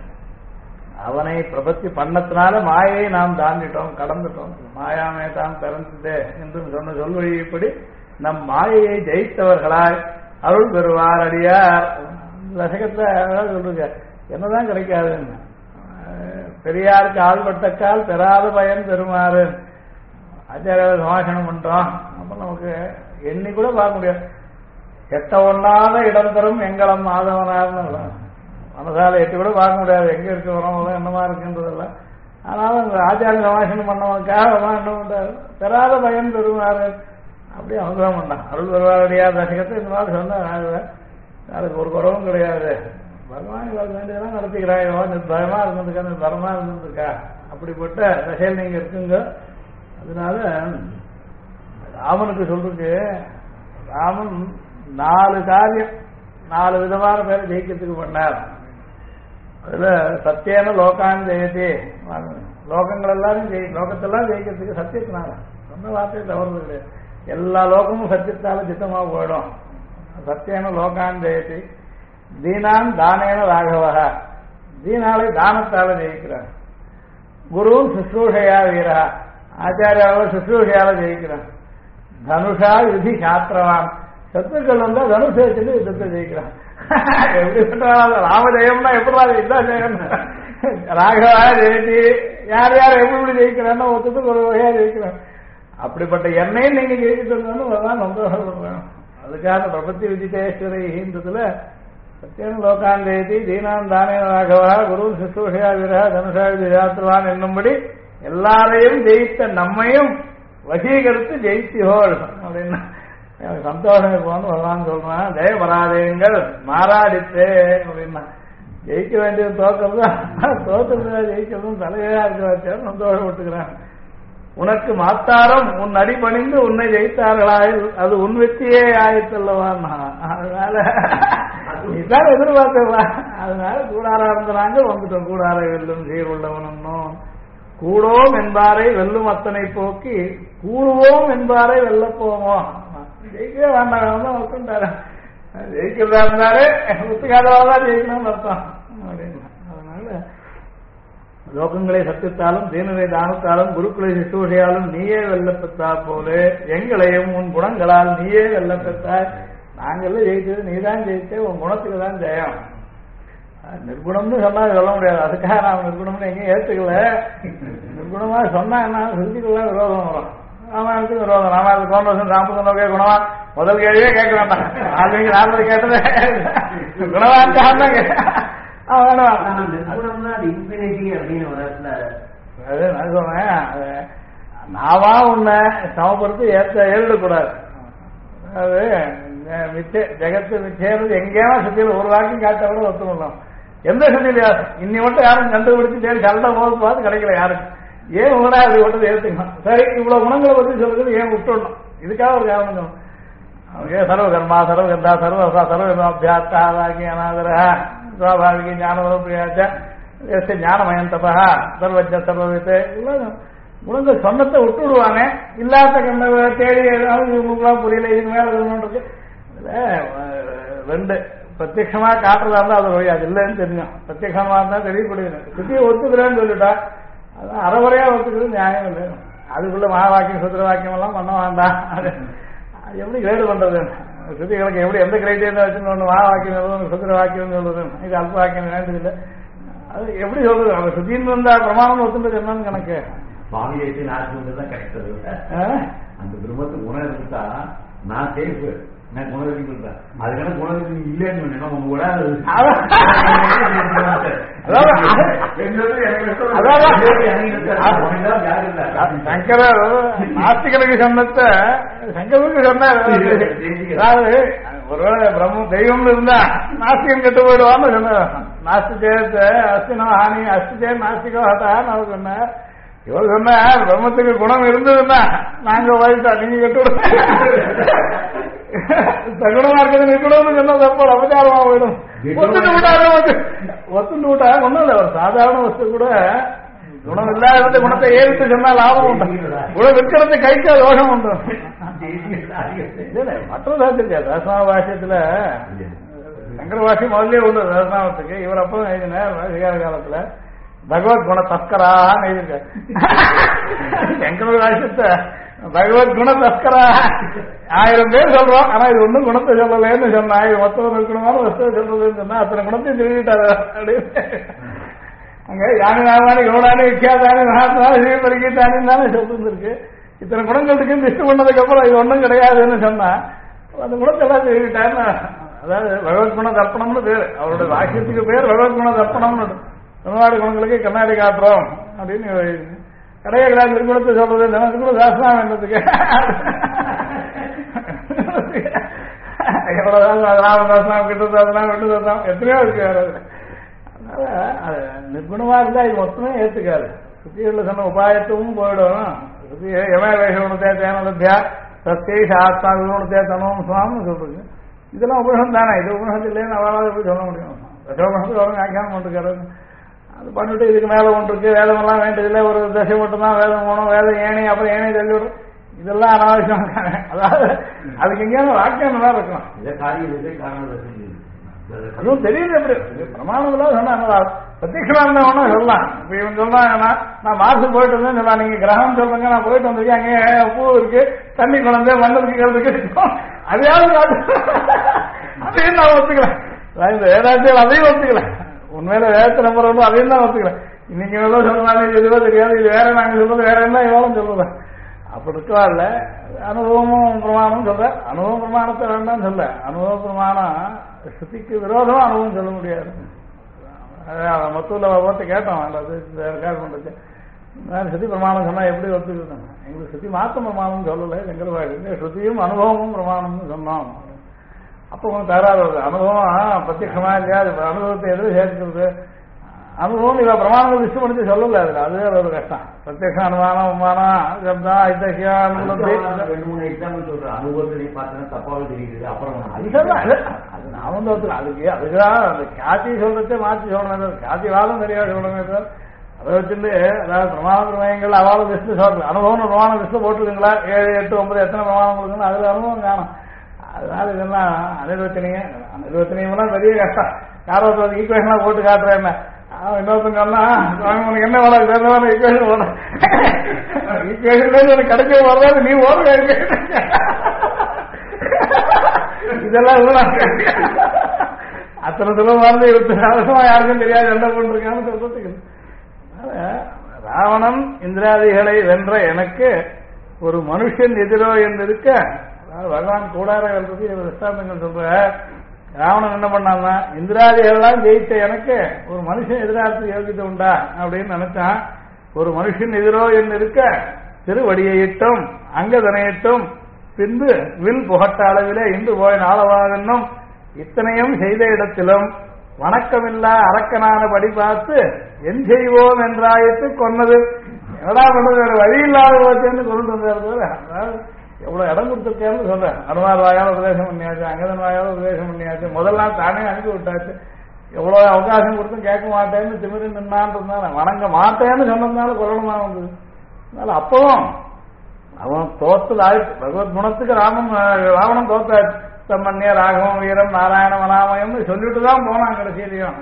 அவனை பிரபத்தி பண்ணத்தினால மாயை நாம் தாண்டிட்டோம் கடந்துட்டோம். மாயாமே தான் பிறந்தது என்று சொன்ன சொல்வழிப்படி நம் மாயையை ஜெயித்தவர்களாய் அருள் பெறுவார் அடியார். தசகத்துல சொல்லுங்க என்னதான் கிடைக்காதுன்னு பெரியாருக்கு ஆள்பட்டக்கால் பெறாத பயன் பெறுமாறு ஆச்சாரிய சமாசனம் பண்றோம். அப்ப நமக்கு எண்ணி கூட பார்க்க முடியாது. எட்ட ஒண்ணாத இடம் தரும் எங்களம் ஆதவனார்னு மனசால எட்டு கூட பார்க்க முடியாது எங்க இருக்க வரவங்க என்னமா இருக்குன்றதெல்லாம். ஆனாலும் இந்த ஆச்சாரிய சமாசனம் பண்ணவனுக்காக என்ன பண்றாரு பெறாத பயன் பெறுவாரு அப்படி அனுகிரகம் பண்ணான். அருள் பெறுவாரடியா தசகத்தை இந்த மாதிரி சொன்ன அதுக்கு ஒரு குறவும் கிடையாது. பகவான் இவருக்கு வேண்டியதெல்லாம் நடத்திக்கிறாயோ நிர்பயமா இருந்ததுக்கா நிர்பரமா இருந்ததுக்கா அப்படிப்பட்ட தசையில் நீங்க இருக்குங்க. அதனால ராமனுக்கு சொல்றதுக்கு ராமன் 4 காரியம் 4 விதமான பேரை ஜெயிக்கிறதுக்கு பண்ணார். அதுல சத்தியன லோகான் ஜெயதி லோகங்கள் எல்லாரும் லோகத்தெல்லாம் ஜெயிக்கிறதுக்கு சத்தியத்தினால சொன்ன வார்த்தையை தவறுது கிடையாது. எல்லா லோகமும் சத்தியத்தால சித்தமாக போயிடும். சத்தியன லோகான் ஜெயதி தீனான் தானேன ராகவக தீனாலை தானத்தால ஜெயிக்கிறான். குருவும் சுஷ்ரூஷையா வீரா ஆச்சாரியாவை சுஷ்ரூஷையால ஜெயிக்கிறான். தனுஷா யுதி சாத்திரவான் சத்துக்கள் வந்தா தனுஷை வச்சுட்டு யுத்தத்தை ஜெயிக்கிறான். எப்படி பண்றாங்க ராமஜெயம்னா எப்படி இதுதான் ஜெயம் ராகவா ஜெயதி யார் யார் எப்படி ஜெயிக்கிறான்னு ஒருத்தத்துக்கு ஒரு வகையா ஜெயிக்கிறான். அப்படிப்பட்ட எண்ணெயும் நீங்க ஜெயிக்கிட்டு தான் சந்தோஷப்படுறேன். அதுக்காக பிரபத்தி விஜிதேஸ்வரின்றதுல சத்தியன் லோகாந்தேதி தீனான் தானே ராகவா குரு சுஷ்ரூஷயா வீரா தனுஷா யாத்திரவான் என்னும்படி எல்லாரையும் ஜெயித்த நம்மையும் வசீகரித்து ஜெயித்தியோள் அப்படின்னா சந்தோஷம் இருப்போம்னு பகவான் சொல்றான். ஜெய பராதயங்கள் மாறாடித்தே அப்படின்னா ஜெயிக்க வேண்டியது தோக்கிறதும் தோற்றுறதா ஜெயிக்கிறதும் தலைவா இருக்க சந்தோஷப்பட்டுக்கிறான். உனக்கு மாத்தாரம் உன் அடிபணிந்து உன்னை ஜெயித்தார்களாயில் அது உன் வெற்றியே ஆயிட்டல்லவான். அதனால நீதான் எதிர்பார்க்கலாம். அதனால கூடாரா இருந்தாங்க வந்துட்டோம். கூடாரை வெல்லும் சீர் உள்ளவனும் கூடோம் என்பாரை வெல்லும் அத்தனை போக்கி கூடுவோம் என்பாரை வெல்ல போவோம். ஜெயிக்கவே வேண்டாம் ஒத்துட்டாரு ஜெயிக்கிறதா இருந்தாரு ஒத்துக்காதவாதான் ஜெயிக்கணும்னு அர்த்தம் அப்படின்னு. அதனால லோகங்களை சத்தியத்தாலும் தீனரை தானத்தாலும் குருக்களை சிசூஷையாலும் நீயே வெல்லப்பெற்றா போலே எங்களையும் உன் குணங்களால் நீயே வெல்லப்பெற்றாய். நாங்கள்ல ஜெயிச்சது நீதான் ஜெயிச்சே உன் குணத்துக்கு தான் ஜெயம். நிர்குணம்னு சொன்னா சொல்ல முடியாது. அதுக்காக நான் நிர்குணம்னு எங்கேயும் ஏற்றுக்கல. நிர்குணமா சொன்னா என்ன சிறுத்திக்கெல்லாம் விரோதம் வரும். ராமாயணத்துக்கு விரோதம். ராமாயணத்துக்கு 1 வருஷம் ராமச்சந்திரனுக்கே குணமா முதல் கேள்வியே கேட்க வேண்டாம். 4 கேட்டதே குணவான் நாவா உன்னை சமப்படுத்தி ஏறிடக்கூடாது. அது ஜெகத்து மிச்சேறது எங்கேயாவது சுத்தியில் ஒரு வாக்கியம் காட்ட கூட ஒத்துக்கணும். எந்த சுத்தியில இன்னி மட்டும் யாரும் கண்டுபிடிச்சு சண்டை போது பார்த்து கிடைக்கல யாருக்கு. ஏன் உங்களா அப்படி விட்டது ஏற்றுக்கணும். சரி, இவ்வளவு குணங்களை பத்தி சொல்றது ஏன் விட்டுடணும்? இதுக்காக ஒரு காரணம் சொல்லணும். அவங்க சர்வகர்மா சர்வகந்தா சர்வசா சர்வகர்மாபியாத்தாகி அநாதர சுவாபாவிக ஞானவரப்பிரியாச்ச ஞானமயம் தபா சர்வஜ சர்வவித்து இவ்வளவு குணங்கள் சொன்னத்தை விட்டு விடுவானே. இல்லாத கண்ண தேடி ஏதாவது இவங்களுக்குலாம் புரியல, இதுக்கு மேல சொல்லணுன்றது. இதுல ரெண்டு பிரத்யட்சமா காட்டுறதா இருந்தா அது வழி, அது இல்லைன்னு தெரியும். பிரத்யட்சமா இருந்தா தெரியப்படுது. சுத்தியை ஒத்துக்கிறேன்னு சொல்லிட்டா அதான் அறவரையா ஒத்துக்கிறது நியாயம் இல்லை. அதுக்குள்ள மகா வாக்கியம் சுத்திர வாக்கியம் எல்லாம் பண்ண வேண்டாம். அது எப்படி வேறு பண்றது? சுத்திகளுக்கு எப்படி எந்த கிரைட்டீரியா வச்சுன்னு ஒன்று மகா வாக்கியம் சொல்றது, சுத்திர வாக்கியம் சொல்றது, இது அல்ப வாக்கியம் வேண்டியதில்லை. அது எப்படி சொல்றது? அவங்க சுத்தின்னு வந்தா பிரமாணம் ஒத்துன்றது என்னன்னு கணக்கு. சுவாமியை நான் கிடைத்தது அந்த குடும்பத்துக்கு உணவு இருந்தா நான் சேஃப், நான் குணவதி கொடுத்தேன். அதுக்கான குணவதி நீங்க இல்லைன்னு சொன்னேன் உங்க கூட சங்கரர் நாஸ்திகளுக்கு சொன்னத்தை சங்கருக்கு சொன்னார். அதாவது ஒருவேளை பிரம்ம தெய்வம்னு இருந்தா நாஸ்திகன் கெட்டு போயிடுவான்னு சொன்னார். நாஸ்திகத்தை அஸ்தினோ ஹானி அஸ்திகே நாஸ்திகோ ஹதான்னு அவர் சொன்னார். இவர் சொன்னார் பிரம்மத்துக்கு குணம் இருந்ததுன்னா நாங்க வயசா நீங்க கெட்டு தகுணமா இருக்கிறது நிற்கணும்னு சொன்னா தப்ப அபச்சாரமா போயிடும். ஒத்துட்டு விட்டாரு ஒத்துட்டு விட்டா ஒண்ணும் இல்லை. ஒரு சாதாரண வஸ்து கூட குணம் இல்லாத குணத்தை ஏறிட்டு சொன்னா லாபம் உண்டு, குணம் விற்கிறது கைக்கு தோஷம் உண்டு. மற்ற சாத்திருக்கா தர்சன பாஷ்யத்துல சங்கர பாஷ்யம் முதல்ல உண்டு தர்சனாவத்துக்கு. இவர் அப்போ எழுதினார் அதிகார காலத்துல பகவத் குண தஸ்கரான்னு எழுதியிருக்காரு. சங்கர பாஷ்யத்தை பகவத் குண தஸ்கரா 1000 பேர் சொல்றோம், ஆனா இது ஒன்னும் குணத்தை சொல்லலன்னு சொன்னா, இது மொத்தம் இருக்கணுமான வஸ்துவை சொல்றதுன்னு சொன்னா அத்தனை குணத்தையும் திருவிட்டாரு அப்படின்னு. அங்க யானி நாமானி கவுடானி விக்கியாதானி மகாத்மானி சிவபரிகீதானி தானே சொல்லிருக்கு. இத்தனை குணங்கள் இருக்குன்னு லிஸ்ட் பண்ணதுக்கு அப்புறம் இது ஒன்றும் கிடையாதுன்னு சொன்னா அந்த குணத்தை எல்லாம் திருவிட்டாருன்னு. அதாவது பகவத் குண தர்ப்பணம்னு பேரு, அவருடைய வாக்கியத்துக்கு பேர் பகவத் குண தர்ப்பணம்னு. தமிழ்நாடு குணங்களுக்கு கண்ணாடி காட்டுறோம் அப்படின்னு கிடையாது. நிர்குணத்தை சொல்றது கூட சாஸ்திரம் வேண்டதுக்கு ராமதாசனம் கிட்டதாசனம் விட்டுதாசனம் எத்தனையோ இருக்கு. அதனால அது நிர்குணமா இருந்தா இது மொத்தமே ஏத்துக்காது. சுத்திகளில் சொன்ன உபாயத்தும் போயிடும். சுத்தி யமேஷகுணத்தே தேனலத்தியா சத்தேஷ ஆத்மா விகுணத்தே தனோம் சுவாமின்னு சொல்றது. இதெல்லாம் உபநிஷம் தானே, இது உபநிஷத்து இல்லைன்னு அவளால் எப்படி சொல்ல முடியும்? தசோபனத்துக்கு அவரும் வியாக்கியானம் பண்ணிருக்காரு. அது பண்ணிட்டு இதுக்கு மேல ஒன்று இருக்கு, வேதமெல்லாம் வேண்டியதில்லை, ஒரு தசை மட்டும்தான் வேதம் போகணும், வேதம் ஏணி அப்புறம் ஏணி தள்ளி விடும், இதெல்லாம் அனாவசியம். அதாவது அதுக்கு எங்கேயாவது வாக்கியம் நல்லா இருக்கணும். அதுவும் தெரியுது. எப்படி பிரமாணம் சொன்னா பிரத்யட்சமா இருந்தா ஒன்னா சொல்லலாம். இப்ப இவன் சொல்றான் நான் மார்ச் போயிட்டு இருந்தேன் சொல்லலாம், நீங்க கிரகம் சொல்றீங்க, நான் போயிட்டு வந்திருக்கேன், அங்கே பூ இருக்கு, தண்ணி குழந்தை மண்டலுக்கு இருக்கு, அதையாவது அதையும் நான் ஒத்துக்கிறேன். இந்த வேதாத்தியம் அதையும் ஒத்துக்கிறேன். உண்மையில வேதத்தை நம்பர் ஒன்று அதையும் தான் ஒத்துக்கிறேன். இன்னைக்கு எவ்வளவு சொல்லலாம் எதுவோ தெரியாது, இது வேற நாங்க சொல்றது வேற என்ன எவ்வளவு சொல்லுவேன். அப்படி இருக்கா இல்ல அனுபவமும் பிரமாணம் சொல்ற. அனுபவம் பிரமாணத்தை வேண்டாம் சொல்ல, அனுபவ பிரமாணம் ஸ்ருதிக்கு விரோதமா அனுபவம் சொல்ல முடியாது. மொத்தூர்ல பார்த்து கேட்டோம், அது ரெக்கார்ட் பண்றது ஸ்ருதி பிரமாணம் சொன்னா எப்படி ஒத்துக்கிட்டாங்க. எங்களுக்கு ஸ்ருதி மாத்தம் பிரமாணம் சொல்லலை, எங்களுக்கு ஸ்ருதியும் அனுபவமும் பிரமாணம்னு சொன்னோம். அப்போ கொஞ்சம் தகராறு வருது. அனுபவம் பிரத்யட்சமா இல்லையா, அனுபவத்தை எதிர சேர்க்கிறது. அனுபவம் இவ பிரமாணங்கள் லிஸ்ட் பண்ணி சொல்லல, அதுல அதுவே ஒரு கஷ்டம். பிரத்யட்ச அனுமானம் உமானம் சப்தம் ஐதக்கியா அனுபவத்தை 2-3 எக்ஸாம்பிள் சொல்றேன். அனுபவத்தை பார்த்தா தப்பாவே தெரியுது. அப்புறம் அது நாமந்தோத்துல அதுக்குதான் அந்த காட்சி சொல்றதே மாற்றி சொல்லணும். காட்சி வாதம் தெரியாது சொல்லணும். அதை வச்சுட்டு அதாவது பிரமாண பிரமயங்கள் அவாலும் லிஸ்ட் சொல்றது. அனுபவம் பிரமாண லிஸ்ட் போட்டுருக்கீங்களா, 7, 8, 9 எத்தனை பிரமாணம் கொடுக்கணும், அதுல அனுபவம் காணும். அதனால இதெல்லாம் அனிர்வச்சனீயம்லாம் பெரிய கஷ்டம். யாரோ ஈக்குவேஷனா போட்டு காட்டுறேன், இன்னொருத்தங்க உனக்கு என்ன வேலை ஈக்குவேஷன் போட ஈக்குவேஷன் எனக்கு கிடைக்க போறதா நீ ஓடுற இதெல்லாம் அத்தனை சுலபமா இருந்து 24 வருஷமா யாருக்கும் தெரியாது என்ன பண்றான்னு சொல்றதுக்கு. ராவணன் இந்திராதிகளை வென்ற எனக்கு ஒரு மனுஷன் எதிரோ என்று இருக்க பகவான் கூடார வெல்றது விஸ்தாந்தங்கள் சொல்ற. ராவணன் என்ன பண்ணான்னா இந்திராதிகள்லாம் ஜெயித்த எனக்கு ஒரு மனுஷன் எதிராக யோகித்து உண்டா அப்படின்னு நினைச்சான். ஒரு மனுஷன் எதிரோ என்று இருக்க திருவடியையிட்டும் அங்கதனையிட்டும் பின்பு வில் புகட்ட அளவிலே இன்று போய் நாளவாகன்னும் இத்தனையும் செய்த இடத்திலும் வணக்கமில்லா அரக்கனான படி பார்த்து என் செய்வோம் என்றாயிட்டு கொன்னது என்னடா பண்றது, வேற வழி இல்லாத போச்சேன்னு கொண்டு வந்தாரு. அதாவது எவ்வளவு இடம் கொடுத்துருக்கேன்னு சொல்றேன். அனுமார் வாயால் உபதேசம் பண்ணியாச்சு, அங்கதன் வாயால் உபதேசம் பண்ணியாச்சு, முதல்லாம் தானே அனுப்பி விட்டாச்சு. எவ்வளவு அவகாசம் கொடுத்தும் கேட்க மாட்டேன்னு திமிரி நின்னான்னு இருந்தாலும் வணங்க மாட்டேன்னு சொன்னதுனால கொல்லணுமா வந்தது. அதனால அப்பவும் அவன் தோத்தது ஆயிடுச்சு. பகவத் குணத்துக்கு ராவணன் தோத்தாச்சு. தம்மன்ய ராகவம் வீரம் நாராயண மனாமயம்னு சொல்லிட்டு தான் போனான் கடைசியிலையும்.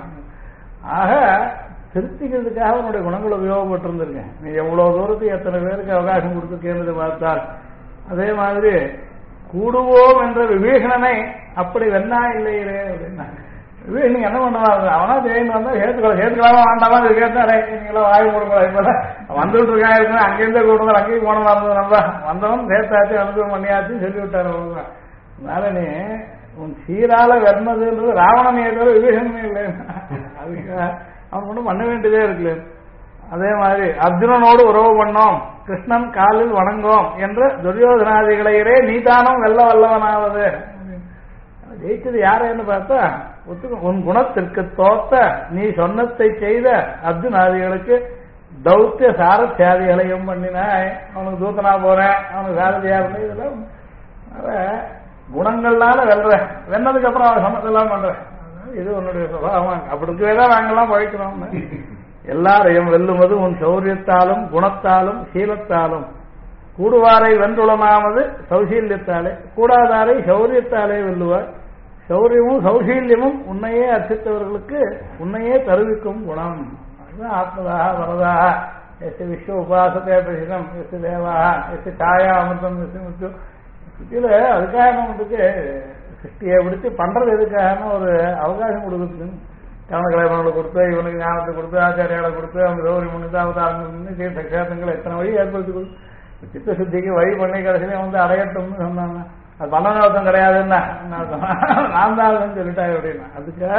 ஆக திருத்திக்கிறதுக்காக அவனுடைய குணங்கள் உபயோகப்பட்டிருந்திருக்கேன். நீ எவ்வளவு தூரத்துக்கு எத்தனை பேருக்கு அவகாசம் கொடுத்துருக்கேன்னு பார்த்தால், அதே மாதிரி கூடுவோம் என்ற விபீஷணனை அப்படி வெண்ணா இல்லையே அப்படின்னா, விபீஷணன் என்ன பண்ணுவாங்க, அவனா ஜெயின் வந்தா சேர்த்துக்கலாமா வேண்டாமா கேட்டாரே, நீங்களா வாய் கொடுக்கலாம். இப்ப வந்துட்டு இருக்கா இருக்கு, அங்கேருந்தே கூடுதல் அங்கேயும் போனதா இருந்தது, நம்ம வந்தவன் சேர்த்தாச்சு அனுபவம் பண்ணியாச்சுன்னு சொல்லி விட்டாரு. அதனால நீ உன் சீரால வெண்ணதுன்றது ராவணன் ஏதோ விபீஷணமே இல்லை. அதுக்கு அவன் ஒன்றும் பண்ண வேண்டியதே இருக்குல்ல. அதே மாதிரி அர்ஜுனனோடு உறவு பண்ணோம், கிருஷ்ணன் காலில் வணங்கோம் என்ற துரியோதனாதிகளையே நீதானம் வெல்ல வல்லவனாவது. ஜெயிச்சது யாரேன்னு பார்த்தா, உன் குணத்திற்கு தோத்த நீ சொன்னத்தை செய்த அர்ஜுனாதிகளுக்கு தௌத்திய சாரத்தியாதிகளையும் பண்ணினாய். அவனுக்கு தூத்தனா போறேன், அவனுக்கு சாரதியா இருந்தேன். இதெல்லாம் குணங்கள்னால வென்னதுக்கு அப்புறம் அவன் சமத்தெல்லாம் பண்றேன். இது உன்னுடைய சுபாவம். அப்படிதான் நாங்கெல்லாம் பழைக்கிறோம். எல்லாரையும் வெல்லுவது உன் சௌரியத்தாலும் குணத்தாலும் சீலத்தாலும். கூடுவாரை வென்றுளமாவது சௌசீல்யத்தாலே, கூடாதாரை சௌரியத்தாலே வெல்லுவார். சௌரியமும் சௌசீல்யமும் உன்னையே அர்ச்சித்தவர்களுக்கு உன்னையே தருவிக்கும் குணம். அதுதான் ஆத்மதாக வரதாக எஸ் விஸ்வ உபாசத்தை பிரசிதம் எஸ் தேவாக எஸ் காயா அமிர்தம் எஸ் முத்து. இதுல அதுக்காக நம்மளுக்கு சிருஷ்டியை பிடிச்சி பண்றது எதுக்காக ஒரு அவகாசம் கொடுக்குறது. கவனக்கலைவனுக்கு கொடுத்து, இவனுக்கு ஞானத்தை கொடுத்து, ஆச்சாரியாவை கொடுத்து, அவங்க கௌரி முன்னிதாவதாரங்கள் சக்ஷேதங்கள் எத்தனை வழி ஏற்படுத்தி கொடுத்து சித்த சுத்திக்கு வழி பண்ணி கடைசியில வந்து அடையட்டும்னு சொன்னாங்க. அது பண்ண நோக்கம் கிடையாதுன்னா நான் தான் சொல்லிட்டாங்க அப்படின்னா, அதுக்கு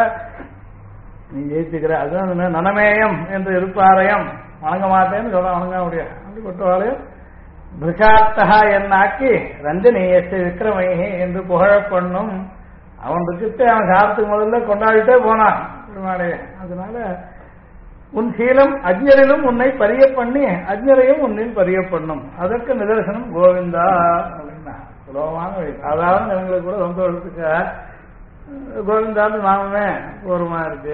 நீ ஜெயிச்சுக்கிற. அதுதான் நனமேயம் என்று இருப்பாரையும் வணங்க மாட்டேன்னு சொல்ல வணங்க முடியாது. அப்படி கொட்டுவாளையும் பிரிஷாத்தகா என்னாக்கி ரஞ்சனீயத்தை விக்ரமையே என்று புகழ பண்ணும். அவன் கிட்ட அவன் சாரத்துக்கு முதல்ல கொண்டாடிட்டே போனான். அதனால உன் சீலம் அஜ்ஞரிலும் உன்னை பரிய பண்ணி அஜ்ஞரையும் உன்னில் பரிய பண்ணும். அதற்கு நிதர்சனம் கோவிந்தா அப்படின்னா சுலபமான வழி. சாதாரண ஜனங்களுக்கு கூட சந்தோஷத்துக்கு கோவிந்தான்னு நாமமே போருமா இருக்கு.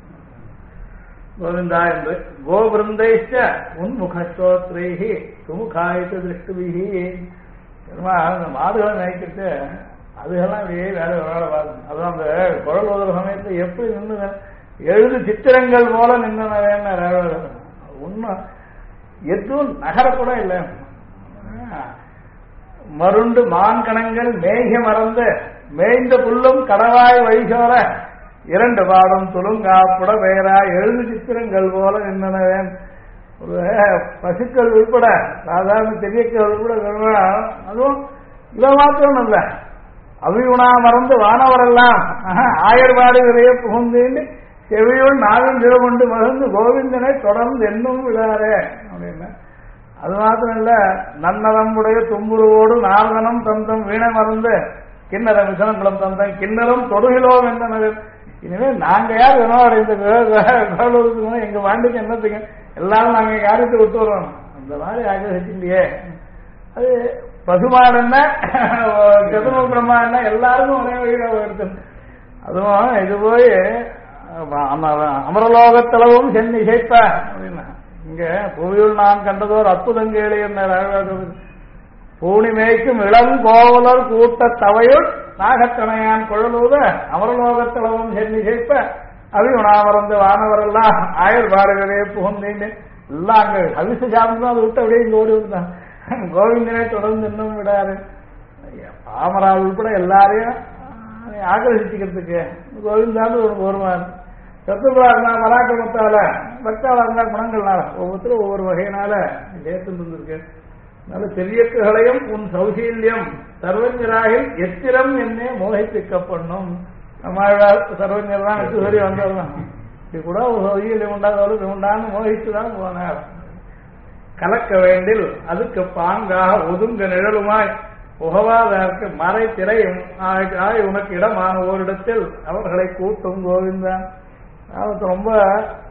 கோவிந்தா என்று கோபிருந்தைச்ச உன் முகஸ்தோத்ரைஹி சுமுகாயிட்டு திருஷ்டுபிஹி. மாடுகளை நினைக்கிட்டு அதுகெல்லாம் வேற வேலை பார்க்கணும். அதுவும் அந்த குழல் உதற சமயத்தை எப்படி நின்று எழுது சித்திரங்கள் போல நின்று ஒன்னும் எதுவும் நகரக்கூட இல்லை. மருண்டு மான்கணங்கள் மேய்க மறந்து மேய்ந்த புல்லும் கடவாய் வழிசோர இரண்டு பாடும் துளுங்காப்புட பெயரா எழுது சித்திரங்கள் போல நின்றனவேன். ஒரு பசுக்கள் உட்பட சாதாரண தெரியக்கள் உட்பட அதுவும் இவ மாத்திரம் இல்ல, அவியுணா மறந்து வானவரெல்லாம் ஆயர்பாடுகளையே புகுந்து செவியுள் நாவின் சிவகொண்டு மகிழ்ந்து கோவிந்தனை தொடர்ந்து என்னும் விடாரே அப்படின்னா. அது மாத்திரம் இல்ல, நன்னதம்புடைய தும்புருவோடு நாரதனம் தந்தம் வீணை மறந்து கிண்ணறம் விசனங்குளம் தந்தம் கிண்ணறம் தொடுகிலோம் என்றனர். இனிமே நாங்க யார் வினோட எங்க வாண்டிக்கு என்னத்துக்கு எல்லாரும் நாங்க யாருக்கு விட்டு வருவோம். அந்த மாதிரி ஆகிய அது பசுமாடு என்ன கதும பிரம்மா என்ன எல்லாருக்கும் ஒரே வழியில எடுத்து. அதுவும் இது போய் அமரலோகத்தளவும் சென்னி சேர்ப்ப அப்படின்னா, இங்க புவியுள் நான் கண்டதோர் அற்புதங்கேளி என்ன பூணிமேய்க்கும் இளம் கோவலர் கூட்ட தவையுள் நாகத்தனையான் குழலூத அமரலோகத்தளவும் சென்னி சேர்ப்ப அவியுணாமறந்து வானவரெல்லாம் ஆயர் பாடுகளே புகுந்தேன்னு எல்லாம் அங்க அவிசு சார்ந்து அதை விட்டு அப்படியே இங்க ஓடி விட்டான். கோவிந்தனை தொடர்ந்து இன்னும் விடாரு. பாமரா உள்பட எல்லாரையும் ஆக்கிரசிச்சுக்கிறதுக்கு கோவிந்தான்னு ஒரு வருவார். சத்துருவா இருந்தா பராக்கிரமத்தால, பக்தாவா இருந்தா குணங்கள்னால, ஒவ்வொருத்தரும் ஒவ்வொரு வகையினால சேர்த்து இருந்திருக்கு. அதனால தெரியக்குகளையும் உன் சௌசீல்யம் சர்வஞ்சராகில் எத்திரம் என்னே மோகிப்பிக்கப்படணும். நம்ம சர்வஞ்சர் தான் எட்டு சரி வந்ததுதான். இப்படி கூட ஒரு சௌசீல்யம் உண்டாதவளுக்கு உண்டான்னு மோகிச்சுதான் போனார். கலக்க வேண்டில் அதுக்கு பாங்காக ஒதுங்க நிழலுமாய் உகவாதற்கு மறை திரையும் உனக்கு இடமான ஓரிடத்தில் அவர்களை கூட்டும் கோவிந்தான். அவருக்கு ரொம்ப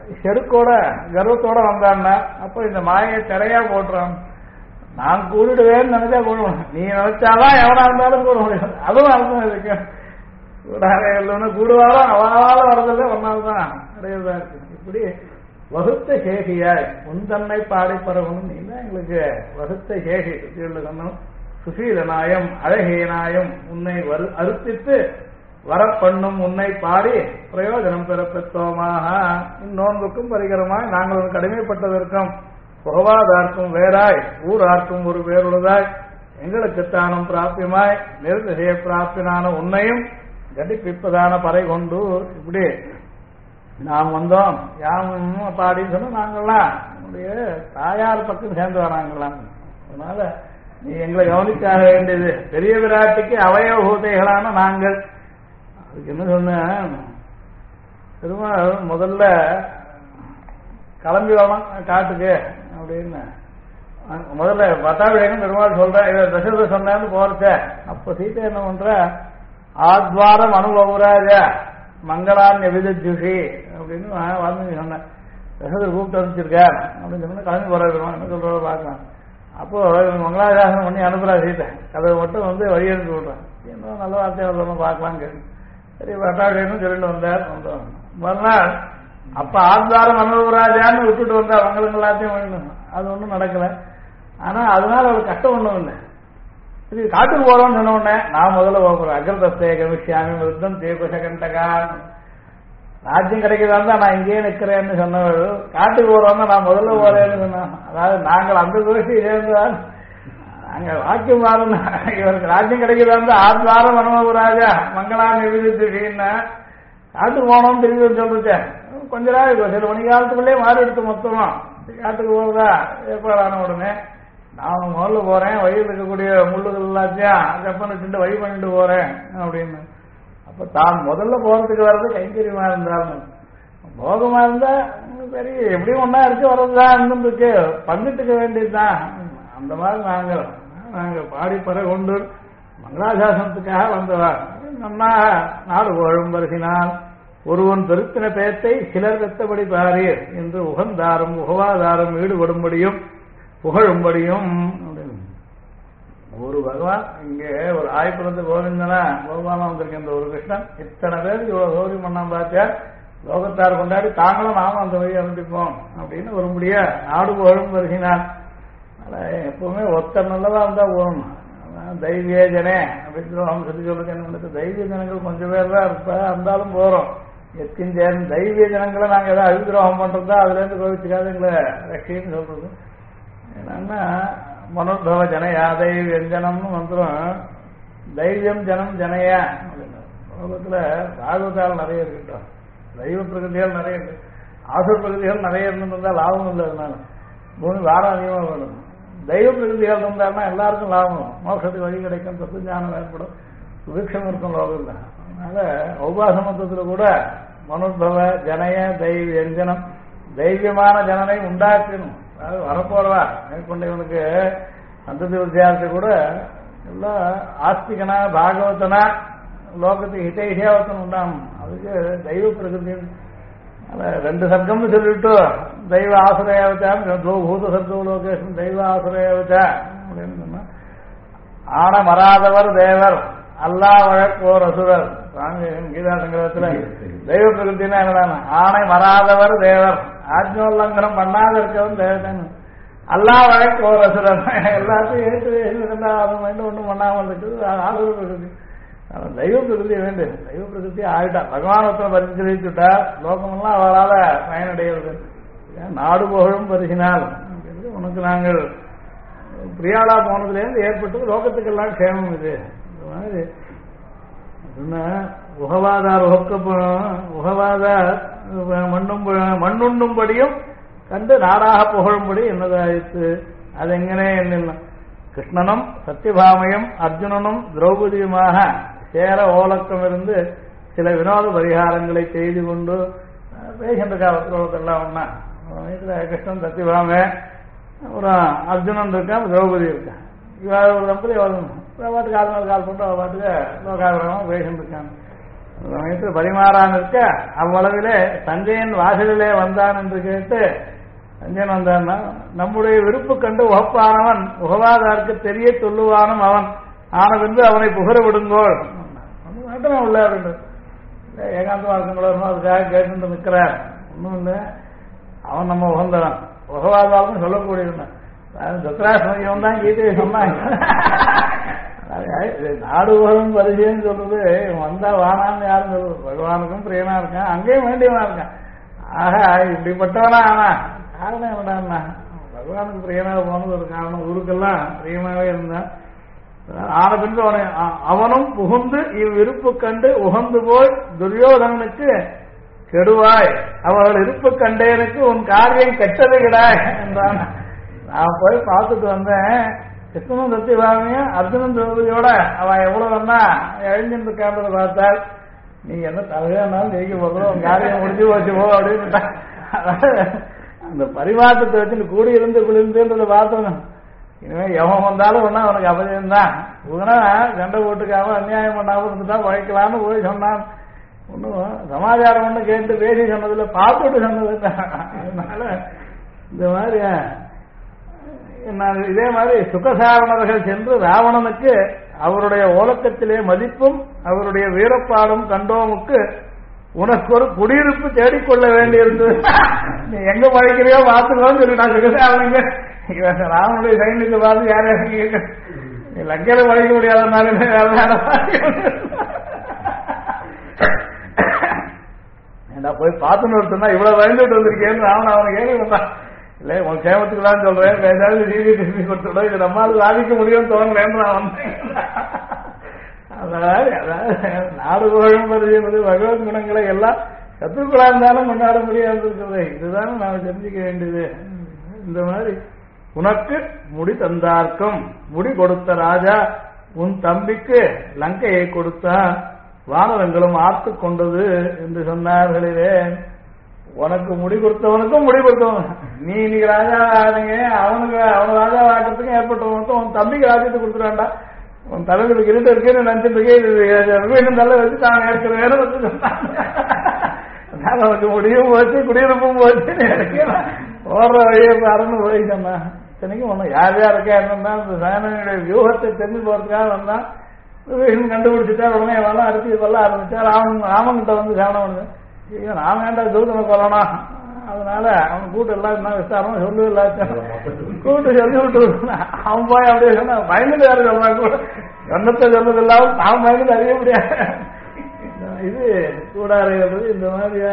செருக்கோட கர்வத்தோட வந்தான்னா அப்போ இந்த மாயை திரையா போட்டுறான். நான் கூடிடுவேன்னு நினைச்சா கூடுவேன், நீ நினைச்சாதான் எவனா இருந்தாலும் கூட முடியும். அதுவும் அர்த்தம் இருக்கு. கூடுவாரோ அவனால வரதில்லை, ஒன்னால்தான் அடையதா இருக்கு. இப்படி வகுத்த சேஷியாய் உந்தன்னை பாடி பரவணும். நீ தான் எங்களுக்கு வகுத்த சேஷி. சொன்னோம் சுசீலனாயம் அழகேனாயம் உன்னை அறுப்பித்து வரப்பண்ணும் உன்னை பாடி பிரயோஜனம் பெற பெற்றோமாக இந்நோன்புக்கும் பரிகரமாய் நாங்கள் கடமைப்பட்டதற்கும் புகவாதார்க்கும் வேறாய் ஊரார்க்கும் ஒரு வேறுள்ளதாய் எங்களுக்கு தானும் பிராப்தியமாய் நிறுத்திசைய பிராப்தினான உன்னையும் கண்டிப்பிப்பதான பறை கொண்டு இப்படி நாம் வந்தோம். யாமும் பாடின்னு சொன்னா நாங்கள்லாம் நம்முடைய தாயார் பக்கம் சேர்ந்து வராங்களாம். அதனால நீ எங்களை கவனிக்காக வேண்டியது பெரிய விராட்டிக்கு அவயவ பூதைகளான நாங்கள். அதுக்கு என்ன சொன்ன திரும்ப முதல்ல கிளம்பி வரலாம் காட்டுக்கு அப்படின்னு முதல்ல பட்டாபிஷேகம் பெருமாள் சொல்ற இதை தசரத சொன்னான்னு போறச்ச அப்ப சீத்தை என்ன பண்ற ஆத்வாரம் அனுபவராஜ மங்களான் எவிதஜுஷி அப்படின்னு வந்து சொன்னேன். தசரதர் கூப்பிட்டு அனுப்பிச்சிருக்கார் அப்படின்னு சொன்னா கிளம்பி போறாரு என்ன சொல்றத பார்க்கலாம். அப்போ மங்களாசாசனம் பண்ணி அனுப்புறா சீத்தை, கதை மட்டும் வந்து வழி அனுப்பி விடுறேன். என்ன நல்ல வார்த்தையாக சொல்லணும் பார்க்கலான்னு கேட்டு சரி பட்டாபிஷேகம் சொல்லிட்டு வந்தார். மறுநாள் அப்ப ஆத்வாரம் அனுபவராஜான்னு விட்டுட்டு வந்தா மங்களுக்கு எல்லாத்தையும் வேணும். அது ஒன்றும் நடக்கல. ஆனா அதனால அவளுக்கு கஷ்டம் ஒண்ணும் இல்லை. இது காட்டுக்கு போறோம்னு சொன்ன உடனே நான் முதல்ல போகிறேன். அக்ரதஸ்தே கமிஷாமி விருத்தம் தேபச கண்டகான் ராஜ்யம் கிடைக்கிறதா நான் இங்கேயே நிற்கிறேன்னு சொன்னவள் காட்டுக்கு போறோம்னா நான் முதல்ல போறேன்னு சொன்னேன். அதாவது நாங்கள் அந்த கோஷ்டி சேர்ந்துதான் நாங்கள் வாக்கியம் மாறும். இவருக்கு ராஜ்யம் கிடைக்கிறதா ஆத்வாரம் அனுபவராஜா மங்களான் எவிதிச்சுன்னா காட்டுக்கு போனோம்னு திரும்பி சொல்லிட்டேன். கொஞ்ச நாள் சில மணி காலத்துக்குள்ளே மாறி எடுத்து மொத்தமா காட்டுக்கு போறதா ஏற்பாடான உடனே நான் முதல்ல போறேன், வழியில் இருக்கக்கூடிய முள்ளுகள் எல்லாத்தையும் செப்பனிட்டு வழி பண்ணிட்டு போறேன் அப்படின்னு. அப்ப தான் முதல்ல போறதுக்கு வர்றது கைங்கரியமா இருந்தாலும் போகமா இருந்தா சரி எப்படியும் ஒன்னா இருக்கு வர்றதுதான் இருந்துருக்கு பங்கிட்டுக்க வேண்டியதுதான். அந்த மாதிரி நாங்க பாடி பற கொண்டு மங்களாசாசனத்துக்காக வந்தவா நன்னா நாடு புகழும் வருகினால் ஒருவன் பெருத்தின பேத்தை சிலர் வெத்தபடி பாரீர் என்று உகந்தாரும் உகவாதாரம் ஈடுபடும்படியும் புகழும்படியும் ஒரு பகவான் இங்கே ஒரு ஆய்ப்புறத்து கோவிந்தனா கோபாலம் வந்திருக்க இந்த ஒரு கிருஷ்ணன் இத்தனை பேருக்கு இவ்வளவு சௌரியம் பண்ணாம பார்த்தா லோகத்தார் கொண்டாடி தாங்களும் நாமும் அந்த வழி அனுப்பிப்போம் அப்படின்னு ஒருபடியா நாடு புகழும் வருகினான். எப்பவுமே ஒத்தர் நல்லதா இருந்தா போகணும். தைவிய ஜனே அப்படின்னு சொல்லி சொல்லுங்க. தைவிய ஜனங்கள் கொஞ்சம் பேர் தான் இருப்பா இருந்தாலும் போறோம். எத்தின் தைவிய ஜனங்களை நாங்க ஏதாவது அவிகிரகம் பண்றதா அதுல இருந்து கோவிச்சுக்காது எங்களை ரஷ்யன்னு சொல்றது. என்னன்னா மனோத்பவ ஜனயா தைவியஞ்சனம்னு வந்துடும். தைரியம் ஜனம் ஜனையா அப்படின்னு உலகத்துல பாகவதால் நிறைய இருக்கட்டும், தெய்வ பிரகதிகள் நிறைய இருக்கு, ஆசுர பிரகதிகள் நிறைய இருந்திருந்தா லாபம் இல்லை. அதனால பூமி வாரம் அதிகமாக வேணும். தெய்வ பிரகதிகள் இருந்தாருன்னா எல்லாருக்கும் லாபம், மோட்சத்துக்கு வழி கிடைக்கும், தத்துவஞானம் ஏற்படும், சுபிக்ஷம் இருக்கும் லோகம் தான். அதனால உபாசமத்துல கூட மனோத்பவ ஜனய தைவியஞ்சனம் தைரியமான ஜனனை உண்டாக்கணும். அதாவது வரப்போறவா மேற்கொண்டவனுக்கு சந்ததி வித்தியார்த்தி கூட எல்லாம் ஆஸ்திகனா பாகவத்தனா லோகத்துக்கு ஹிதேஷியாவத்தன் உண்டாகும். அதுக்கு தெய்வ பிரகிருதி ரெண்டு சப்தம்னு சொல்லிட்டு தெய்வ ஆசிரியாவத்தான் பூத சப்தோ லோகேஷன் தெய்வ ஆசிரியாவத்தா அப்படின்னு சொன்னா ஆன மராதவர் தேவர் அல்லா வழக்கோர் அசுரர். கீதா சங்கரத்துல தெய்வ பிரகிருத்தினா என்னடான ஆணை மறாதவர் தேவர், ஆஜ்ஞோல்லங்கனம் பண்ணாத இருக்கவும் தேவன், அல்லா வழக்கோர் அசுரர். எல்லாத்தையும் ஏற்று அது ஒன்றும் பண்ணாமல் இருக்குது ஆசுர பிரகிருதி. தெய்வ பிரகிருதி வேண்டும். தெய்வ பிரகிருதி ஆகிட்டா பகவானத்தில் பரிந்துரைச்சுட்டா லோகமெல்லாம் அவளால பயனடைகிறது. நாடு புகழும் பரிசினால் உனக்கு நாங்கள் பிரியாளா போனதுலேருந்து ஏற்பட்டு லோகத்துக்கெல்லாம் க்ஷேமம். இது மாதிரி உகவாதார் உகவாதார் மண்ணுண்ணும்படியும் கண்டு நாடாக புகழும்படி என்னதாயிற்று. அது எங்கனே என்ன கிருஷ்ணனும் சத்தியபாமையும் அர்ஜுனனும் திரௌபதியுமாக சேர ஓலக்கம் இருந்து சில வினோத பரிகாரங்களை செய்து கொண்டு பேசிட்டு காலத்தில் ஒன்னா கிருஷ்ணன் சத்தியபாமை ஒரு அர்ஜுனன் இருக்கான், திரௌபதி இருக்கான். இவ ஒரு தம்பதி பாட்டுக்கு கால் போட்டு அவ பாட்டுக்கு லோகாகிரகமாக பேசிட்டு இருக்காங்க. சமயத்தில் பரிமாறான் இருக்க அவ்வளவிலே சஞ்சயன் வாசலிலே வந்தான் என்று கேட்டு சஞ்சயன் வந்தான்னா நம்முடைய விருப்பு கண்டு உகப்பானவன் உகவாதாருக்கு தெரிய சொல்லுவானும் அவன் ஆன பின்பு அவனை புகழ விடுங்கோள் மட்டும் உள்ள அப்படின்னு ஏகாந்தமா இருக்குங்களோ அதுக்காக கேட்டு நிற்கிறார். ஒன்றும் இல்லை, அவன் நம்ம உகந்தவன் உகவாதாலும் சொல்லக்கூடியவன். சத்ராசமயம் தான் கீதையை சொன்னாங்க. நாடு உலகம் பரிசேன்னு சொல்றது வந்தா வானான்னு யாரும் சொல்றது. பகவானுக்கும் பிரியனா இருக்கான், அங்கேயும் வேண்டியவனா இருக்கான். ஆக இப்படிப்பட்டவனா ஆனா காரணம் என்னடா, பகவானுக்கு பிரியனாக போனது ஒரு காரணம். ஊருக்கெல்லாம் பிரியமாவே இருந்தான். ஆன பின்பு அவனும் புகுந்து இவ்விருப்பு கண்டு உகந்து போய் துரியோதனனுக்கு கெடுவாய், அவர்கள் இருப்பு கண்டேனுக்கு உன் காரியம் கெட்டது கிடாய் என்றான். நான் போய் பார்த்துட்டு வந்தேன். கிருஷ்ணனும் சத்தியபாமியும் அர்ஜுனன் திரௌபதியோட அவன் எவ்வளவு வந்தா எழுந்திட்டு இருக்கான்றத பார்த்தால் நீ என்ன தலையானாலும் ஜெயிக்க போதும், உன் காரியம் முடிஞ்சு போச்சு போ அப்படின்னு. அந்த பரிமாற்றத்தை வச்சு கூடியிருந்து குளிர்ந்துன்றத பார்த்தோம். இனிமே எவன் வந்தாலும் ஒன்னா அவனுக்கு அபஜயம்தான். உடனே சண்டை போட்டுக்காம அநியாயம் பண்ணாம இருந்துட்டா பழைக்கலான்னு போய் சொன்னான். ஒன்றும் சமாச்சாரம் ஒண்ணு கேட்டு பேசி சொன்னதில்ல, பார்த்துட்டு சொன்னது. அதனால இந்த மாதிரி இதே மாதிரி சுகசாரணர்கள் சென்று ராவணனுக்கு அவருடைய ஓலக்கத்திலே மதிப்பும் அவருடைய வீரப்பாடும் கண்டோமுக்கு உனக்கு ஒரு குடியிருப்பு தேடிக்கொள்ள வேண்டியிருந்தது, நீ எங்க பழைக்கிறியோ பார்த்துக்கோன்னு சொல்லி நான் சுகசாரணங்க ராவனுடைய சைன்யத்தை பார்த்து யாரையும் கேட்க நீ லங்கையில பழைக்க முடியாதனாலுமே ஏண்டா போய் பார்த்துன்னு ஒருத்தா இவ்வளவு பயந்துட்டு வந்திருக்கேன்னு ராவன் அவனை கேள்வி வந்தான். இல்லை உன் சேமத்துக்குலாம் சொல்றேன், ஏதாவது நீதி திரும்பி கொடுத்துடும், இது நம்மளால சாதிக்க முடியும்னு தோணலேன்னு நான் வந்தேன். அதாவது நாடு புகழும் என்பது பகவத் குணங்களை எல்லாம் சத்துருக்களா இருந்தாலும் கொண்டாட முடியாது இருக்கிறது. இதுதான் நாம் தெரிஞ்சுக்க வேண்டியது. இந்த மாதிரி உனக்கு முடி தந்தார்க்கும் முடி கொடுத்த ராஜா உன் தம்பிக்கு லங்கையை கொடுத்தான், வானரங்களும் ஆர்த்து கொண்டது என்று சொன்னார்களே. உனக்கு முடி கொடுத்தவனுக்கும் முடி கொடுத்தவன், நீ இன்னைக்கு ராஜா ஆனீங்க, அவனுக்கு அவன் ராஜா ஆக்கிறதுக்கும் ஏற்பட்டவனுக்கும் உன் தம்பிக்கு ராஜ்யத்தை கொடுத்துறான்டா. உன் தலைவர் கிட்ட இருக்குன்னு நினைச்சிட்டு இருக்கேன் நல்ல வச்சு தான் ஏற்கிற வேற வச்சு சொன்னாங்க. அவனுக்கு முடியும் போச்சு, குடியிருப்பும் போச்சு, ஓடுற வழியை பாருன்னு போய் சொன்னான். இத்தனைக்கும் ஒண்ணு யார் யார் இருக்கா என்னன்னா அந்த சேனையுடைய வியூகத்தை தெரிஞ்சு போறதுக்காக வந்தான். கண்டுபிடிச்சிட்டா உடனே வரலாம் அடிச்சு கொள்ள ஆரம்பிச்சா. ராமன்கிட்ட வந்து சேனம் வந்து நாம ஏண்டா தூதனை கொல்லணும், அதனால அவன் கூட்டு எல்லாம் என்ன விசாரம் சொல்லு எல்லாச்சும் கூட்டு சொல்லி விட்டு அவன் போய் அப்படியே சொன்னா பயந்துட்டு யாரும் சொல்றான் கூட எண்ணத்தை சொன்னது இல்லாம அவன் பயந்துட்டு அறிய முடியாது. இது கூடாறுகிறது. இந்த மாதிரியா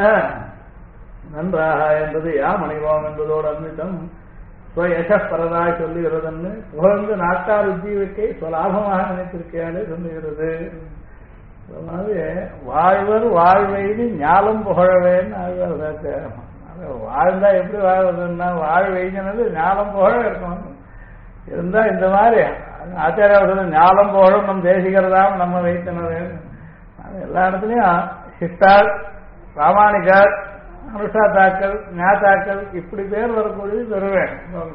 நன்றாக என்பது யாம் அணிவோம் என்பதோடு அன்பித்தம் யசப்பரதாய் சொல்லுகிறதுன்னு புகழ்ந்து நாட்டார் உஜீவிக்கை சொலாபமாக நினைத்திருக்கையாலே சொல்லுகிறது. மாதிரி வாழ்வர் வாழ்வைன்னு ஞாலம் புகழவேன்னு ஆழ்வார். வாழ்ந்தா எப்படி வாழ்வதுன்னா வாழ்வைங்கிறது ஞாலம் புகழ இருக்கணும். இருந்தா இந்த மாதிரி ஆச்சாரியார் ஞாலம் புகழும் நம் தேசிகர்தான் நம்ம வைத்தனர். எல்லா இடத்துலயும் சிஷ்டார், பிராமணிகர், அனுஷாத்தாக்கள், ஞாத்தாக்கள் இப்படி பேர் வரக்கூடியது பெறுவேன்.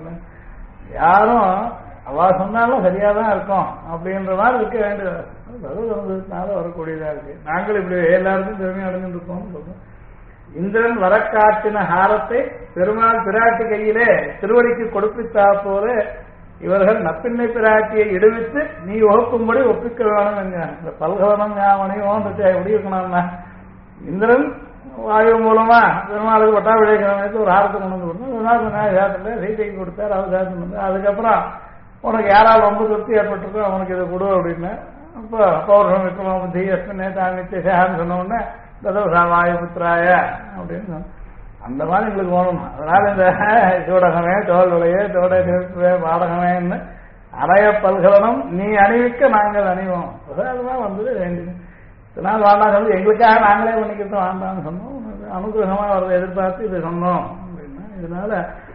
யாரும் அவ சொன்னாலும் சரியாதான் இருக்கும் அப்படின்ற மாதிரி இருக்க வேண்டியது வந்ததுனால வரக்கூடியதா இருக்கு. நாங்கள் இப்படி எல்லாருக்கும் பெருமை அடைஞ்சுட்டு இருக்கோம் சொல்றோம். இந்திரன் வரக்காட்டின ஹாரத்தை பெருமாள் பிராட்டி கையிலே திருவடிக்கு கொடுப்பித்தா போல இவர்கள் நப்பின்னை பிராட்டியை இடுவித்து நீ ஒப்பும்படி ஒப்பிக்க வேணும் என்க. இந்த பல்கவனம் ஞாபகம் எப்படி இருக்கணும்னா இந்திரன் வாயு மூலமா பெருமாளுக்கு பட்டாபிஷேகம் ஒரு ஆரத்தை கொண்டு வந்து கொடுத்தோம். சீதைக்கு கொடுத்தார், அவர் சாத்திட்டு. அதுக்கப்புறம் உனக்கு யாரால் ரொம்ப திருப்தி ஏற்பட்டிருக்கோ அவனுக்கு இதை கொடு அப்படின்னு. அப்போ பௌர்ணம் விக்ரமம் தீயஸ்மின் நித்தியசான்னு சொன்ன உடனே வாயு புத்திராய அப்படின்னு அந்த மாதிரி எங்களுக்கு போகணும். அதனால இந்த சூடகமே தோல் விலையே தோட நிறுத்துவே பாடகமேன்னு அடைய பல்கலனம் நீ அணிவிக்க நாங்கள் அணிவோம். அதுதான் வந்தது வேண்டியது. இதனால் வேண்டாம் சொல்லி எங்களுக்காக நாங்களே பண்ணிக்கிட்டோம் வேண்டாம்னு சொன்னோம். அனுகிரகமா வரதை எதிர்பார்த்து இது சொன்னோம் அப்படின்னா இதனால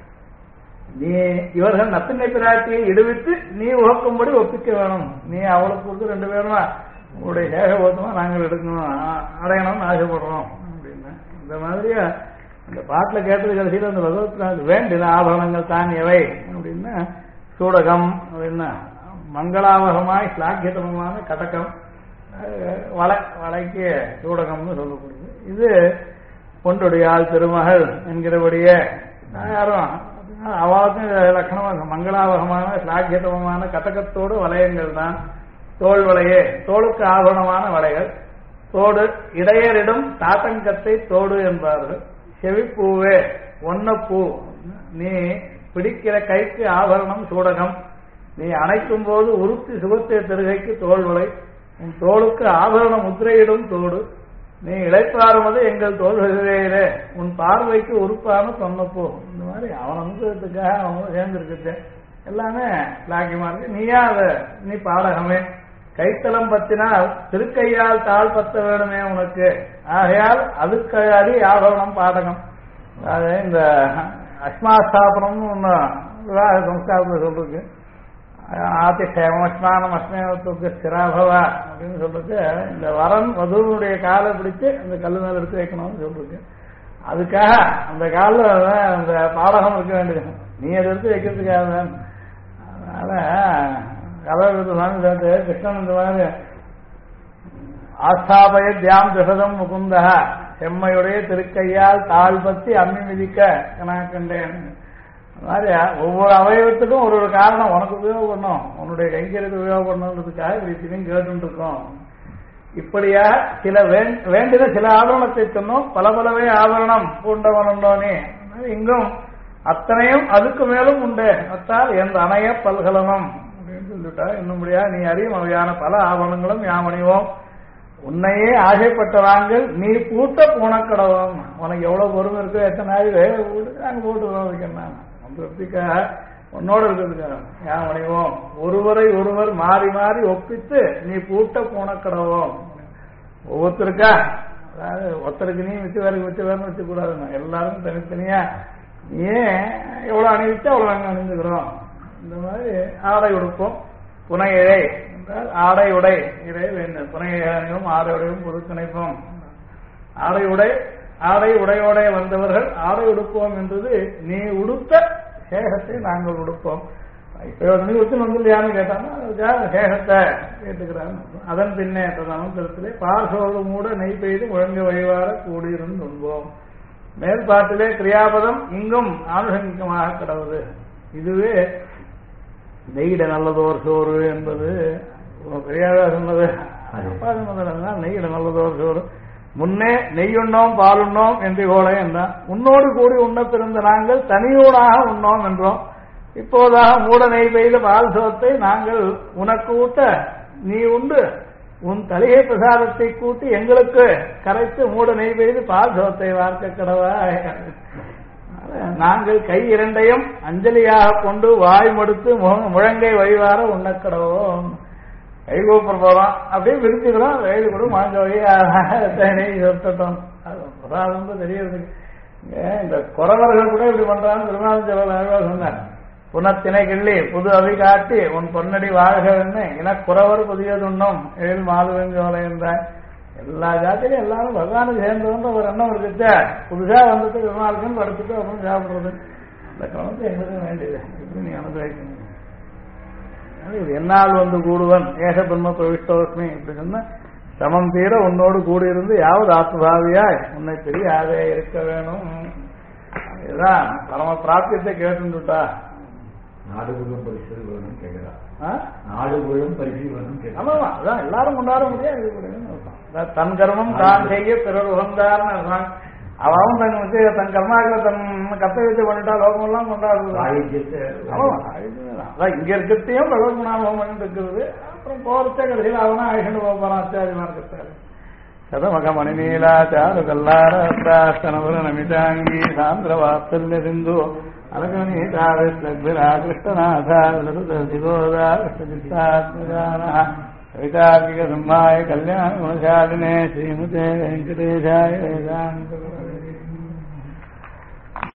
நீ இவர்கள் நப்பின்னை பிராட்டியை இடுவித்து நீ உகக்கும்படி ஒப்பிக்க வேணும். நீ அவளுக்கு கொடுத்து 2 பேரும் உங்களுடைய ஏகபோதமா நாங்கள் எடுக்கணும் அடையணும்னு ஆசைப்படுறோம் அப்படின்னா இந்த மாதிரியா இந்த பாட்டுல கேட்டது கடைசியில் அந்த பகவத் வேண்டின ஆபரணங்கள் தான் எவை அப்படின்னா சூடகம் அப்படின்னா மங்களாவகமாய் ஸ்லாக்கியதமான கடகம், வளைக்கு சூடகம்னு சொல்லக்கூடியது. இது பொன்றுடையாள் திருமகள் என்கிறபடியே யாரும் அவளுக்கும் லட்சணமாக மங்களாவகமான சாக்கியத்துவமான கதகத்தோடு வளையங்கள் தான். தோல் வளையே தோளுக்கு ஆபரணமான வளைகள். தோடு இடையரிடம் தாத்தங்கத்தை தோடு என்பார்கள். செவிப்பூவே ஒன்னப்பூ நீ பிடிக்கிற கைக்கு ஆபரணம் சூடகம். நீ அணைக்கும் போது உருத்தி சுகத்தை திருகைக்கு தோல்வளை. உன் தோளுக்கு ஆபரண முத்திரையிடும் தோடு. நீ இழைப்பாருவது எங்கள் தோல்வியிலே உன் பார்வைக்கு உறுப்பான சொன்னப்போ. இந்த மாதிரி அவன் அனுபவத்துக்காக அவங்க சேர்ந்துருக்கு. எல்லாமே லாக்கியமா இருக்கு. நீயா அதை நீ பாடகமே. கைத்தலம் பத்தினால் திருக்கையால் தாழ் பத்த வேணுமே உனக்கு. ஆகையால் அதுக்கு அடி ஆபரணம் பாடகம். அதாவது இந்த அஸ்மாஸ்தாபனம்னு ஒன்று விவாக சம்ஸ்காரத்தில் சொல்லிருக்கு. ஆதிஷேமம் அஸ்மானம் அஸ்மேவத்துக்கு ஸ்திராபவா அப்படின்னு சொல்லிட்டு இந்த வரன் வதுவனுடைய காலை பிடிச்சு அந்த கல்லு மேல எடுத்து வைக்கணும்னு சொல்லிருக்கு. அதுக்காக அந்த காலில் அந்த பாடகம் இருக்க வேண்டியது. நீ அதை எடுத்து வைக்கிறதுக்காக தான். அதனால கதாவிருத்த சாமி சாத்து கிருஷ்ணன் இந்த மாதிரி ஆஸ்தாபய தியாம் திசதம் முகுந்தா செம்மையுடைய திருக்கையால் தாழ் பத்தி அம்மி மிதிக்க நான் கண்டேன். அந்த மாதிரி ஒவ்வொரு அவயவத்துக்கும் ஒரு ஒரு காரணம் உனக்கு உபயோகப்படணும், உன்னுடைய கைங்கரியத்தை உபயோகப்படணுன்றதுக்காக இப்படியும் கேட்டு இருக்கோம். இப்படியா சில வேண்டின சில ஆபரணத்தை சொன்னோம். பல பலவே ஆபரணம் பூண்டவனோனே இங்கும் அத்தனையும் அதுக்கு மேலும் உண்டு. அத்தால் எந்த அணைய பல்கலனம் அப்படின்னு சொல்லிட்டா இன்னும்படியா நீ அறியும் அவையான பல ஆபரணங்களும் யாமணிவோம். உன்னையே ஆசைப்பட்டவாங்கள் நீ பூட்ட பூனக்கடவோம். உனக்கு எவ்வளவு பொறுமை இருக்கோ எத்தனை நாங்க போட்டு வைக்கணும் திருப்திக்காக உன்னோட இருக்கிறதுக்காக யாமணிவோம். ஒருவரை ஒருவர் மாறி மாறி ஒப்பித்து நீ பூட்ட பூனக்கடவோம். ஒவ்வொருத்தருக்கா அதாவது ஒருத்தருக்கு நீ மிச்ச பேருக்கு மிச்ச பேருன்னு வச்சுக்கூடாதுங்க. எல்லாரும் தனித்தனியா ஏன் எவ்வளவு அணிவிச்சா அவ்வளவு நாங்க அணிந்துக்கிறோம். இந்த மாதிரி ஆடை உடுப்போம். புனை இழை என்றால் ஆடை உடை இழை வேண்டும். புனை இழையும் ஆடை உடையும் பொதுக்கணைப்போம். ஆடை உடையோட வந்தவர்கள் ஆடை உடுப்போம் என்றது நீ உடுத்த சேகத்தை நாங்கள் உடுப்போம். இப்ப நீ உடுத்து வந்துள்ளையான்னு கேட்டாங்கன்னா அதுக்காக சேகத்தை கேட்டுக்கிறாங்க. அதன் பின்னே மந்திரத்திலே பார்சோடு மூட நெய் பெய்து முழங்க வழிவார கூடியிருந்து உண்போம். மேல்பாட்டிலே கிரியாபதம் இங்கும் ஆனுஷங்கிகமாக கிடவுது. இதுவே நெய்யிட நல்லதோர் சோறு என்பது பெரியாரா சொன்னது. நெய்யிட நல்லதோர் சோறு. முன்னே நெய்யுண்ணோம் பாலுண்ணோம் என்று கோலை என்றான். உன்னோடு கூடி உண்ண பிறந்த நாங்கள் தனியூடாக உண்ணோம் என்றோம். இப்போதாக மூட நெய் பெய்த பால் சோத்தை நாங்கள் உனக்கு ஊட்ட நீ உண்டு உன் தலையை பிரசாதத்தை கூட்டி எங்களுக்கு கரைத்து மூட நெய் பெய்து பால் சோத்தை வார்க்க கடவா. நாங்கள் கை இரண்டையும் அஞ்சலியாக கொண்டு வாய் மடுத்து முழங்கை வழிவார உண்ணக்கடவோம். கை கூப்பிட போறோம் அப்படியே விரிச்சுக்கிறோம். வயது கூட முழங்க வழியாக சொத்தட்டும். பிரசாதம் தெரியறது. இந்த குறவர்கள் கூட இப்படி பண்றான்னு திருநாள் சொன்னார். புனத்தினை கிள்ளி புது அவி காட்டி உன் பொன்னடி வாழ்கன்னு இனக்குறவர் புதியதுண்ணும் எழில் மாதுவெஞ்சோலை என்றான். எல்லா ஜாத்திலையும் எல்லாரும் பகவானுக்கு சேர்ந்ததுன்ற ஒரு எண்ணம் இருக்குச்சா. புதுசா வந்துட்டு திருநாளுக்குன்னு படுத்துட்டு அப்படின்னு சாப்பிடுறது அந்த கவனத்தை எங்களுக்கும் வேண்டியது. இப்படி நீ அனுபவிக்கணும். என்னால் வந்து கூடுவன் ஏக பிரம்ம பிரவிஷ்டோஸ்மி இப்படி சொன்ன சமம் தீர உன்னோடு கூடியிருந்து யாவது ஆத்மபாவியாய் உன்னை தெரியாதே இருக்க வேணும். இதுதான் பரம பிராப்தியத்தை கேட்டுட்டா. நாடு முழுவதும் பரிசு வேணும் கேட்கிறா. நாடு முழுவதும் பரிசு வேணும் கேட்க. ஆமா அதான் எல்லாரும் கொண்டாட முடியாது. தன் கர்மம் தான் செய்ய பிறர் உகந்தார்னு அவன் தன் கர்மாக்களை தன் கர்த்தவியத்தை பண்ணிட்டா லோகமெல்லாம் கொண்டாடுறது. அதான் இங்க இருக்கிறதையும் பகவத்குணாபம் பண்ணிட்டு இருக்கிறது. அப்புறம் போறதே கடைசியில் அவனா ஆயிஷன்னு போறான். ஆச்சாரியமா இருக்கிறாரு. சதமக மணிநீலாச்சாரு கல்லாரஸ்தாஸ்தனபுர நமிதாங்கி சாந்திர வாத்சல்ய சிந்து அலகநீதாவிஸ்லக்பிரா கிருஷ்ணநாதா விலசுதோதா கிருஷ்ணசித்தாத்மஜானா கவிதார்க்கிக சிம்மாய கல்யாண குணசாலினே ஸ்ரீமதே வெங்கடேஷாய வேதாந்த